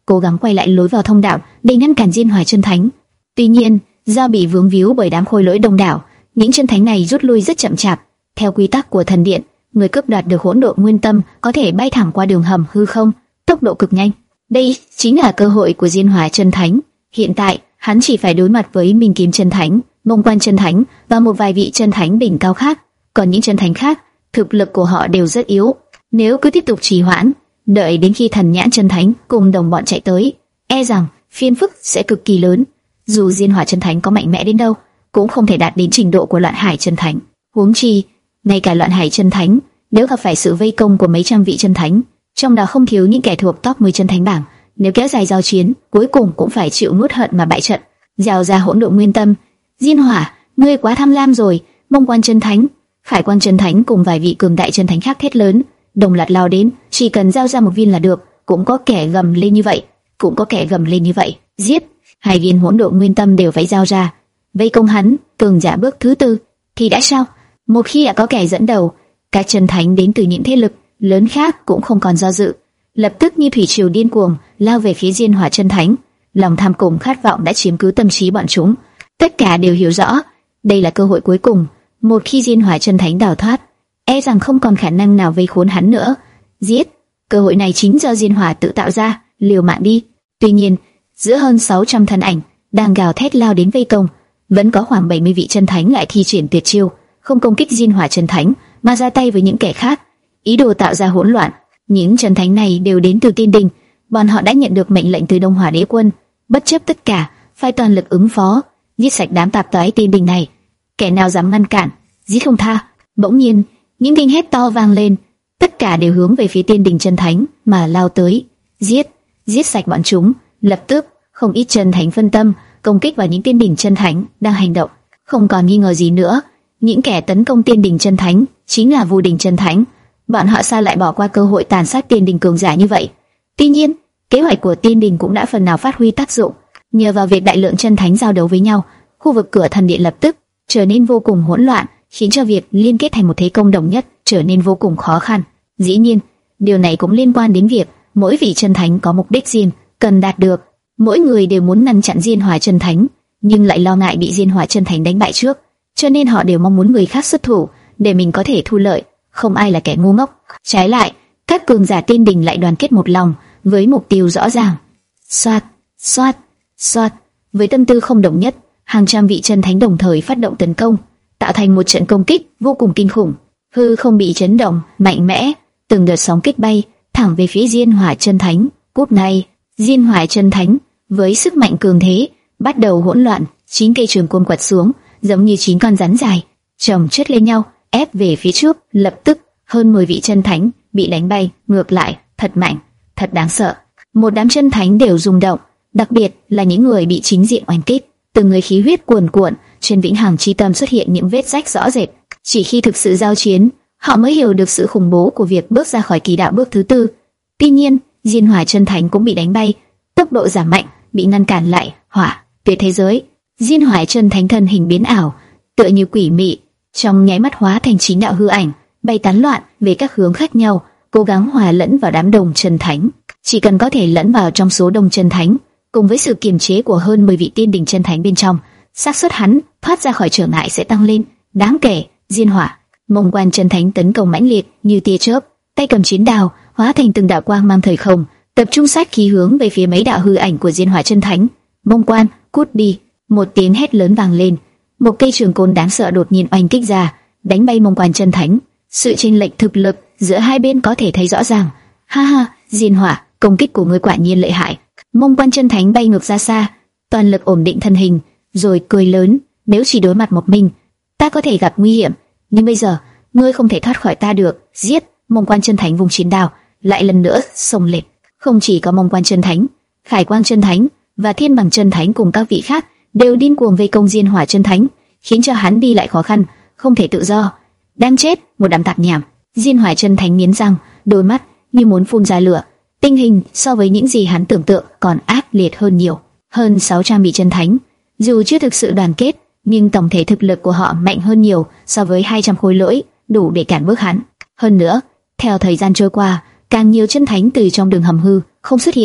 cố gắng quay lại lối vào thông đạo để ngăn cản Diên Hỏa Chân Thánh. Tuy nhiên, do bị vướng víu bởi đám khôi lỗi đông đảo, những chân thánh này rút lui rất chậm chạp. Theo quy tắc của thần điện, người cướp đoạt được hỗn độn nguyên tâm có thể bay thẳng qua đường hầm hư không, tốc độ cực nhanh. Đây chính là cơ hội của Diên Hỏa Chân Thánh. Hiện tại, hắn chỉ phải đối mặt với Minh Kiếm Chân Thánh, Mông Quan Chân Thánh và một vài vị chân thánh đỉnh cao khác. Còn những chân thánh khác, thực lực của họ đều rất yếu. Nếu cứ tiếp tục trì hoãn, đợi đến khi Thần Nhãn Chân Thánh cùng đồng bọn chạy tới, e rằng phiền phức sẽ cực kỳ lớn. Dù Diên Hỏa Chân Thánh có mạnh mẽ đến đâu, cũng không thể đạt đến trình độ của Loạn Hải Chân Thánh. Huống chi, ngay cả Loạn Hải Chân Thánh, nếu gặp phải sự vây công của mấy trăm vị chân thánh, trong đó không thiếu những kẻ thuộc top mười chân thánh bảng, nếu kéo dài giao chiến, cuối cùng cũng phải chịu nuốt hận mà bại trận. Giao ra hỗn độn nguyên tâm. Diên Hỏa, ngươi quá tham lam rồi. Mông Quan Chân Thánh, Khải Quan Chân Thánh cùng vài vị cường đại chân thánh khác thét lớn, đồng loạt lao đến. Chỉ cần giao ra một viên là được. Cũng có kẻ gầm lên như vậy, cũng có kẻ gầm lên như vậy. Giết! Hai viên hỗn độn nguyên tâm đều phải giao ra. Vây công hắn. Cường giả bước thứ tư thì đã sao? Một khi đã có kẻ dẫn đầu, các chân thánh đến từ những thế lực lớn khác cũng không còn do dự, lập tức như thủy triều điên cuồng lao về phía Diên Hỏa Chân Thánh. Lòng tham cùng khát vọng đã chiếm cứ tâm trí bọn chúng. Tất cả đều hiểu rõ, đây là cơ hội cuối cùng. Một khi Diên Hỏa Chân Thánh đào thoát, e rằng không còn khả năng nào vây khốn hắn nữa. Giết! Cơ hội này chính do Diên Hỏa tự tạo ra, liều mạng đi. Tuy nhiên, giữa hơn sáu trăm thân ảnh đang gào thét lao đến vây công, vẫn có khoảng bảy mươi vị chân thánh lại thi triển tuyệt chiêu, không công kích Diên Hỏa Chân Thánh mà ra tay với những kẻ khác, ý đồ tạo ra hỗn loạn. Những chân thánh này đều đến từ Tiên Đình, bọn họ đã nhận được mệnh lệnh từ Đông Hỏa Đế Quân, bất chấp tất cả, phải toàn lực ứng phó, giết sạch đám tạp toái Tiên Đình này. Kẻ nào dám ngăn cản, giết không tha. Bỗng nhiên, những tiếng hét to vang lên, tất cả đều hướng về phía Tiên Đình chân thánh mà lao tới. Giết, giết sạch bọn chúng. Lập tức, không ít chân thánh phân tâm, công kích vào những Tiên Đình chân thánh đang hành động. Không còn nghi ngờ gì nữa, những kẻ tấn công Tiên Đình chân thánh chính là Vu Đình chân thánh. Bọn họ sao lại bỏ qua cơ hội tàn sát Tiên Đình cường giả như vậy? Tuy nhiên, kế hoạch của Tiên Đình cũng đã phần nào phát huy tác dụng. Nhờ vào việc đại lượng chân thánh giao đấu với nhau, khu vực cửa thần điện lập tức trở nên vô cùng hỗn loạn, khiến cho việc liên kết thành một thế công đồng nhất trở nên vô cùng khó khăn. Dĩ nhiên, điều này cũng liên quan đến việc mỗi vị chân thánh có mục đích riêng cần đạt được. Mỗi người đều muốn ngăn chặn Diên Hỏa Chân Thánh, nhưng lại lo ngại bị Diên Hỏa Chân Thánh đánh bại trước, cho nên họ đều mong muốn người khác xuất thủ để mình có thể thu lợi. Không ai là kẻ ngu ngốc. Trái lại, các cường giả Tiên Đình lại đoàn kết một lòng với mục tiêu rõ ràng. Xoát, xoát, xoát. Với tâm tư không đồng nhất, hàng trăm vị chân thánh đồng thời phát động tấn công, tạo thành một trận công kích vô cùng kinh khủng. Hư không bị chấn động mạnh mẽ, từng đợt sóng kích bay thẳng về phía Diên Hỏa Chân Thánh. Cút ngay! Diên Hỏa Chân Thánh với sức mạnh cường thế bắt đầu hỗn loạn, chín cây trường côn quật xuống, giống như chín con rắn dài, chồng chất lên nhau, ép về phía trước. Lập tức, hơn mười vị chân thánh bị đánh bay ngược lại, thật mạnh, thật đáng sợ. Một đám chân thánh đều rung động, đặc biệt là những người bị chính diện oanh kích, từng người khí huyết cuồn cuộn, trên vĩnh hằng chi tâm xuất hiện những vết rách rõ rệt. Chỉ khi thực sự giao chiến, họ mới hiểu được sự khủng bố của việc bước ra khỏi kỳ đạo bước thứ tư. Tuy nhiên, Diên Hỏa Chân Thánh cũng bị đánh bay, tốc độ giảm mạnh, bị ngăn cản lại. Hỏa tuyệt thế giới. Diên Hỏa Chân Thánh thân hình biến ảo, tựa như quỷ mị, trong nháy mắt hóa thành chín đạo hư ảnh, bay tán loạn về các hướng khác nhau, cố gắng hòa lẫn vào đám đông chân thánh. Chỉ cần có thể lẫn vào trong số đông chân thánh, cùng với sự kiềm chế của hơn mười vị Tiên Đình chân thánh bên trong, xác suất hắn thoát ra khỏi trở ngại sẽ tăng lên đáng kể. Diên Hỏa, Mông Quan chân thánh tấn công mãnh liệt như tia chớp, tay cầm chiến đao hóa thành từng đạo quang mang thời không, tập trung sát khí hướng về phía mấy đạo hư ảnh của Diên Hỏa chân thánh. Mông Quan, cút đi! Một tiếng hét lớn vang lên, một cây trường côn đáng sợ đột nhiên oanh kích ra, đánh bay Mông Quan chân thánh. Sự chênh lệch thực lực giữa hai bên có thể thấy rõ ràng. Ha ha, Diên Hỏa, công kích của ngươi quả nhiên lợi hại. Mông Quan chân thánh bay ngược ra xa, toàn lực ổn định thân hình, rồi cười lớn. Nếu chỉ đối mặt một mình, ta có thể gặp nguy hiểm, nhưng bây giờ ngươi không thể thoát khỏi ta được. Giết! Mông Quan chân thánh vùng chiến đao, lại lần nữa xông lên. Không chỉ có Mông Quan chân thánh, Khải Quang chân thánh và Thiên Bằng chân thánh cùng các vị khác đều điên cuồng vây công Diên Hỏa chân thánh, khiến cho hắn đi lại khó khăn, không thể tự do. Đang chết, một đám tạp nhảm. Diên Hỏa chân thánh nghiến răng, đôi mắt như muốn phun ra lửa. Tình hình so với những gì hắn tưởng tượng còn ác liệt hơn nhiều. Hơn sáu trăm vị chân thánh, dù chưa thực sự đoàn kết, nhưng tổng thể thực lực của họ mạnh hơn nhiều so với hai trăm khối lỗi, đủ để cản bước hắn. Hơn nữa, theo thời gian trôi qua, càng nhiều chân thánh từ trong đường hầm hư không xuất hiện,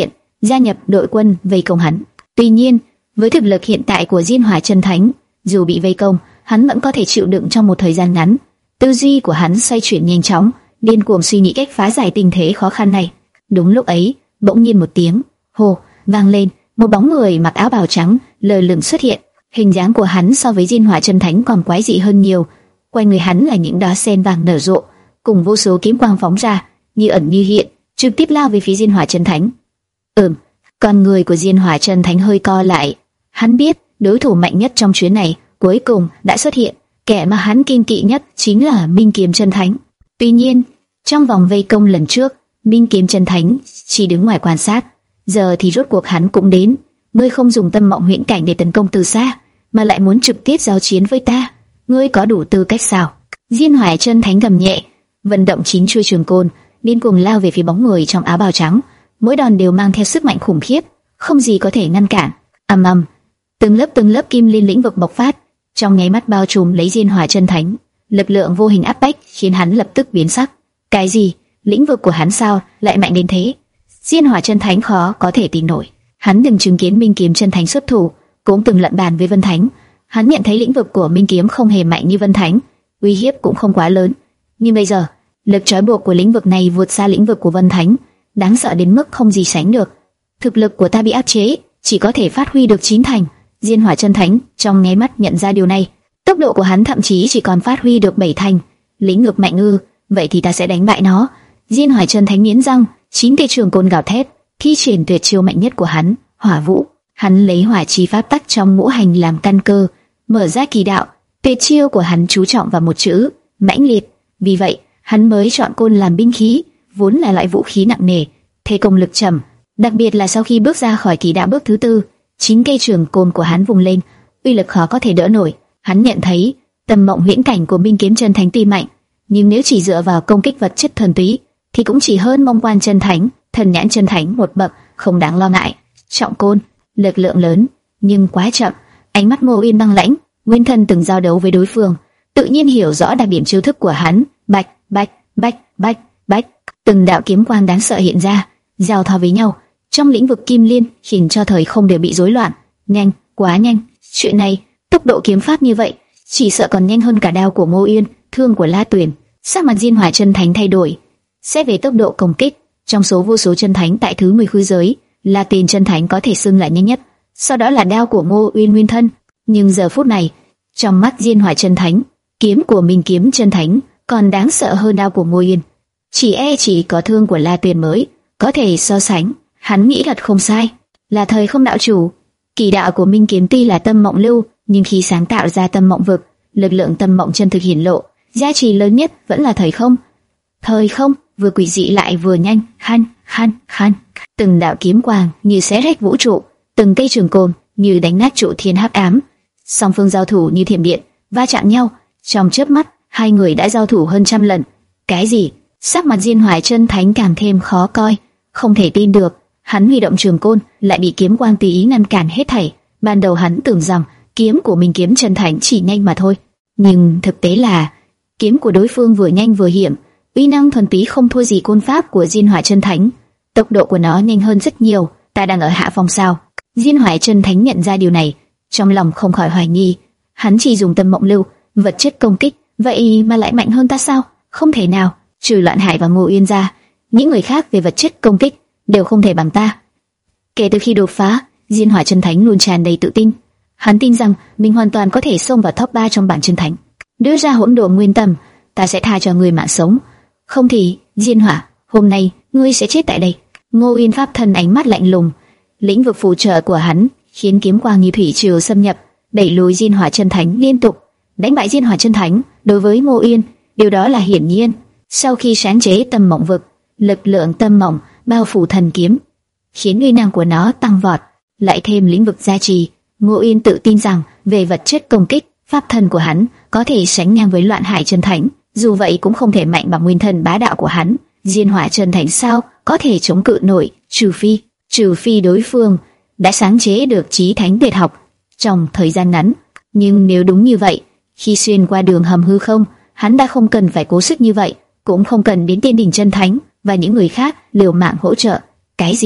gia nhập đội quân vây công hắn. Tuy nhiên, với thực lực hiện tại của Diên Hỏa Chân Thánh, dù bị vây công, hắn vẫn có thể chịu đựng trong một thời gian ngắn. Tư duy của hắn xoay chuyển nhanh chóng, điên cuồng suy nghĩ cách phá giải tình thế khó khăn này. Đúng lúc ấy, bỗng nhiên một tiếng hô vang lên, một bóng người mặc áo bào trắng lờ lửng xuất hiện. Hình dáng của hắn so với Diên Hỏa Chân Thánh còn quái dị hơn nhiều. Quanh người hắn là những đóa sen vàng nở rộ, cùng vô số kiếm quang phóng ra, như ẩn như hiện, trực tiếp lao về phía Diên Hỏa Chân Thánh. Ừm, con người của Diên Hỏa Chân Thánh hơi co lại. Hắn biết đối thủ mạnh nhất trong chuyến này cuối cùng đã xuất hiện. Kẻ mà hắn kiêng kỵ nhất chính là Minh Kiếm Chân Thánh. Tuy nhiên, trong vòng vây công lần trước, Minh Kiếm Chân Thánh chỉ đứng ngoài quan sát. Giờ thì rốt cuộc hắn cũng đến. Ngươi không dùng tâm mộng huyễn cảnh để tấn công từ xa, mà lại muốn trực tiếp giao chiến với ta, ngươi có đủ tư cách sao? Diên Hỏa Chân Thánh gầm nhẹ, vận động chín chuôi trường côn, điên cuồng lao về phía bóng người trong áo bào trắng. Mỗi đòn đều mang theo sức mạnh khủng khiếp, không gì có thể ngăn cản. Ầm ầm, từng lớp từng lớp kim liên lĩnh vực bộc phát, trong nháy mắt bao trùm lấy Diên Hỏa Chân Thánh. Lực lượng vô hình áp bách khiến hắn lập tức biến sắc. Cái gì? Lĩnh vực của hắn sao lại mạnh đến thế? Diên Hỏa Chân Thánh khó có thể tin nổi. Hắn từng chứng kiến Minh Kiếm Chân Thánh xuất thủ, cũng từng luận bàn với Vân Thánh. Hắn nhận thấy lĩnh vực của Minh Kiếm không hề mạnh như Vân Thánh, uy hiếp cũng không quá lớn. Nhưng bây giờ, lực trói buộc của lĩnh vực này vượt xa lĩnh vực của Vân Thánh, đáng sợ đến mức không gì sánh được. Thực lực của ta bị áp chế, chỉ có thể phát huy được chín thành. Diên Hỏa Chân Thánh trong nháy mắt nhận ra điều này. Tốc độ của hắn thậm chí chỉ còn phát huy được bảy thành. Lĩnh vực mạnh ư? Vậy thì ta sẽ đánh bại nó. Diên Hỏa Chân Thánh nghiến răng, chín cây trường côn gào thét, thi triển tuyệt chiêu mạnh nhất của hắn, Hỏa Vũ. Hắn lấy hỏa chi pháp tắc trong ngũ hành làm căn cơ, mở ra kỳ đạo. Tuyệt chiêu của hắn chú trọng vào một chữ, mãnh liệt. Vì vậy, hắn mới chọn côn làm binh khí, vốn là loại vũ khí nặng nề, thế công lực trầm. Đặc biệt là sau khi bước ra khỏi kỳ đạo bước thứ tư, chín cây trường côn của hắn vùng lên, uy lực khó có thể đỡ nổi. Hắn nhận thấy tâm mộng huyễn cảnh của Minh Kiếm Chân Thánh tuy mạnh, nhưng nếu chỉ dựa vào công kích vật chất thuần túy, thì cũng chỉ hơn Mông Quan Chân Thánh, Thần Nhãn Chân Thánh một bậc, không đáng lo ngại. Trọng côn, lực lượng lớn, nhưng quá chậm. Ánh mắt Ngô Uyên băng lãnh, nguyên thân từng giao đấu với đối phương, tự nhiên hiểu rõ đặc điểm chiêu thức của hắn. Bạch, bạch, bạch, bạch, bạch, từng đạo kiếm quang đáng sợ hiện ra, giao thoa với nhau trong lĩnh vực kim liên, khiến cho thời không đều bị rối loạn. Nhanh, quá nhanh. Chuyện này, tốc độ kiếm pháp như vậy, chỉ sợ còn nhanh hơn cả đao của Ngô Uyên, thương của La Tuyền. Sắc mặt Diên Hỏa Chân Thánh thay đổi. Xét về tốc độ công kích, trong số vô số chân thánh tại thứ mười khư giới, La Tuyền Chân Thánh có thể xưng là nhanh nhất, sau đó là đao của Ngô Uyên nguyên thân. Nhưng giờ phút này, trong mắt Diên Hỏa Chân Thánh, kiếm của Minh Kiếm Chân Thánh còn đáng sợ hơn đao của Ngô Uyên. Chỉ e chỉ có thương của La Tuyền mới có thể so sánh. Hắn nghĩ thật không sai, là thời không đạo chủ. Kỳ đạo của Minh Kiếm tuy là tâm mộng lưu, nhưng khi sáng tạo ra tâm mộng vực, lực lượng tâm mộng chân thực hiển lộ, giá trị lớn nhất vẫn là thời không. Thời không vừa quỷ dị lại vừa nhanh, han han han. Từng đạo kiếm quang như xé rách vũ trụ, từng cây trường côn như đánh nát trụ thiên hắc ám. Song phương giao thủ như thiểm điện, va chạm nhau, trong chớp mắt hai người đã giao thủ hơn trăm lần. Cái gì? Sắc mặt Diên Hỏa Chân Thánh càng thêm khó coi, không thể tin được. Hắn huy động trường côn, lại bị kiếm quang tùy ý ngăn cản hết thảy. Ban đầu hắn tưởng rằng kiếm của Minh Kiếm Chân Thánh chỉ nhanh mà thôi, nhưng thực tế là kiếm của đối phương vừa nhanh vừa hiểm, uy năng thuần túy không thua gì côn pháp của Diên Hỏa Chân Thánh. Tốc độ của nó nhanh hơn rất nhiều. Ta đang ở hạ phong sao? Diên Hỏa Chân Thánh nhận ra điều này, trong lòng không khỏi hoài nghi. Hắn chỉ dùng tâm mộng lưu, vật chất công kích, vậy mà lại mạnh hơn ta sao? Không thể nào. Trừ Loạn Hải và Ngô Uyên ra, những người khác về vật chất công kích đều không thể bằng ta. Kể từ khi đột phá, Diên Hỏa Chân Thánh luôn tràn đầy tự tin. Hắn tin rằng mình hoàn toàn có thể xông vào top ba trong bảng chân thánh. Đưa ra hỗn độn nguyên tâm, ta sẽ tha cho ngươi mạng sống. Không thì, Diên Hỏa, hôm nay ngươi sẽ chết tại đây. Ngô Uyên pháp thân ánh mắt lạnh lùng, lĩnh vực phù trợ của hắn khiến kiếm quang như thủy triều xâm nhập, đẩy lùi Diên Hỏa Chân Thánh liên tục. Đánh bại Diên Hỏa Chân Thánh đối với Ngô Uyên, điều đó là hiển nhiên. Sau khi sáng chế tâm mộng vực, lực lượng tâm mộng bao phủ thần kiếm, khiến uy năng của nó tăng vọt, lại thêm lĩnh vực gia trì, Ngô Uyên tự tin rằng về vật chất công kích, pháp thân của hắn có thể sánh ngang với Loạn Hải Chân Thánh, dù vậy cũng không thể mạnh bằng nguyên thần bá đạo của hắn. Diên Hỏa Chân Thánh sao có thể chống cự nổi, trừ phi, trừ phi đối phương đã sáng chế được chí thánh tuyệt học trong thời gian ngắn. Nhưng nếu đúng như vậy, khi xuyên qua đường hầm hư không, hắn đã không cần phải cố sức như vậy, cũng không cần đến Tiên Đỉnh Chân Thánh và những người khác liều mạng hỗ trợ. Cái gì?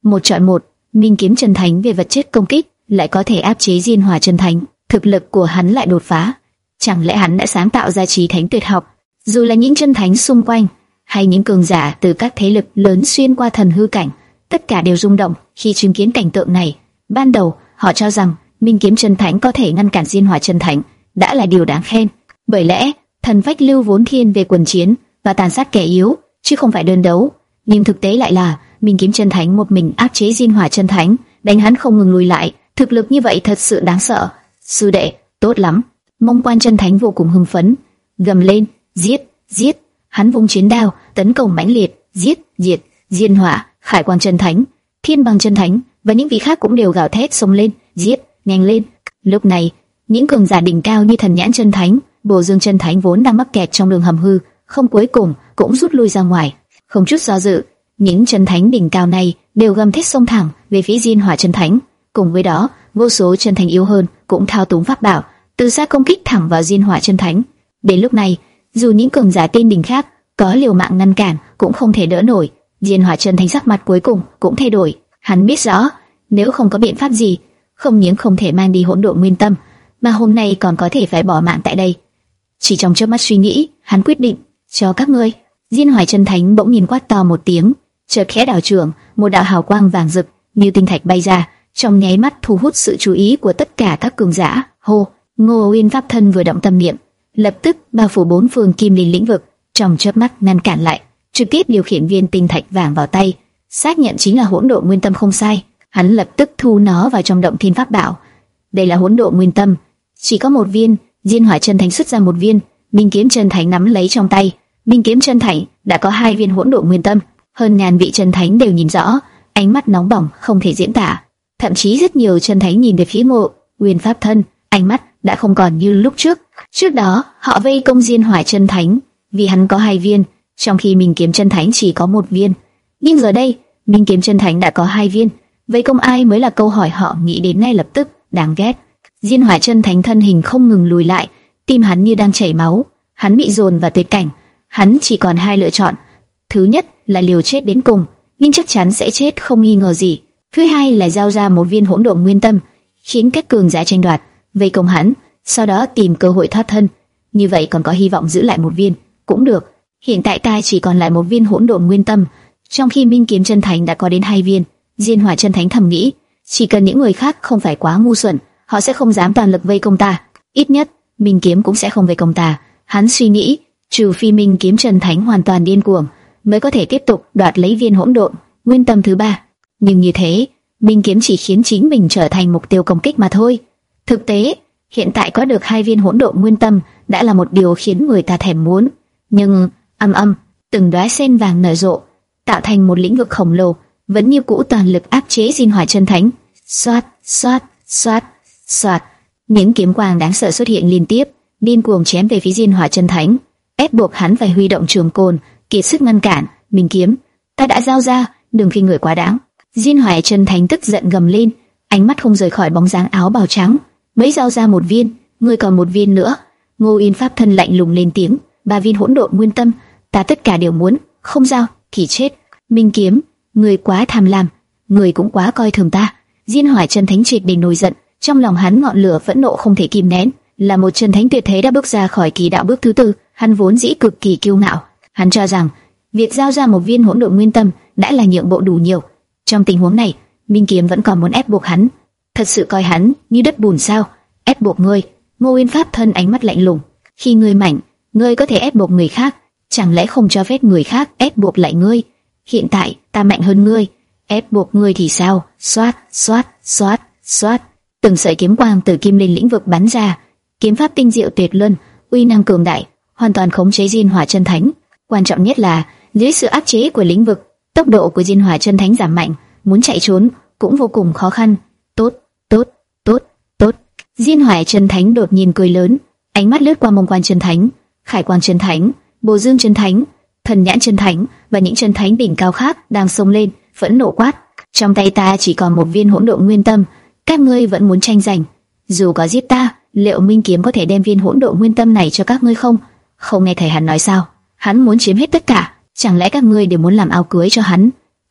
một chọn một. Minh kiếm chân thánh về vật chất công kích lại có thể áp chế Diên Hỏa chân thánh, thực lực của hắn lại đột phá. Chẳng lẽ hắn đã sáng tạo ra chí thánh tuyệt học? Dù là những chân thánh xung quanh hay những cường giả từ các thế lực lớn xuyên qua thần hư cảnh, tất cả đều rung động khi chứng kiến cảnh tượng này. Ban đầu họ cho rằng Minh kiếm chân thánh có thể ngăn cản Diên Hỏa chân thánh đã là điều đáng khen, bởi lẽ thần phách lưu vốn thiên về quần chiến và tàn sát kẻ yếu, chứ không phải đơn đấu. Nhưng thực tế lại là Minh kiếm chân thánh một mình áp chế Diên Hỏa chân thánh, đánh hắn không ngừng lùi lại. Thực lực như vậy thật sự đáng sợ. Sư đệ, tốt lắm. Mông Quan chân thánh vô cùng hưng phấn, gầm lên, giết, giết. Hắn vung chiến đao tấn công mãnh liệt, giết, diệt. Diên Hỏa, Khải Quang chân thánh, Thiên Bằng chân thánh và những vị khác cũng đều gào thét xông lên, giết, nhanh lên. Lúc này, những cường giả đỉnh cao như Thần Nhãn chân thánh, Bồ Dương chân thánh vốn đang mắc kẹt trong đường hầm hư, không cuối cùng cũng rút lui ra ngoài, không chút do dự. Những chân thánh đỉnh cao này đều gầm thét xông thẳng về phía Diên Hỏa chân thánh. Cùng với đó, vô số chân thánh yếu hơn cũng thao túng pháp bảo, từ xa công kích thẳng vào Diên Hỏa chân thánh. Đến lúc này, dù những cường giả tên đỉnh khác có liều mạng ngăn cản cũng không thể đỡ nổi. Diên Hỏa chân thánh sắc mặt cuối cùng cũng thay đổi. Hắn biết rõ, nếu không có biện pháp gì, không những không thể mang đi hỗn độn nguyên tâm, mà hôm nay còn có thể phải bỏ mạng tại đây. Chỉ trong chớp mắt suy nghĩ, hắn quyết định, cho các ngươi. Diên Hỏa chân thánh bỗng nhìn quát to một tiếng, chợt khẽ đảo trưởng, một đạo hào quang vàng rực như tinh thạch bay ra, trong nháy mắt thu hút sự chú ý của tất cả các cường giả. Hô! Ngô Uyên pháp thân vừa động tâm niệm, lập tức bao phủ bốn phương kim linh lĩnh vực, trong chớp mắt ngăn cản lại, trực tiếp điều khiển viên tinh thạch vàng vào tay, xác nhận chính là hỗn độn nguyên tâm không sai. Hắn lập tức thu nó vào trong động thiên pháp bảo. Đây là hỗn độn nguyên tâm, chỉ có một viên. Diên Hỏa chân thánh xuất ra một viên, Minh kiếm chân thánh nắm lấy trong tay. Minh kiếm chân thánh đã có hai viên hỗn độn nguyên tâm, hơn ngàn vị chân thánh đều nhìn rõ, ánh mắt nóng bỏng không thể diễn tả. Thậm chí rất nhiều chân thánh nhìn về phía Ngô Uyên pháp thân, ánh mắt đã không còn như lúc trước. Trước đó họ vây công Diên Hỏa chân thánh vì hắn có hai viên, trong khi Minh kiếm chân thánh chỉ có một viên. Nhưng giờ đây, Minh kiếm chân thánh đã có hai viên, vây công ai mới là câu hỏi họ nghĩ đến ngay lập tức. Đáng ghét. Diên Hỏa chân thánh thân hình không ngừng lùi lại, tim hắn như đang chảy máu, hắn bị dồn vào tuyệt cảnh. Hắn chỉ còn hai lựa chọn, thứ nhất là liều chết đến cùng, nhưng chắc chắn sẽ chết không nghi ngờ gì. Thứ hai là giao ra một viên hỗn độn nguyên tâm, khiến các cường giả tranh đoạt, vây công hắn, sau đó tìm cơ hội thoát thân. Như vậy còn có hy vọng giữ lại một viên, cũng được. Hiện tại ta chỉ còn lại một viên hỗn độn nguyên tâm, trong khi Minh kiếm chân thánh đã có đến hai viên. Diên Hỏa chân thánh thầm nghĩ, chỉ cần những người khác không phải quá ngu xuẩn, họ sẽ không dám toàn lực vây công ta. Ít nhất, Minh kiếm cũng sẽ không vây công ta. Hắn suy nghĩ, trừ phi Minh kiếm chân thánh hoàn toàn điên cuồng, mới có thể tiếp tục đoạt lấy viên hỗn độn nguyên tâm thứ ba. Nhưng như thế, Minh kiếm chỉ khiến chính mình trở thành mục tiêu công kích mà thôi. Thực tế, hiện tại có được hai viên hỗn độn nguyên tâm đã là một điều khiến người ta thèm muốn. Nhưng âm âm, từng đóa sen vàng nở rộ, tạo thành một lĩnh vực khổng lồ, vẫn như cũ toàn lực áp chế Diên Hỏa chân thánh. Xoát, xoát, xoát, xoát, những kiếm quang đáng sợ xuất hiện liên tiếp, điên cuồng chém về phía Diên Hỏa chân thánh, ép buộc hắn phải huy động trường côn, kiệt sức ngăn cản. Minh kiếm, ta đã giao ra, đừng khinh người quá đáng. Diên Hỏa chân thánh tức giận gầm lên, ánh mắt không rời khỏi bóng dáng áo bào trắng. Mới giao ra một viên, ngươi còn một viên nữa. Ngô Uyên pháp thân lạnh lùng lên tiếng, ba viên hỗn độn nguyên tâm, ta tất cả đều muốn, không giao thì chết. Minh kiếm, ngươi quá tham lam, ngươi cũng quá coi thường ta. Diên Hỏa chân thánh triệt để nổi giận, trong lòng hắn ngọn lửa phẫn nộ không thể kìm nén. Là một chân thánh tuyệt thế đã bước ra khỏi kỳ đạo bước thứ tư, hắn vốn dĩ cực kỳ kiêu ngạo. Hắn cho rằng việc giao ra một viên hỗn độn nguyên tâm đã là nhượng bộ đủ nhiều. Trong tình huống này, Minh kiếm vẫn còn muốn ép buộc hắn. Thật sự coi hắn như đất bùn sao? Ép buộc ngươi? Ngô Uyên pháp thân ánh mắt lạnh lùng. Khi ngươi mạnh, ngươi có thể ép buộc người khác, chẳng lẽ không cho phép người khác ép buộc lại ngươi? Hiện tại ta mạnh hơn ngươi, ép buộc ngươi thì sao? Xoát, xoát, xoát, xoát. Từng sợi kiếm quang từ kim linh lĩnh vực bắn ra, kiếm pháp tinh diệu tuyệt luân, uy năng cường đại, hoàn toàn khống chế Diên Hỏa chân thánh. Quan trọng nhất là dưới sự áp chế của lĩnh vực, tốc độ của Diên Hỏa chân thánh giảm mạnh, muốn chạy trốn cũng vô cùng khó khăn. Tốt, tốt, tốt, tốt. Diên Hỏa chân thánh đột nhiên cười lớn, ánh mắt lướt qua Mông Quan chân thánh, Khải Quang chân thánh, Bồ Dương chân thánh, Thần Nhãn chân thánh và những chân thánh đỉnh cao khác đang xông lên, phẫn nộ quát: trong tay ta chỉ còn một viên hỗn độn nguyên tâm, các ngươi vẫn muốn tranh giành? Dù có giết ta, liệu Minh kiếm có thể đem viên hỗn độn nguyên tâm này cho các ngươi không? Không nghe thấy hắn nói sao? Hắn muốn chiếm hết tất cả, chẳng lẽ các ngươi đều muốn làm áo cưới cho hắn?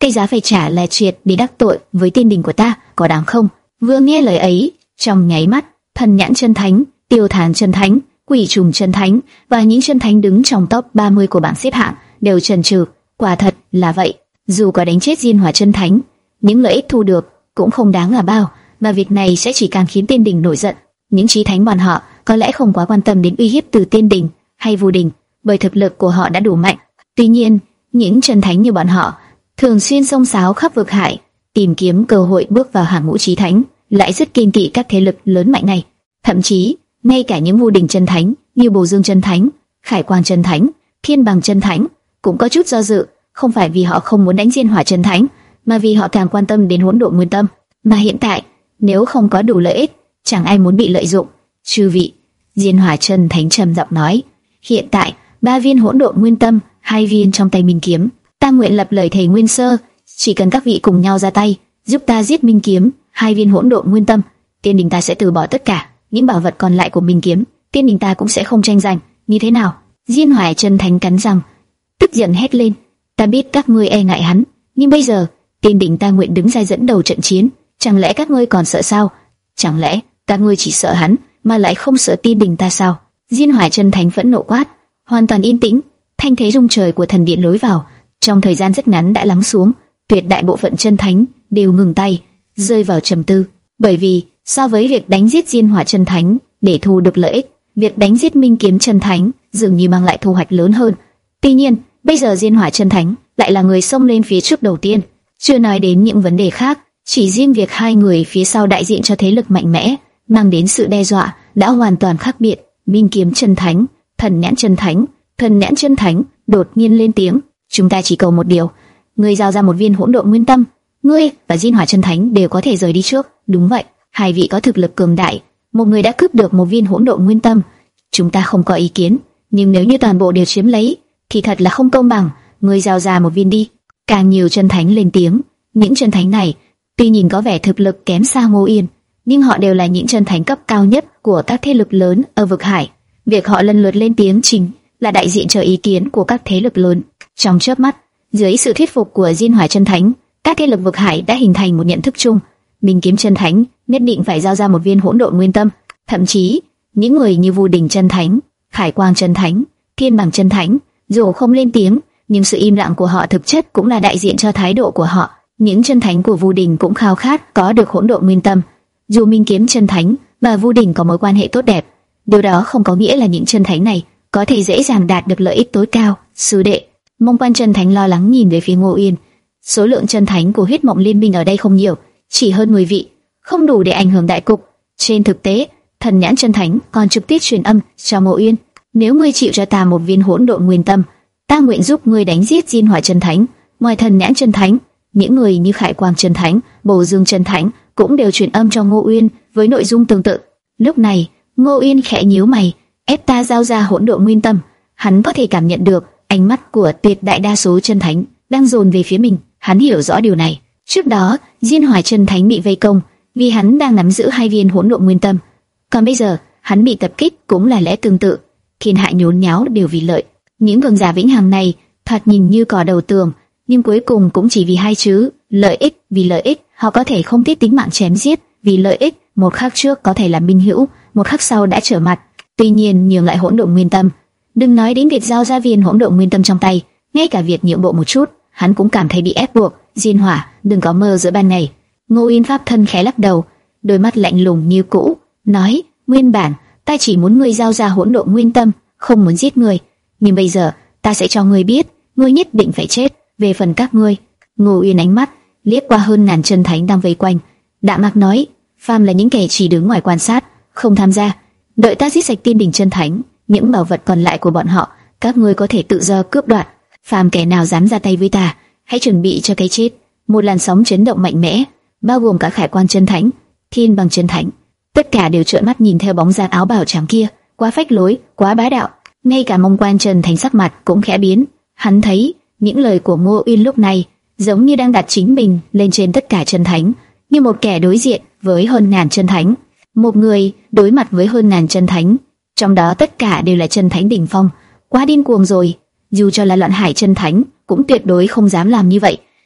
cái giá phải trả là triệt để đắc tội với tiên đình của ta, có đáng không? Vừa nghe lời ấy, trong nháy mắt, Thần Nhãn Chân Thánh, Tiêu Thán Chân Thánh, Quỷ Trùng Chân Thánh và những chân thánh đứng trong top ba mươi của bảng xếp hạng đều chần chừ. Quả thật là vậy, dù có đánh chết Diên Hỏa Chân Thánh, những lợi ích thu được cũng không đáng là bao, mà việc này sẽ chỉ càng khiến tiên đình nổi giận. Những chí thánh bọn họ có lẽ không quá quan tâm đến uy hiếp từ tiên đình hay Vu đình, bởi thực lực của họ đã đủ mạnh. Tuy nhiên, những chân thánh như bọn họ thường xuyên xông xáo khắp vực hải, tìm kiếm cơ hội bước vào hàng ngũ chí thánh, lại rất kiêng kỵ các thế lực lớn mạnh này. Thậm chí, ngay cả những Vu đình chân thánh như Bồ Dương Chân Thánh, Khải Quang Chân Thánh, Thiên Bằng Chân Thánh cũng có chút do dự, không phải vì họ không muốn đánh Diên Hỏa Chân Thánh, mà vì họ càng quan tâm đến Hỗn Độn Nguyên Tâm. Mà hiện tại, nếu không có đủ lợi ích, chẳng ai muốn bị lợi dụng. Chư vị, Diên Hỏa Chân Thánh trầm giọng nói, hiện tại ba viên Hỗn Độn Nguyên Tâm, hai viên trong tay Minh Kiếm, ta nguyện lập lời thề nguyên sơ, chỉ cần các vị cùng nhau ra tay, giúp ta giết Minh Kiếm, hai viên Hỗn Độn Nguyên Tâm, tiên đình ta sẽ từ bỏ tất cả, những bảo vật còn lại của Minh Kiếm, tiên đình ta cũng sẽ không tranh giành. Như thế nào? Diên Hỏa Chân Thánh cắn răng, tức giận hét lên, ta biết các ngươi e ngại hắn, nhưng bây giờ tiên đình ta nguyện đứng ra dẫn đầu trận chiến, chẳng lẽ các ngươi còn sợ sao? Chẳng lẽ các ngươi chỉ sợ hắn mà lại không sợ tiên đình ta sao? Diên Hỏa Chân Thánh phẫn nộ quát. Hoàn toàn yên tĩnh, thanh thế rung trời của thần điện lối vào trong thời gian rất ngắn đã lắng xuống. Tuyệt đại bộ phận chân thánh đều ngừng tay, rơi vào trầm tư, bởi vì so với việc đánh giết Diên Hỏa Chân Thánh để thu được lợi ích, việc đánh giết Minh Kiếm Chân Thánh dường như mang lại thu hoạch lớn hơn. Tuy nhiên, bây giờ Diên Hỏa Chân Thánh lại là người xông lên phía trước đầu tiên. Chưa nói đến những vấn đề khác, chỉ riêng việc hai người phía sau đại diện cho thế lực mạnh mẽ, mang đến sự đe dọa đã hoàn toàn khác biệt. Minh Kiếm Chân Thánh, Thần Nhãn Chân Thánh, Thần Nhãn Chân Thánh đột nhiên lên tiếng, chúng ta chỉ cầu một điều, ngươi giao ra một viên Hỗn Độn Nguyên Tâm, ngươi và Diên Hỏa Chân Thánh đều có thể rời đi trước. Đúng vậy, hai vị có thực lực cường đại, một người đã cướp được một viên Hỗn Độn Nguyên Tâm, chúng ta không có ý kiến, nhưng nếu như toàn bộ đều chiếm lấy, thì thật là không công bằng, ngươi giao ra một viên đi. Càng nhiều chân thánh lên tiếng, những chân thánh này tuy nhìn có vẻ thực lực kém xa Ngô Yên, nhưng họ đều là những chân thánh cấp cao nhất của các thế lực lớn ở vực hải. Việc họ lần lượt lên tiếng chính là đại diện cho ý kiến của các thế lực lớn. Trong chớp mắt, dưới sự thuyết phục của Diên Hỏa Chân Thánh, các thế lực vực hải đã hình thành một nhận thức chung: Minh Kiếm Chân Thánh nhất định phải giao ra một viên Hỗn Độn Nguyên Tâm. Thậm chí, những người như Vu Đình Chân Thánh, Khải Quang Chân Thánh, Thiên Bằng Chân Thánh, dù không lên tiếng, nhưng sự im lặng của họ thực chất cũng là đại diện cho thái độ của họ. Những chân thánh của Vu Đình cũng khao khát có được Hỗn Độn Nguyên Tâm. Dù Minh Kiếm Chân Thánh và Vu Đình có mối quan hệ tốt đẹp, điều đó không có nghĩa là những chân thánh này có thể dễ dàng đạt được lợi ích tối cao. Sư đệ, Mông Quan Chân Thánh lo lắng nhìn về phía Ngô Yên. Số lượng chân thánh của Huyết Mộng Liên Minh ở đây không nhiều, chỉ hơn mười vị, không đủ để ảnh hưởng đại cục. Trên thực tế, Thần Nhãn Chân Thánh còn trực tiếp truyền âm cho Ngô Yên: nếu ngươi chịu cho ta một viên Hỗn Độn Nguyên Tâm, ta nguyện giúp ngươi đánh giết Diên Hỏa Chân Thánh. Ngoài Thần Nhãn Chân Thánh, những người như Khải Quang Chân Thánh, Bồ Dương Chân Thánh cũng đều truyền âm cho Ngô Uyên với nội dung tương tự. Lúc này, Ngô Uyên khẽ nhíu mày, ép ta giao ra Hỗn Độn Nguyên Tâm. Hắn có thể cảm nhận được ánh mắt của tuyệt đại đa số chân thánh đang dồn về phía mình. Hắn hiểu rõ điều này. Trước đó, Diên Hỏa Chân Thánh bị vây công vì hắn đang nắm giữ hai viên Hỗn Độn Nguyên Tâm, còn bây giờ hắn bị tập kích cũng là lẽ tương tự. Thiên hạ nhốn nháo đều vì lợi. Những cường giả vĩnh hằng này thoạt nhìn như cỏ đầu tường, nhưng cuối cùng cũng chỉ vì hai chữ lợi ích. Vì lợi ích, họ có thể không tiếc tính mạng chém giết. Vì lợi ích, một khắc trước có thể là minh hữu, một khắc sau đã trở mặt. Tuy nhiên, nhường lại Hỗn Độn Nguyên Tâm, đừng nói đến việc giao ra viên Hỗn Độn Nguyên Tâm trong tay, ngay cả việc nhượng bộ một chút, hắn cũng cảm thấy bị ép buộc. Diên Hỏa, đừng có mơ giữa ban ngày. Ngô Yên pháp thân khẽ lắc đầu, đôi mắt lạnh lùng như cũ, nói: nguyên bản ta chỉ muốn ngươi giao ra Hỗn Độn Nguyên Tâm, không muốn giết ngươi, nhưng bây giờ ta sẽ cho ngươi biết, ngươi nhất định phải chết. Về phần các ngươi. Ngô Uyên ánh mắt liếc qua hơn ngàn chân thánh đang vây quanh, đạm mạc nói: phàm là những kẻ chỉ đứng ngoài quan sát, không tham gia, đợi ta giết sạch tiên đỉnh chân thánh, những bảo vật còn lại của bọn họ, các ngươi có thể tự do cướp đoạt. Phàm kẻ nào dám ra tay với ta, hãy chuẩn bị cho cái chết. Một làn sóng chấn động mạnh mẽ, bao gồm cả Khải Quan Chân Thánh, Thiên Bằng Chân Thánh, tất cả đều trợn mắt nhìn theo bóng dáng áo bào trắng kia, quá phách lối, quá bá đạo. Ngay cả Mông Quan Chân Thánh sắc mặt cũng khẽ biến. Hắn thấy những lời của Ngô Uyên lúc này giống như đang đặt chính mình lên trên tất cả chân thánh, như một kẻ đối diện với hơn ngàn chân thánh, một người đối mặt với hơn ngàn chân thánh, trong đó tất cả đều là chân thánh đỉnh phong. Quá điên cuồng rồi, dù cho là Loạn Hải chân thánh cũng tuyệt đối không dám làm như vậy.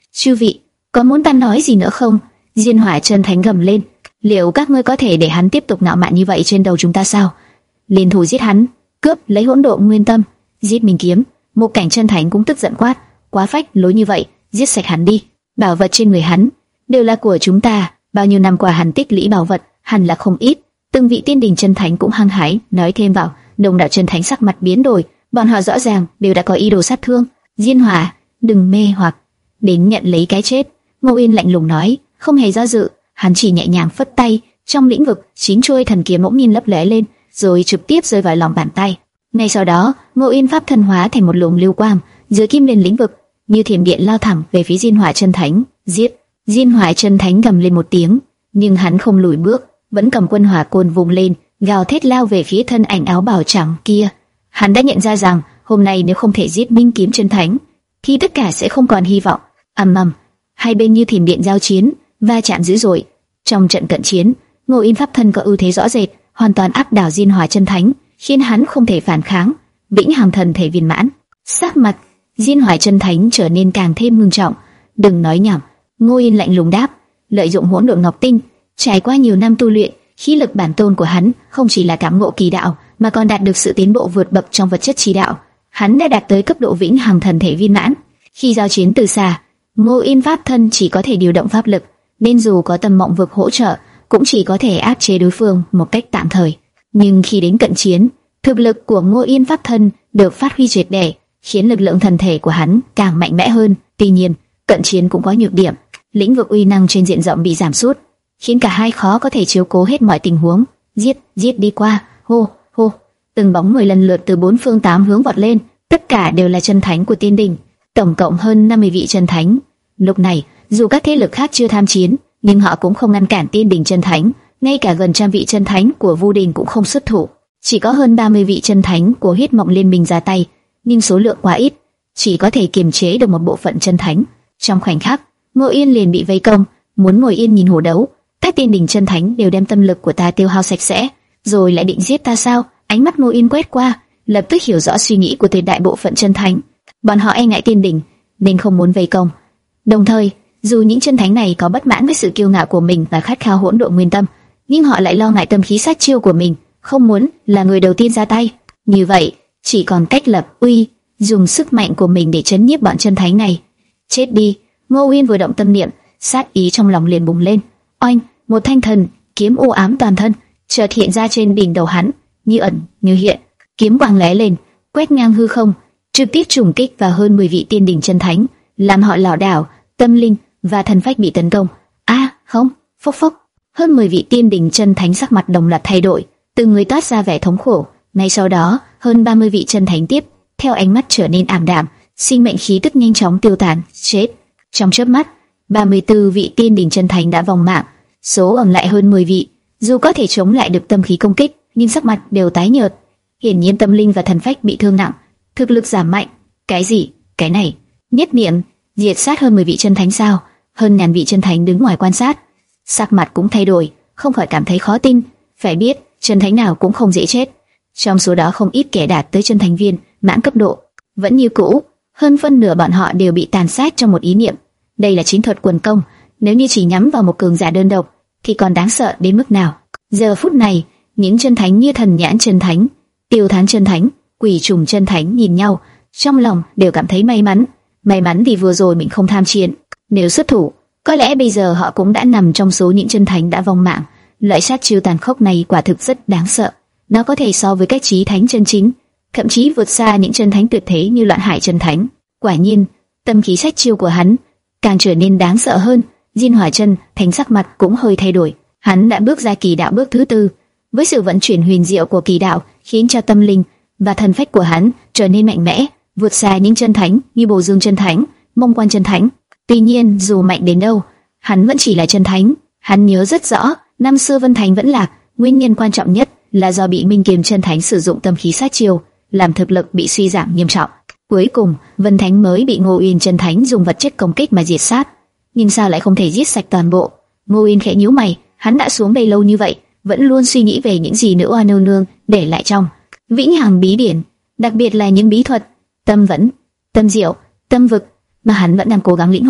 Chư vị, có muốn ta nói gì nữa không? Diên Hỏa Chân Thánh gầm lên. Liệu các ngươi có thể để hắn tiếp tục ngạo mạn như vậy trên đầu chúng ta sao? Liên thủ giết hắn, cướp lấy hỗn độn nguyên tâm, giết Minh Kiếm. Một Cảnh Chân Thánh cũng tức giận quát, quá phách lối như vậy, giết sạch hắn đi. Bảo vật trên người hắn đều là của chúng ta, bao nhiêu năm qua hắn tích lũy bảo vật, hẳn là không ít. Từng vị tiên đình chân thánh cũng hăng hái nói thêm vào. Đông đảo chân thánh sắc mặt biến đổi, bọn họ rõ ràng đều đã có ý đồ sát thương. Diên Hỏa, đừng mê hoặc, đến nhận lấy cái chết. Ngô Yên lạnh lùng nói, không hề do dự. Hắn chỉ nhẹ nhàng phất tay, trong lĩnh vực chín chuôi thần kiếm bỗng nhiên lấp lóe lên, rồi trực tiếp rơi vào lòng bàn tay. Ngay sau đó, Ngô Yên pháp thân hóa thành một luồng lưu quang, dưới kim lên lĩnh vực, như thiểm điện lao thẳng về phía Diên Hỏa Chân Thánh. Giết! Diên Hỏa Chân Thánh gầm lên một tiếng, nhưng hắn không lùi bước, vẫn cầm quân hỏa côn vùng lên, gào thét lao về phía thân ảnh áo bào trắng kia. Hắn đã nhận ra rằng hôm nay nếu không thể giết Minh Kiếm Chân Thánh, thì tất cả sẽ không còn hy vọng. Ầm ầm, hai bên như thiểm điện giao chiến, va chạm dữ dội. Trong trận cận chiến, Ngô Yên pháp thân có ưu thế rõ rệt, hoàn toàn áp đảo Diên Hỏa Chân Thánh, khiến hắn không thể phản kháng. Vĩnh Hằng Thần Thể viên mãn. Sắc mặt Diên Hỏa Chân Thánh trở nên càng thêm ngưng trọng. Đừng nói nhảm, Ngô Yên lạnh lùng đáp. Lợi dụng hỗn độn ngọc tinh, trải qua nhiều năm tu luyện, khí lực bản tôn của hắn không chỉ là cảm ngộ kỳ đạo, mà còn đạt được sự tiến bộ vượt bậc trong vật chất chi đạo. Hắn đã đạt tới cấp độ Vĩnh Hằng Thần Thể viên mãn. Khi giao chiến từ xa, Ngô Yên pháp thân chỉ có thể điều động pháp lực, nên dù có Tâm Mộng Vực hỗ trợ, cũng chỉ có thể áp chế đối phương một cách tạm thời. Nhưng khi đến cận chiến, thực lực của Ngô Yên pháp thân được phát huy triệt để, khiến lực lượng thần thể của hắn càng mạnh mẽ hơn. Tuy nhiên, cận chiến cũng có nhược điểm, lĩnh vực uy năng trên diện rộng bị giảm sút, khiến cả hai khó có thể chiếu cố hết mọi tình huống. Giết, giết đi qua, hô, hô, từng bóng người lần lượt từ bốn phương tám hướng vọt lên, tất cả đều là chân thánh của tiên đình, tổng cộng hơn năm mươi vị chân thánh. Lúc này, dù các thế lực khác chưa tham chiến, nhưng họ cũng không ngăn cản tiên đình chân thánh, ngay cả gần trăm vị chân thánh của Vu Đình cũng không xuất thủ, chỉ có hơn ba mươi vị chân thánh của Huyết Mộng Liên Minh ra tay, nhưng số lượng quá ít, chỉ có thể kiềm chế được một bộ phận chân thánh. Trong khoảnh khắc, Ngô Yên liền bị vây công, muốn ngồi yên nhìn hổ đấu. Các tiên đình chân thánh đều đem tâm lực của ta tiêu hao sạch sẽ, rồi lại định giết ta sao? Ánh mắt Ngô Yên quét qua, lập tức hiểu rõ suy nghĩ của tuyệt đại bộ phận chân thánh. Bọn họ e ngại tiên đình, nên không muốn vây công. Đồng thời, dù những chân thánh này có bất mãn với sự kiêu ngạo của mình và khát khao hỗn độn nguyên tâm, nhưng họ lại lo ngại tâm khí sát chiêu của mình, không muốn là người đầu tiên ra tay. Như vậy, chỉ còn cách lập uy, dùng sức mạnh của mình để trấn nhiếp bọn chân thánh này. Chết đi! Ngô Yên vừa động tâm niệm, sát ý trong lòng liền bùng lên. Oanh! Một thanh thần kiếm u ám toàn thân chợt hiện ra trên đỉnh đầu hắn, như ẩn như hiện, kiếm quang lóe lên, quét ngang hư không, trực tiếp trùng kích vào hơn mười vị tiên đình chân thánh, làm họ lảo đảo, tâm linh và thần phách bị tấn công. A, à, không! Phốc phốc! Hơn mười vị tiên đình chân thánh sắc mặt đồng loạt thay đổi, từng người toát ra vẻ thống khổ. Ngay sau đó, hơn ba mươi vị chân thánh tiếp theo ánh mắt trở nên ảm đạm, sinh mệnh khí tức nhanh chóng tiêu tán, chết. Trong chớp mắt, ba mươi tư vị tiên đình chân thánh đã vong mạng, số còn lại hơn mười vị, dù có thể chống lại được tâm khí công kích, nhưng sắc mặt đều tái nhợt, hiển nhiên tâm linh và thần phách bị thương nặng, thực lực giảm mạnh. Cái gì? Cái này? Nhất niệm diệt sát hơn mười vị chân thánh sao? Hơn ngàn vị chân thánh đứng ngoài quan sát, sắc mặt cũng thay đổi, không khỏi cảm thấy khó tin. Phải biết, chân thánh nào cũng không dễ chết, trong số đó không ít kẻ đạt tới chân thánh viên mãn cấp độ, vẫn như cũ, hơn phân nửa bọn họ đều bị tàn sát trong một ý niệm. Đây là chiến thuật quần công, nếu như chỉ nhắm vào một cường giả đơn độc thì còn đáng sợ đến mức nào. Giờ phút này, những chân thánh như Thần Nhãn chân thánh, Tiêu Thán chân thánh, Quỷ Trùng chân thánh nhìn nhau, trong lòng đều cảm thấy may mắn. May mắn vì vừa rồi mình không tham chiến, nếu xuất thủ, có lẽ bây giờ họ cũng đã nằm trong số những chân thánh đã vong mạng. Loại sát chiêu tàn khốc này quả thực rất đáng sợ, nó có thể so với các chí thánh chân chính, thậm chí vượt xa những chân thánh tuyệt thế như Loạn Hải chân thánh. Quả nhiên, tâm khí sát chiêu của hắn càng trở nên đáng sợ hơn. Diên Hỏa Chân Thánh sắc mặt cũng hơi thay đổi, hắn đã bước ra kỳ đạo bước thứ tư, với sự vận chuyển huyền diệu của kỳ đạo khiến cho tâm linh và thần phách của hắn trở nên mạnh mẽ, vượt xa những chân thánh như Bồ Dương chân thánh, Mông Quan chân thánh. Tuy nhiên, dù mạnh đến đâu, hắn vẫn chỉ là chân thánh. Hắn nhớ rất rõ, năm xưa Vân Thánh vẫn lạc, nguyên nhân quan trọng nhất là do bị Minh Kiếm chân thánh sử dụng tâm khí sát chiêu, làm thực lực bị suy giảm nghiêm trọng. Cuối cùng, Vân Thánh mới bị Ngô Uyên chân thánh dùng vật chất công kích mà diệt sát. Nhưng sao lại không thể giết sạch toàn bộ? Ngô Uyên khẽ nhíu mày, hắn đã xuống đây lâu như vậy, vẫn luôn suy nghĩ về những gì nữ oa nương nương để lại trong Vĩnh Hằng bí điển, đặc biệt là những bí thuật tâm vẫn, tâm diệu, tâm vực mà hắn vẫn đang cố gắng lĩnh hội.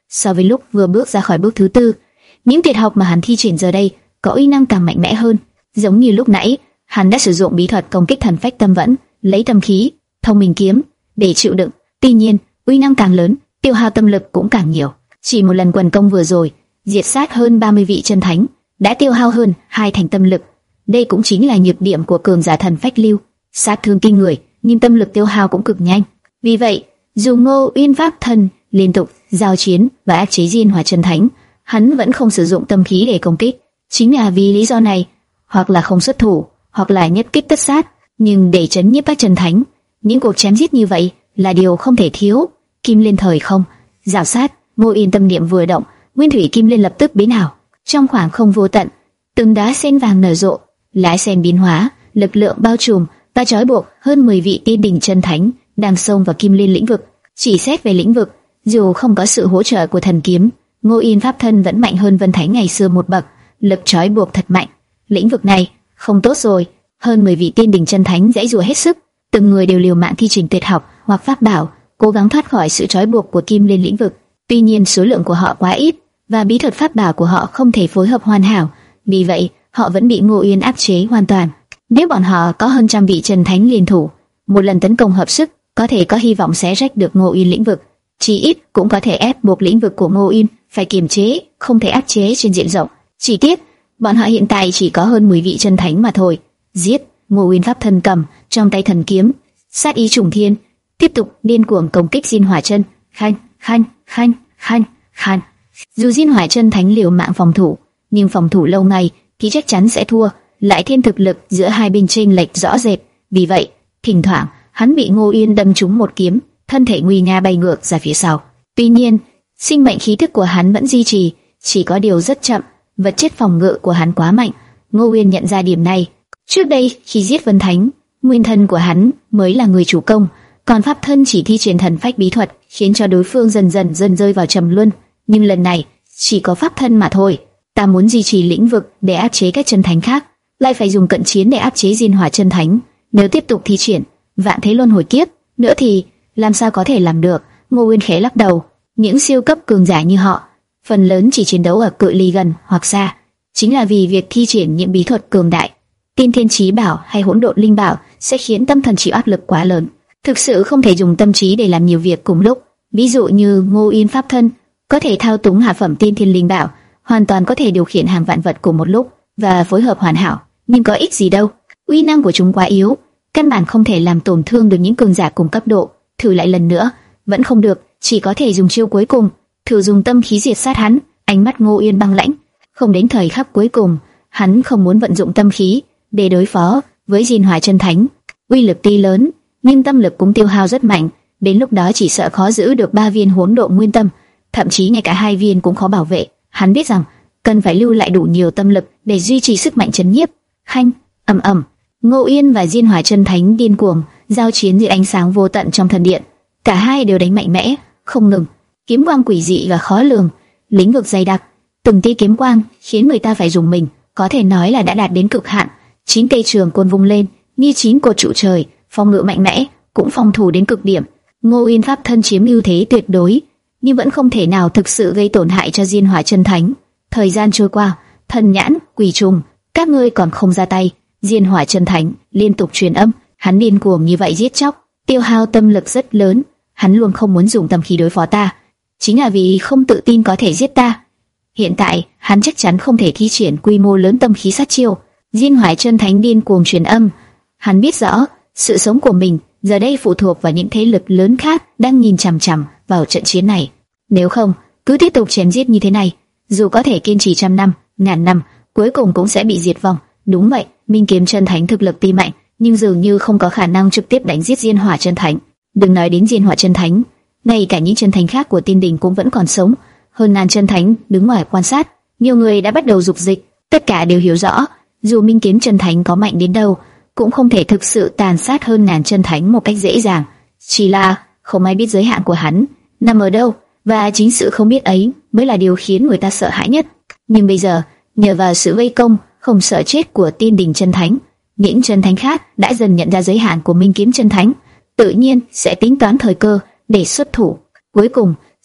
So với lúc vừa bước ra khỏi bước thứ tư, những tuyệt học mà hắn thi triển giờ đây có uy năng càng mạnh mẽ hơn. Giống như lúc nãy, hắn đã sử dụng bí thuật công kích thần phách tâm vẫn, lấy tâm khí, thông minh kiếm để chịu đựng. Tuy nhiên, uy năng càng lớn, tiêu hao tâm lực cũng càng nhiều. Chỉ một lần quần công vừa rồi, diệt sát hơn ba mươi vị chân thánh, đã tiêu hao hơn hai thành tâm lực. Đây cũng chính là nhược điểm của cường giả thần phách lưu, sát thương kinh người, nhưng tâm lực tiêu hao cũng cực nhanh. Vì vậy, dù Ngô Uyên pháp thân liên tục giao chiến và áp chế Diên Hỏa chân thánh, hắn vẫn không sử dụng tâm khí để công kích. Chính là vì lý do này, hoặc là không xuất thủ, hoặc là nhất kích tất sát. Nhưng để trấn nhiếp các chân thánh, những cuộc chém giết như vậy là điều không thể thiếu. Kim Liên thời không rào sát, Ngô Uyên tâm niệm vừa động, nguyên thủy kim liên lập tức biến ảo. Trong khoảng không vô tận, từng đá sen vàng nở rộ, lá sen biến hóa, lực lượng bao trùm và trói buộc hơn mười vị tiên đỉnh chân thánh đang xông vào kim liên lĩnh vực. Chỉ xét về lĩnh vực, dù không có sự hỗ trợ của thần kiếm, Ngô Uyên pháp thân vẫn mạnh hơn Vân Thánh ngày xưa một bậc, lực trói buộc thật mạnh. Lĩnh vực này không tốt rồi, hơn mười vị tiên đỉnh chân thánh giãy giụa hết sức, từng người đều liều mạng thi triển tuyệt học hoặc pháp bảo, cố gắng thoát khỏi sự trói buộc của kim liên lĩnh vực. Tuy nhiên số lượng của họ quá ít và bí thuật pháp bảo của họ không thể phối hợp hoàn hảo, vì vậy họ vẫn bị Ngô Uyên áp chế hoàn toàn. Nếu bọn họ có hơn trăm vị chân thánh liên thủ, một lần tấn công hợp sức, có thể có hy vọng xé rách được Ngô Uyên lĩnh vực, chỉ ít cũng có thể ép buộc lĩnh vực của Ngô Uyên phải kiềm chế, không thể áp chế trên diện rộng. Chỉ tiếc, bọn họ hiện tại chỉ có hơn mười vị chân thánh mà thôi. Giết! Ngô Uyên pháp thân cầm trong tay thần kiếm, sát ý trùng thiên, tiếp tục điên cuồng công kích Diên Hỏa chân. Khanh, khanh, khanh, khanh, khanh. Dù Diên Hỏa chân thánh liều mạng phòng thủ, nhưng phòng thủ lâu ngày thì chắc chắn sẽ thua. Lại thêm thực lực giữa hai bên chênh lệch rõ rệt, vì vậy thỉnh thoảng hắn bị Ngô Uyên đâm trúng một kiếm, thân thể nguy nga bay ngược ra phía sau. Tuy nhiên, sinh mệnh khí thức của hắn vẫn duy trì, chỉ có điều rất chậm. Vật chất phòng ngự của hắn quá mạnh. Ngô Uyên nhận ra điểm này. Trước đây khi giết Vân Thánh, nguyên thân của hắn mới là người chủ công, còn pháp thân chỉ thi triển thần phách bí thuật, khiến cho đối phương dần dần dần rơi vào trầm luân. Nhưng lần này chỉ có pháp thân mà thôi. Ta muốn duy trì lĩnh vực để áp chế các chân thánh khác, lại phải dùng cận chiến để áp chế Diên Hỏa chân thánh. Nếu tiếp tục thi triển vạn thế luân hồi kiếp nữa thì làm sao có thể làm được? Ngô Uyên khẽ lắc đầu. Những siêu cấp cường giả như họ, phần lớn chỉ chiến đấu ở cự ly gần hoặc xa. Chính là vì việc thi triển những bí thuật cường đại, Tiên Thiên Chí Bảo hay Hỗn Độn Linh Bảo sẽ khiến tâm thần chịu áp lực quá lớn. Thực sự không thể dùng tâm trí để làm nhiều việc cùng lúc. Ví dụ như Ngô Uyên pháp thân có thể thao túng hạ phẩm Tiên Thiên Linh Bảo, hoàn toàn có thể điều khiển hàng vạn vật cùng một lúc và phối hợp hoàn hảo. Nhưng có ích gì đâu, uy năng của chúng quá yếu, căn bản không thể làm tổn thương được những cường giả cùng cấp độ. Thử lại lần nữa, vẫn không được, chỉ có thể dùng chiêu cuối cùng, thử dùng tâm khí diệt sát hắn. Ánh mắt Ngô Uyên băng lãnh. Không đến thời khắc cuối cùng, hắn không muốn vận dụng tâm khí để đối phó với Diên Hỏa chân thánh. Uy lực tuy lớn, nhưng tâm lực cũng tiêu hao rất mạnh. Đến lúc đó chỉ sợ khó giữ được ba viên hỗn độn nguyên tâm, thậm chí ngay cả hai viên cũng khó bảo vệ. Hắn biết rằng cần phải lưu lại đủ nhiều tâm lực để duy trì sức mạnh chấn nhiếp. Khanh, ầm ầm, Ngô Uyên và Diên Hỏa chân thánh điên cuồng giao chiến dưới ánh sáng vô tận trong thần điện. Cả hai đều đánh mạnh mẽ, không ngừng, kiếm quang quỷ dị và khó lường, lĩnh vực dày đặc, từng tia kiếm quang khiến người ta phải rùng mình, có thể nói là đã đạt đến cực hạn. Chín cây trường côn vung lên, như chín cột trụ trời, phòng ngự mạnh mẽ, cũng phòng thủ đến cực điểm. Ngô Uyên pháp thân chiếm ưu thế tuyệt đối, nhưng vẫn không thể nào thực sự gây tổn hại cho Diên Hỏa chân thánh. Thời gian trôi qua, Thần Nhãn, Quỷ Trùng, các ngươi còn không ra tay. Diên Hỏa chân thánh liên tục truyền âm, hắn điên cuồng như vậy giết chóc, tiêu hao tâm lực rất lớn. Hắn luôn không muốn dùng tâm khí đối phó ta, chính là vì không tự tin có thể giết ta. Hiện tại, hắn chắc chắn không thể thi triển quy mô lớn tâm khí sát chiêu. Diên Hỏa chân thánh điên cuồng truyền âm, hắn biết rõ sự sống của mình giờ đây phụ thuộc vào những thế lực lớn khác đang nhìn chằm chằm vào trận chiến này. Nếu không, cứ tiếp tục chém giết như thế này, dù có thể kiên trì trăm năm, ngàn năm, cuối cùng cũng sẽ bị diệt vong. Đúng vậy, Minh Kiếm chân thánh thực lực tuy mạnh, nhưng dường như không có khả năng trực tiếp đánh giết Diên Hỏa chân thánh. Đừng nói đến Diên Hỏa chân thánh, ngay cả những chân thánh khác của Tiên Đình cũng vẫn còn sống. Hơn ngàn chân thánh đứng ngoài quan sát, nhiều người đã bắt đầu dục dịch. Tất cả đều hiểu rõ, dù Minh Kiếm chân thánh có mạnh đến đâu, cũng không thể thực sự tàn sát hơn ngàn chân thánh một cách dễ dàng. Chỉ là không ai biết giới hạn của hắn nằm ở đâu, và chính sự không biết ấy mới là điều khiến người ta sợ hãi nhất. Nhưng bây giờ, nhờ vào sự vây công không sợ chết của Tiên Đình chân thánh, những chân thánh khác đã dần nhận ra giới hạn của Minh Kiếm chân thánh, tự nhiên sẽ tính toán thời cơ để xuất thủ. Cuối cùng,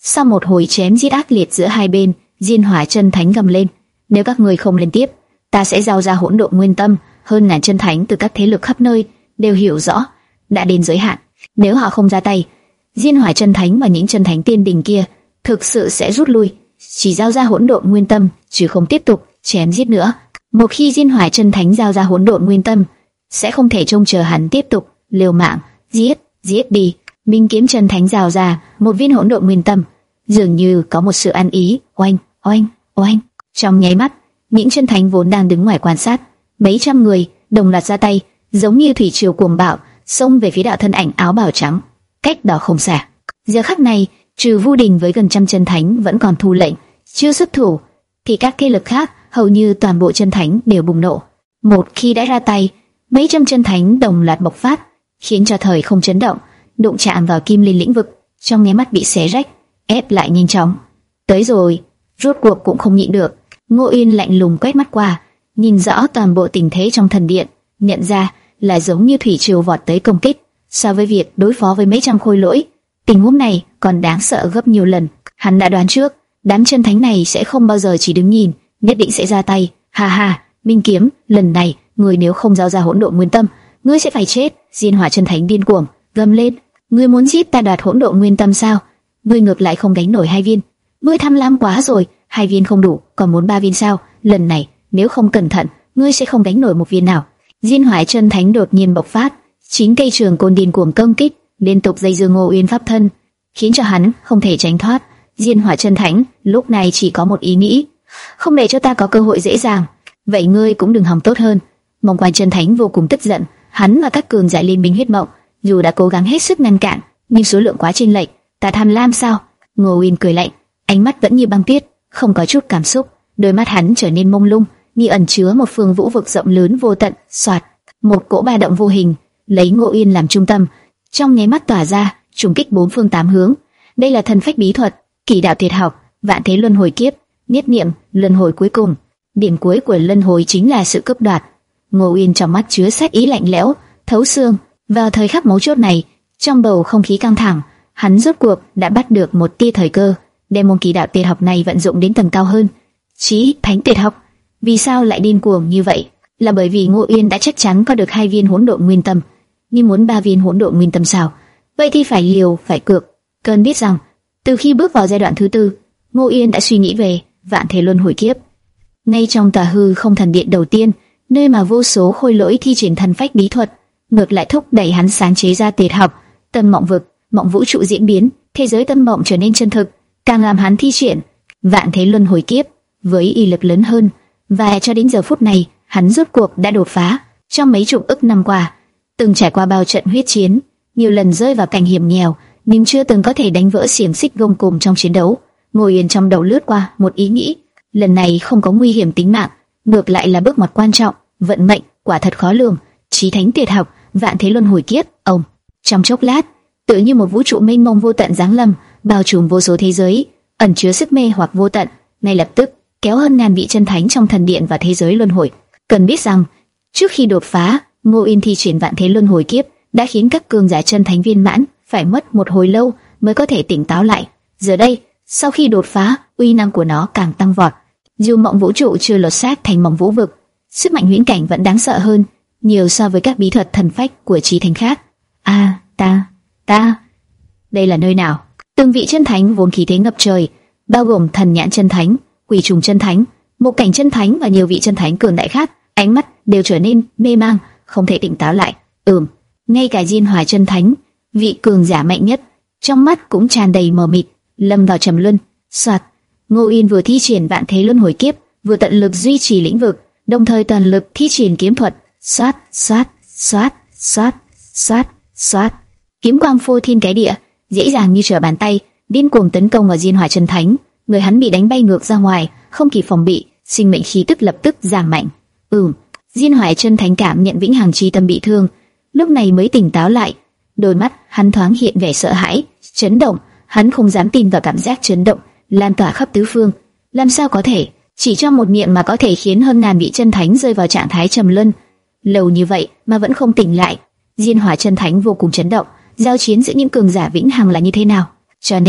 Sau một hồi chém giết ác liệt giữa hai bên, Diên Hỏa Chân Thánh gầm lên: nếu các ngươi không lên tiếp, ta sẽ giao ra hỗn độn nguyên tâm. Hơn ngàn chân thánh từ các thế lực khắp nơi đều hiểu rõ đã đến giới hạn, nếu họ không ra tay, Diên Hỏa Chân Thánh và những chân thánh tiên đình kia thực sự sẽ rút lui, chỉ giao ra hỗn độn nguyên tâm, chứ không tiếp tục chém giết nữa. Một khi Diên Hỏa Chân Thánh giao ra hỗn độn nguyên tâm, sẽ không thể trông chờ hắn tiếp tục liều mạng giết, giết đi. Minh Kiếm Chân Thánh giao ra một viên hỗn độn nguyên tâm, dường như có một sự ăn ý. Oanh, oanh, oanh! Trong nháy mắt, những chân thánh vốn đang đứng ngoài quan sát, mấy trăm người đồng loạt ra tay, giống như thủy triều cuồng bạo, xông về phía đạo thân ảnh áo bào trắng. Cách đó không xa, giờ khắc này, trừ Vu Đình với gần trăm chân thánh vẫn còn thu lệnh, chưa xuất thủ, thì các thế lực khác hầu như toàn bộ chân thánh đều bùng nổ. Một khi đã ra tay, mấy trăm chân thánh đồng loạt bộc phát, khiến cho thời không chấn động, đụng chạm vào kim linh lĩnh vực, trong nháy mắt bị xé rách, ép lại nhanh chóng. Tới rồi, rốt cuộc cũng không nhịn được. Ngô Yên lạnh lùng quét mắt qua, nhìn rõ toàn bộ tình thế trong thần điện, nhận ra là giống như thủy triều vọt tới công kích. So với việc đối phó với mấy trăm khôi lỗi, tình huống này còn đáng sợ gấp nhiều lần. Hắn đã đoán trước, đám chân thánh này sẽ không bao giờ chỉ đứng nhìn, nhất định sẽ ra tay. Ha ha, Minh Kiếm, lần này ngươi nếu không giao ra hỗn độn nguyên tâm, ngươi sẽ phải chết. Diên Hỏa Chân Thánh điên cuồng gầm lên: ngươi muốn giết ta đoạt hỗn độn nguyên tâm sao? Ngươi ngược lại không gánh nổi hai viên, ngươi tham lam quá rồi. Hai viên không đủ, còn muốn ba viên sao? Lần này nếu không cẩn thận, ngươi sẽ không gánh nổi một viên nào. Diên Hỏa Chân Thánh đột nhiên bộc phát, chín cây trường côn điên cuồng công kích, liên tục dây dưa Ngô Uyên pháp thân, khiến cho hắn không thể tránh thoát. Diên Hỏa Chân Thánh lúc này chỉ có một ý nghĩ: không để cho ta có cơ hội dễ dàng. Vậy ngươi cũng đừng hòng tốt hơn. Mông Quan Chân Thánh vô cùng tức giận, hắn và các cường giả liên minh huyết mộng dù đã cố gắng hết sức ngăn cản, nhưng số lượng quá chênh lệch. Ta tham lam sao? Ngô Uyên cười lạnh, ánh mắt vẫn như băng tuyết, không có chút cảm xúc. Đôi mắt hắn trở nên mông lung, như ẩn chứa một phương vũ vực rộng lớn vô tận. Soạt, một cỗ ba động vô hình lấy Ngô Uyên làm trung tâm, trong nháy mắt tỏa ra, trùng kích bốn phương tám hướng. Đây là thần phách bí thuật, kỳ đạo tuyệt học, vạn thế luân hồi kiếp, niết niệm luân hồi cuối cùng. Điểm cuối của luân hồi chính là sự cướp đoạt. Ngô Uyên trong mắt chứa sát ý lạnh lẽo, thấu xương. Vào thời khắc mấu chốt này, trong bầu không khí căng thẳng, hắn rốt cuộc đã bắt được một tia thời cơ, đem môn kỳ đạo tuyệt học này vận dụng đến tầng cao hơn. Chí thánh tuyệt học. Vì sao lại điên cuồng như vậy? Là bởi vì Ngô Uyên đã chắc chắn có được hai viên hỗn độn nguyên tâm, nhưng muốn ba viên hỗn độn nguyên tâm sao? Vậy thì phải liều, phải cược. Cần biết rằng, từ khi bước vào giai đoạn thứ tư, Ngô Uyên đã suy nghĩ về vạn thế luân hồi kiếp. Ngay trong tòa hư không thần điện đầu tiên, nơi mà vô số khôi lỗi thi triển thần phách bí thuật, ngược lại thúc đẩy hắn sáng chế ra tuyệt học Tâm Mộng Vực. Mộng vũ trụ diễn biến, thế giới tâm mộng trở nên chân thực, càng làm hắn thi triển vạn thế luân hồi kiếp với uy lực lớn hơn. Và cho đến giờ phút này, hắn rốt cuộc đã đột phá. Trong mấy chục ức năm qua, từng trải qua bao trận huyết chiến, nhiều lần rơi vào cảnh hiểm nghèo, nhưng chưa từng có thể đánh vỡ xiềng xích gông cùm trong chiến đấu. Ngô Uyên trong đầu lướt qua một ý nghĩ: lần này không có nguy hiểm tính mạng, ngược lại là bước ngoặt quan trọng. Vận mệnh quả thật khó lường. Chí thánh tuyệt học, vạn thế luân hồi kiếp. Ông trong chốc lát, tự như một vũ trụ mênh mông vô tận giáng lâm, bao trùm vô số thế giới, ẩn chứa sức mê hoặc vô tận, ngay lập tức kéo hơn ngàn vị chân thánh trong thần điện và thế giới luân hồi. Cần biết rằng, trước khi đột phá, Ngô Uyên thi triển vạn thế luân hồi kiếp đã khiến các cường giả chân thánh viên mãn phải mất một hồi lâu mới có thể tỉnh táo lại. Giờ đây, sau khi đột phá, uy năng của nó càng tăng vọt. Dù mộng vũ trụ chưa lột xác thành mộng vũ vực, sức mạnh huyễn cảnh vẫn đáng sợ hơn nhiều so với các bí thuật thần phách của chí thánh khác. A, à, ta, ta, đây là nơi nào? Từng vị chân thánh vốn khí thế ngập trời, bao gồm thần nhãn chân thánh, quỷ trùng chân thánh, một cảnh chân thánh và nhiều vị chân thánh cường đại khác, ánh mắt đều trở nên mê mang, không thể tỉnh táo lại. Ừm, ngay cả Diên Hỏa Chân Thánh, vị cường giả mạnh nhất, trong mắt cũng tràn đầy mờ mịt, lâm vào trầm luân. Soạt, Ngô Uyên vừa thi triển vạn thế luân hồi kiếp, vừa tận lực duy trì lĩnh vực, đồng thời toàn lực thi triển kiếm thuật. Soát, soát, soát, soát, soát, soát, kiếm quang phô thiên cái địa, dễ dàng như trở bàn tay, điên cuồng tấn công vào Diên Hỏa Chân Thánh. Người hắn bị đánh bay ngược ra ngoài, không kịp phòng bị, sinh mệnh khí tức lập tức giảm mạnh. Ừm, Diên Hỏa Chân Thánh cảm nhận vĩnh hằng chi tâm bị thương, lúc này mới tỉnh táo lại. Đôi mắt hắn thoáng hiện vẻ sợ hãi, chấn động. Hắn không dám tin vào cảm giác chấn động lan tỏa khắp tứ phương. Làm sao có thể? Chỉ trong một miệng mà có thể khiến hơn ngàn vị chân thánh rơi vào trạng thái trầm luân. Lâu như vậy mà vẫn không tỉnh lại. Diên Hỏa Chân Thánh vô cùng chấn động. Giao chiến giữa những cường giả vĩnh hằng là như thế nào? Cho nên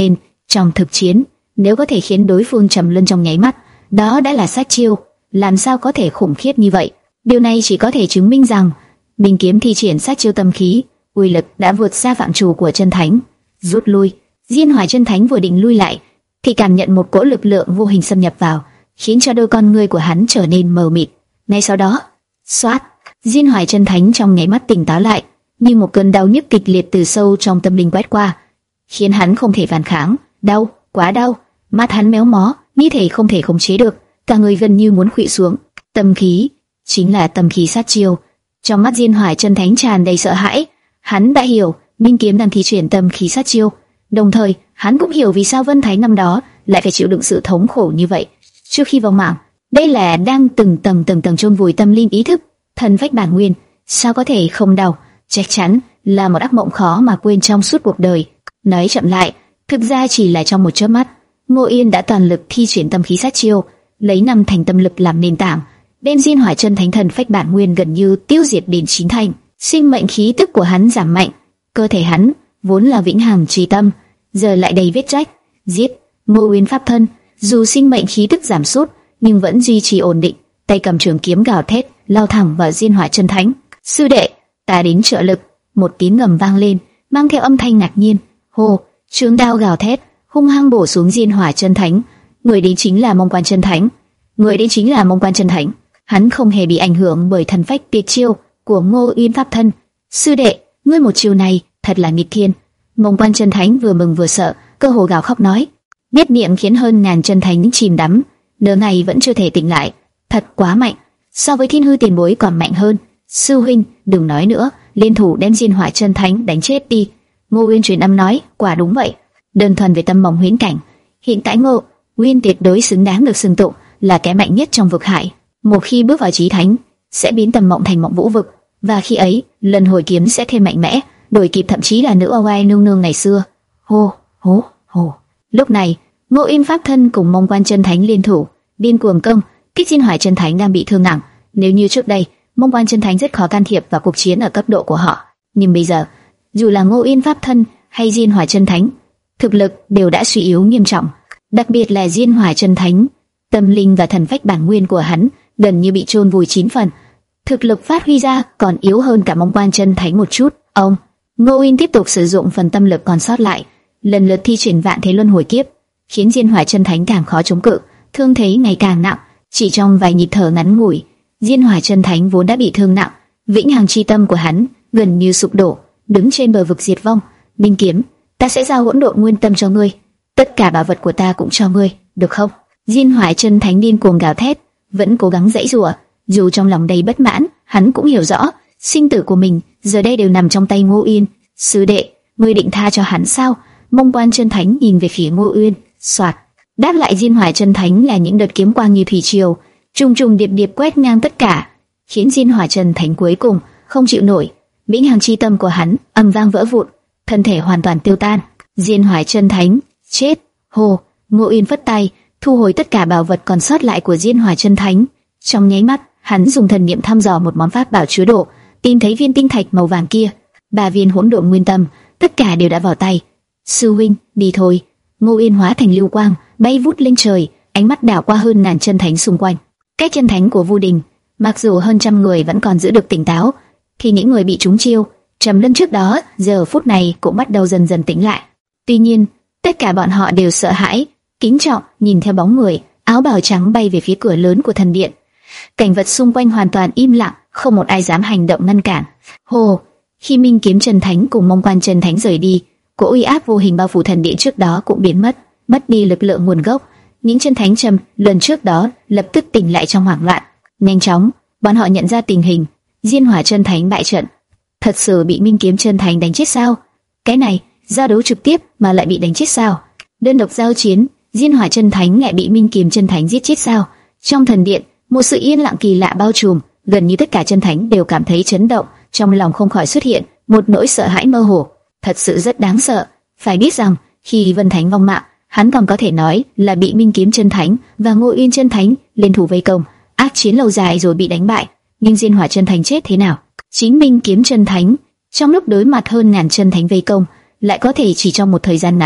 Trong thực chiến, nếu có thể khiến đối phương trầm luân trong nháy mắt, đó đã là sát chiêu, làm sao có thể khủng khiếp như vậy? Điều này chỉ có thể chứng minh rằng Minh kiếm thi triển sát chiêu tâm khí, uy lực đã vượt xa phạm trù của chân thánh. Rút lui, Diên Hỏa chân thánh vừa định lui lại, thì cảm nhận một cỗ lực lượng vô hình xâm nhập vào, khiến cho đôi con ngươi của hắn trở nên mờ mịt. Ngay sau đó, xoát, Diên Hỏa chân thánh trong nháy mắt tỉnh táo lại, như một cơn đau nhức kịch liệt từ sâu trong tâm linh quét qua, khiến hắn không thể phản kháng. Đau, quá đau, mắt hắn méo mó, như thể không thể khống chế được, cả người gần như muốn khuỵu xuống. Tâm khí, chính là tâm khí sát chiêu. Trong mắt Diên Hỏa chân thánh tràn đầy sợ hãi, hắn đã hiểu Minh kiếm đang thi triển tâm khí sát chiêu, đồng thời hắn cũng hiểu vì sao Vân Thái năm đó lại phải chịu đựng sự thống khổ như vậy trước khi vào mạng. Đây là đang từng tầng từng tầng chôn vùi tâm linh ý thức, thần phách bản nguyên, sao có thể không đau? Chắc chắn là một ác mộng khó mà quên trong suốt cuộc đời. Nói chậm lại, thực ra chỉ là trong một chớp mắt, Ngô Yên đã toàn lực thi triển tâm khí sát chiêu, lấy năm thành tâm lực làm nền tảng, đem Diên Hỏa chân thánh thần phách bản nguyên gần như tiêu diệt đến chín thành. Sinh mệnh khí tức của hắn giảm mạnh, cơ thể hắn vốn là vĩnh hằng chi tâm, giờ lại đầy vết rách. Giết Ngô Uyên pháp thân, dù sinh mệnh khí tức giảm sút, nhưng vẫn duy trì ổn định, tay cầm trường kiếm gào thét, lao thẳng vào Diên Hỏa chân thánh. Sư đệ, ta đến trợ lực. Một tiếng ngầm vang lên, mang theo âm thanh ngạc nhiên. Hô, trường đao gào thét, hung hăng bổ xuống Diên Hỏa chân thánh. Người đến chính là Mông Quan chân thánh. Người đến chính là Mông Quan chân thánh. Hắn không hề bị ảnh hưởng bởi thần phách tuyệt chiêu của Ngô Uyên pháp thân. Sư đệ, ngươi một chiêu này thật là nghịch thiên. Mông Quan chân thánh vừa mừng vừa sợ, cơ hồ gào khóc nói. Biết miệng khiến hơn ngàn chân thánh chìm đắm, nửa ngày vẫn chưa thể tỉnh lại. Thật quá mạnh, so với Thiên Hư tiền bối còn mạnh hơn. Sư huynh, đừng nói nữa, liên thủ đem Diên Hỏa chân thánh đánh chết đi. Ngô Uyên truyền âm nói, quả đúng vậy. Đơn thuần về tâm mộng huyễn cảnh, hiện tại Ngô Uyên tuyệt đối xứng đáng được xưng tụng là kẻ mạnh nhất trong vực hải. Một khi bước vào chí thánh, sẽ biến tâm mộng thành mộng vũ vực, và khi ấy, lần hồi kiếm sẽ thêm mạnh mẽ, đổi kịp thậm chí là nữ oai nương nương ngày xưa. Hô, hô, hô. Lúc này, Ngô Uyên pháp thân cùng Mông Quan chân thánh liên thủ, điên cuồng công kích Diên Hỏa chân thánh đang bị thương nặng. Nếu như trước đây, Mông Quan chân thánh rất khó can thiệp vào cuộc chiến ở cấp độ của họ, nhưng bây giờ, dù là Ngô Uyên pháp thân hay Diên Hỏa chân thánh, thực lực đều đã suy yếu nghiêm trọng. Đặc biệt là Diên Hỏa chân thánh, tâm linh và thần phách bản nguyên của hắn gần như bị chôn vùi chín phần, thực lực phát huy ra còn yếu hơn cả Mông Quan chân thánh một chút. Ông Ngô Uyên tiếp tục sử dụng phần tâm lực còn sót lại, lần lượt thi triển vạn thế luân hồi kiếp, khiến Diên Hỏa chân thánh càng khó chống cự, thương thế ngày càng nặng. Chỉ trong vài nhịp thở ngắn ngủi, Diên Hỏa chân thánh vốn đã bị thương nặng, vĩnh hằng chi tâm của hắn gần như sụp đổ, đứng trên bờ vực diệt vong. Minh kiếm, ta sẽ giao hỗn độn nguyên tâm cho ngươi, tất cả bảo vật của ta cũng cho ngươi, được không? Diên Hỏa chân thánh điên cuồng gào thét, vẫn cố gắng giãy giụa, dù trong lòng đầy bất mãn, hắn cũng hiểu rõ sinh tử của mình giờ đây đều nằm trong tay Ngô Uyên. Sư đệ, ngươi định tha cho hắn sao? Mông Quan chân thánh nhìn về phía Ngô Uyên, soạt, đáp lại Diên Hỏa chân thánh là những đợt kiếm quang như thủy triều, trùng trùng điệp điệp quét ngang tất cả, khiến Diên Hỏa chân thánh cuối cùng không chịu nổi, vĩnh hằng chi tâm của hắn ầm vang vỡ vụn, thân thể hoàn toàn tiêu tan. Diên Hỏa chân thánh chết. Hồ, Ngô Uyên phất tay, thu hồi tất cả bảo vật còn sót lại của Diên Hỏa chân thánh. Trong nháy mắt, hắn dùng thần niệm thăm dò một món pháp bảo chứa đồ, tìm thấy viên tinh thạch màu vàng kia, ba viên hỗn độn nguyên tâm, tất cả đều đã vào tay. Sư huynh, đi thôi. Ngô Uyên hóa thành lưu quang, bay vút lên trời, ánh mắt đảo qua hơn ngàn chân thánh xung quanh. Các chân thánh của Vu Đình, mặc dù hơn trăm người vẫn còn giữ được tỉnh táo, thì những người bị trúng chiêu trầm luân trước đó, giờ phút này cũng bắt đầu dần dần tỉnh lại. Tuy nhiên, tất cả bọn họ đều sợ hãi, kính trọng nhìn theo bóng người áo bào trắng bay về phía cửa lớn của thần điện. Cảnh vật xung quanh hoàn toàn im lặng, không một ai dám hành động ngăn cản. Hồ, khi Minh kiếm chân thánh cùng Mông Quan chân thánh rời đi, cỗ uy áp vô hình bao phủ thần điện trước đó cũng biến mất, mất đi lực lượng nguồn gốc. Những chân thánh trầm luân trước đó lập tức tỉnh lại trong hoảng loạn. Nhanh chóng, bọn họ nhận ra tình hình, Diên Hỏa chân thánh bại trận, thật sự bị Minh kiếm chân thánh đánh chết sao? Cái này, giao đấu trực tiếp mà lại bị đánh chết sao? Đơn độc giao chiến, Diên Hỏa chân thánh lại bị Minh kiếm chân thánh giết chết sao? Trong thần điện, một sự yên lặng kỳ lạ bao trùm, gần như tất cả chân thánh đều cảm thấy chấn động, trong lòng không khỏi xuất hiện một nỗi sợ hãi mơ hồ, thật sự rất đáng sợ. Phải biết rằng, khi Vân Thánh vong mạng, hắn còn có thể nói là bị Minh kiếm chân thánh và Ngô Uyên chân thánh liên thủ vây công, ác chiến lâu dài rồi bị đánh bại. Nhưng Diên Hỏa chân thánh chết thế nào? Chính Minh kiếm chân thánh trong lúc đối mặt hơn ngàn chân thánh vây công, lại có thể chỉ trong một thời gian ngắn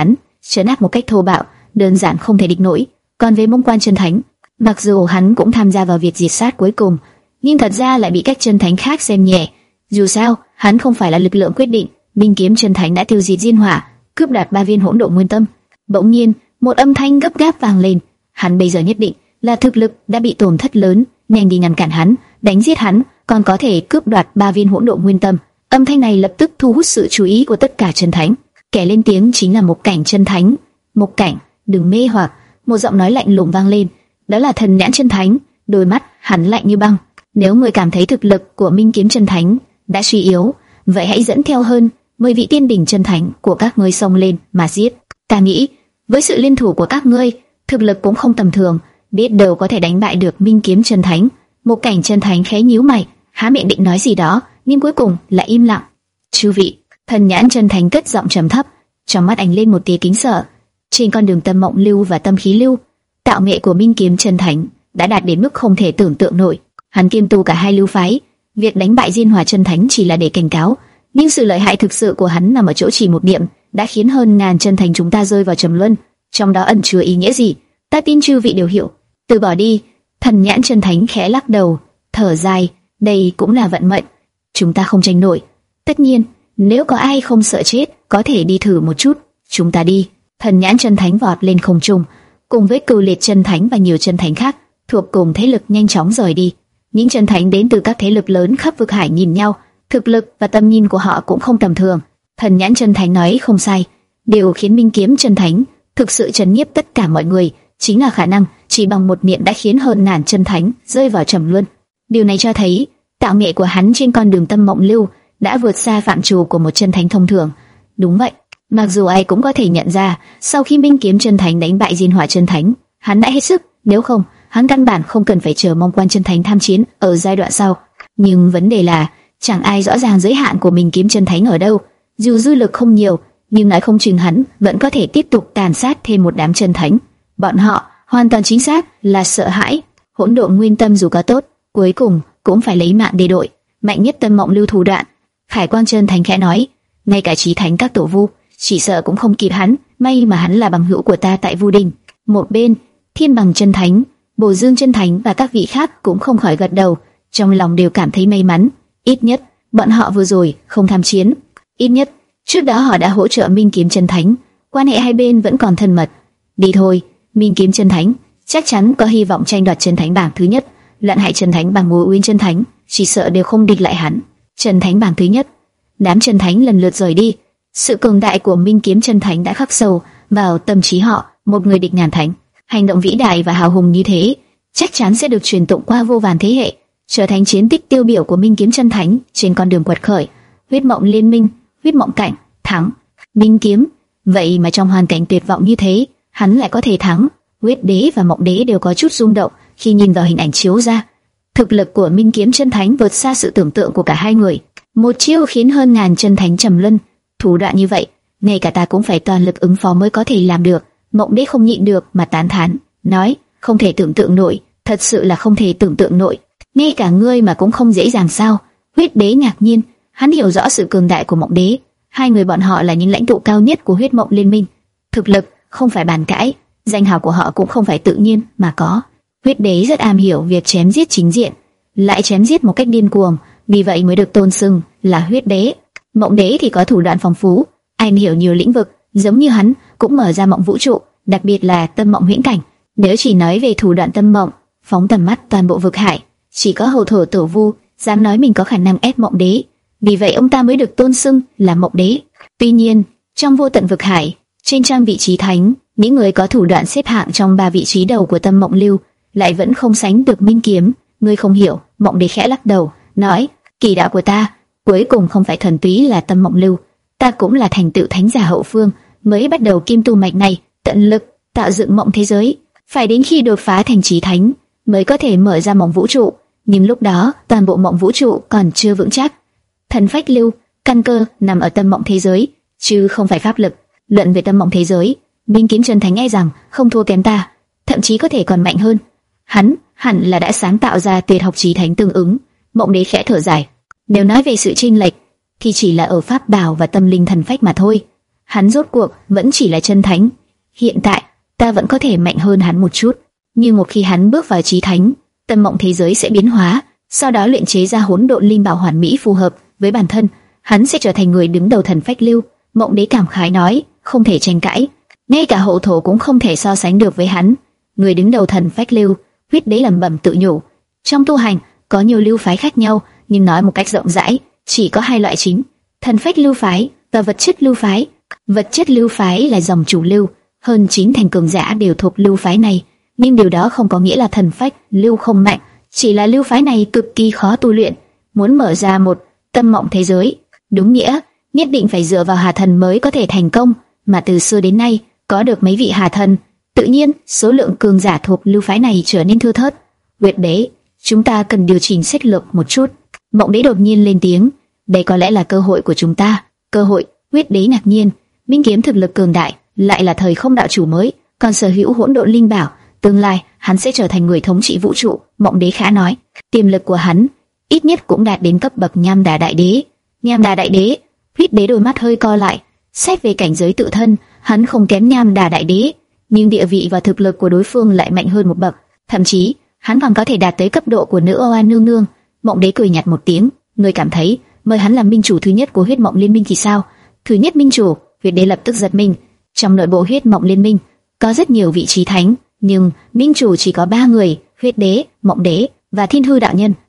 trấn áp một cách thô bạo, đơn giản không thể địch nổi. Còn về Mông Quan chân thánh, mặc dù hắn cũng tham gia vào việc diệt sát cuối cùng, nhưng thật ra lại bị các chân thánh khác xem nhẹ. Dù sao, hắn không phải là lực lượng quyết định. Minh kiếm chân thánh đã tiêu diệt Diên Hỏa, cướp đoạt ba viên hỗn độn nguyên tâm. Bỗng nhiên, một âm thanh gấp gáp vang lên. Hắn bây giờ nhất định là thực lực đã bị tổn thất lớn, nhanh đi ngăn cản hắn, đánh giết hắn, còn có thể cướp đoạt ba viên hỗn độn nguyên tâm. Âm thanh này lập tức thu hút sự chú ý của tất cả chân thánh. Kẻ lên tiếng chính là Mộc Cảnh chân thánh. Mộc Cảnh, đừng mê hoặc. Một giọng nói lạnh lùng vang lên. Đó là Thần Nhãn chân thánh. Đôi mắt hắn lạnh như băng. Nếu người cảm thấy thực lực của Minh kiếm chân thánh đã suy yếu, vậy hãy dẫn theo hơn mười vị tiên đỉnh chân thánh của các ngươi xông lên mà giết. Ta nghĩ với sự liên thủ của các ngươi, thực lực cũng không tầm thường, biết đâu có thể đánh bại được Minh kiếm chân thánh. Mộc Cảnh chân thánh khẽ nhíu mày, há miệng định nói gì đó, nhưng cuối cùng lại im lặng. Chư vị, Thần Nhãn chân thánh cất giọng trầm thấp, trong mắt ánh lên một tia kính sợ. Trên con đường tâm mộng lưu và tâm khí lưu, tạo nghệ của Minh kiếm chân thánh đã đạt đến mức không thể tưởng tượng nổi. Hắn kiêm tu cả hai lưu phái, việc đánh bại Diên Hỏa chân thánh chỉ là để cảnh cáo, nhưng sự lợi hại thực sự của hắn nằm ở chỗ chỉ một niệm đã khiến hơn ngàn chân thánh chúng ta rơi vào trầm luân. Trong đó ẩn chứa ý nghĩa gì, ta tin chư vị đều hiểu. Từ bỏ đi. Thần Nhãn chân thánh khẽ lắc đầu, thở dài, đây cũng là vận mệnh, chúng ta không tranh nổi. Tất nhiên, nếu có ai không sợ chết, có thể đi thử một chút. Chúng ta đi. Thần Nhãn chân thánh vọt lên không trung, cùng với Cửu Liệt chân thánh và nhiều chân thánh khác thuộc cùng thế lực nhanh chóng rời đi. Những chân thánh đến từ các thế lực lớn khắp vực hải nhìn nhau, thực lực và tầm nhìn của họ cũng không tầm thường. Thần Nhãn chân thánh nói không sai, điều khiến Minh kiếm chân thánh thực sự chấn nhiếp tất cả mọi người chính là khả năng chỉ bằng một niệm đã khiến hơn ngàn chân thánh rơi vào trầm luân. Điều này cho thấy tạo nghệ của hắn trên con đường tâm mộng lưu đã vượt xa phạm trù của một chân thánh thông thường. Đúng vậy, mặc dù ai cũng có thể nhận ra, sau khi Minh kiếm chân thánh đánh bại Diên Hỏa chân thánh, hắn đã hết sức, nếu không, hắn căn bản không cần phải chờ Mông Quan chân thánh tham chiến ở giai đoạn sau. Nhưng vấn đề là, chẳng ai rõ ràng giới hạn của Minh kiếm chân thánh ở đâu. Dù dư lực không nhiều, nhưng nói không chừng hắn vẫn có thể tiếp tục tàn sát thêm một đám chân thánh. Bọn họ hoàn toàn chính xác là sợ hãi. Hỗn độn nguyên tâm dù có tốt, cuối cùng cũng phải lấy mạng để đổi. Mạnh nhất tâm mộng lưu thủ đoạn. Khải Quang chân thánh khẽ nói, ngay cả chí thánh các tổ vu chỉ sợ cũng không kịp hắn. May mà hắn là bằng hữu của ta tại Vu Đình. Một bên, Thiên Bằng chân thánh, Bổ Dương chân thánh và các vị khác cũng không khỏi gật đầu, trong lòng đều cảm thấy may mắn. Ít nhất bọn họ vừa rồi không tham chiến, ít nhất trước đó họ đã hỗ trợ Minh kiếm chân thánh, quan hệ hai bên vẫn còn thân mật. Đi thôi, Minh kiếm chân thánh chắc chắn có hy vọng tranh đoạt chân thánh bảng thứ nhất. Lận Hải chân thánh bằng Ngũ Uyên chân thánh chỉ sợ đều không địch lại hắn. Chân thánh bảng thứ nhất. Đám chân thánh lần lượt rời đi. Sự cường đại của Minh kiếm chân thánh đã khắc sâu vào tâm trí họ. Một người địch ngàn thánh, hành động vĩ đại và hào hùng như thế chắc chắn sẽ được truyền tụng qua vô vàn thế hệ, trở thành chiến tích tiêu biểu của Minh kiếm chân thánh trên con đường quật khởi. Huyết mộng liên minh, huyết mộng cảnh thắng. Minh kiếm, vậy mà trong hoàn cảnh tuyệt vọng như thế, hắn lại có thể thắng. Huyết đế và mộng đế đều có chút rung động khi nhìn vào hình ảnh chiếu ra. Thực lực của Minh kiếm chân thánh vượt xa sự tưởng tượng của cả hai người. Một chiêu khiến hơn ngàn chân thánh trầm luân. Thủ đoạn như vậy, ngay cả ta cũng phải toàn lực ứng phó mới có thể làm được. Mộng đế không nhịn được mà tán thán, nói, không thể tưởng tượng nổi, thật sự là không thể tưởng tượng nổi. Ngay cả ngươi mà cũng không dễ dàng sao? Huyết đế ngạc nhiên, hắn hiểu rõ sự cường đại của mộng đế. Hai người bọn họ là những lãnh tụ cao nhất của huyết mộng liên minh. Thực lực không phải bàn cãi, danh hào của họ cũng không phải tự nhiên mà có. Huyết đế rất am hiểu việc chém giết chính diện, lại chém giết một cách điên cuồng, vì vậy mới được tôn xưng là huyết đế. Mộng đế thì có thủ đoạn phong phú, am hiểu nhiều lĩnh vực, giống như hắn cũng mở ra mộng vũ trụ, đặc biệt là tâm mộng huyễn cảnh. Nếu chỉ nói về thủ đoạn tâm mộng, phóng tầm mắt toàn bộ vực hải, chỉ có hầu thổ tổ vu dám nói mình có khả năng ép mộng đế, vì vậy ông ta mới được tôn xưng là mộng đế. Tuy nhiên, trong vô tận vực hải, trên trang vị trí thánh, những người có thủ đoạn xếp hạng trong ba vị trí đầu của tâm mộng lưu lại vẫn không sánh được Minh kiếm. Ngươi không hiểu. Mộng đế khẽ lắc đầu, nói, kỳ đạo của ta cuối cùng không phải thuần túy là tâm mộng lưu, ta cũng là thành tựu thánh giả hậu phương mới bắt đầu kim tu mạch này, tận lực tạo dựng mộng thế giới, phải đến khi đột phá thành chí thánh mới có thể mở ra mộng vũ trụ, nhưng lúc đó toàn bộ mộng vũ trụ còn chưa vững chắc. Thần phách lưu, căn cơ nằm ở tâm mộng thế giới, chứ không phải pháp lực. Luận về tâm mộng thế giới, Minh kiếm chân thánh e rằng không thua kém ta, thậm chí có thể còn mạnh hơn. Hắn hẳn là đã sáng tạo ra tuyệt học chí thánh tương ứng. Mộng đế khẽ thở dài, nếu nói về sự chênh lệch thì chỉ là ở pháp bảo và tâm linh thần phách mà thôi. Hắn rốt cuộc vẫn chỉ là chân thánh, Hiện tại, ta vẫn có thể mạnh hơn hắn một chút, nhưng một khi hắn bước vào chí thánh, tâm mộng thế giới sẽ biến hóa, sau đó luyện chế ra hỗn độn linh bảo hoàn mỹ phù hợp với bản thân, hắn sẽ trở thành người đứng đầu thần phách lưu. Mộng Đế cảm khái nói, không thể tranh cãi, ngay cả hậu thổ cũng không thể so sánh được với hắn. Người đứng đầu thần phách lưu, Huyết Đế lẩm bẩm tự nhủ. Trong tu hành có nhiều lưu phái khác nhau, nhưng nói một cách rộng rãi, chỉ có hai loại chính: thần phách lưu phái và vật chất lưu phái. Vật chất lưu phái là dòng chủ lưu, hơn chín thành cường giả đều thuộc lưu phái này, nhưng điều đó không có nghĩa là thần phách lưu không mạnh, chỉ là lưu phái này cực kỳ khó tu luyện. Muốn mở ra một tâm mộng thế giới, đúng nghĩa nhất định phải dựa vào hà thần mới có thể thành công, mà từ xưa đến nay có được mấy vị hà thần, tự nhiên số lượng cường giả thuộc lưu phái này trở nên thưa thớt. Huyết Đế, chúng ta cần điều chỉnh sách lược một chút. Mộng Đế đột nhiên lên tiếng, đây có lẽ là cơ hội của chúng ta. Cơ hội? Huyết Đế ngạc nhiên, Minh Kiếm thực lực cường đại, lại là thời không đạo chủ mới, còn sở hữu hỗn độn linh bảo, tương lai hắn sẽ trở thành người thống trị vũ trụ. Mộng Đế khẽ nói, tiềm lực của hắn ít nhất cũng đạt đến cấp bậc Nham Đà Đại Đế. Nham Đà Đại Đế? Huyết Đế đôi mắt hơi co lại. Xét về cảnh giới tự thân, hắn không kém Nham Đà Đại Đế, nhưng địa vị và thực lực của đối phương lại mạnh hơn một bậc, thậm chí hắn còn có thể đạt tới cấp độ của nữ Oa nương nương. Mộng Đế cười nhạt một tiếng, ngươi cảm thấy mời hắn làm minh chủ thứ nhất của huyết mộng liên minh thì sao? Thứ nhất minh chủ? Huyết Đế lập tức giật mình. Trong nội bộ huyết mộng liên minh có rất nhiều vị trí thánh, nhưng minh chủ chỉ có ba người: Huyết Đế, Mộng Đế và Thiên Hư đạo nhân.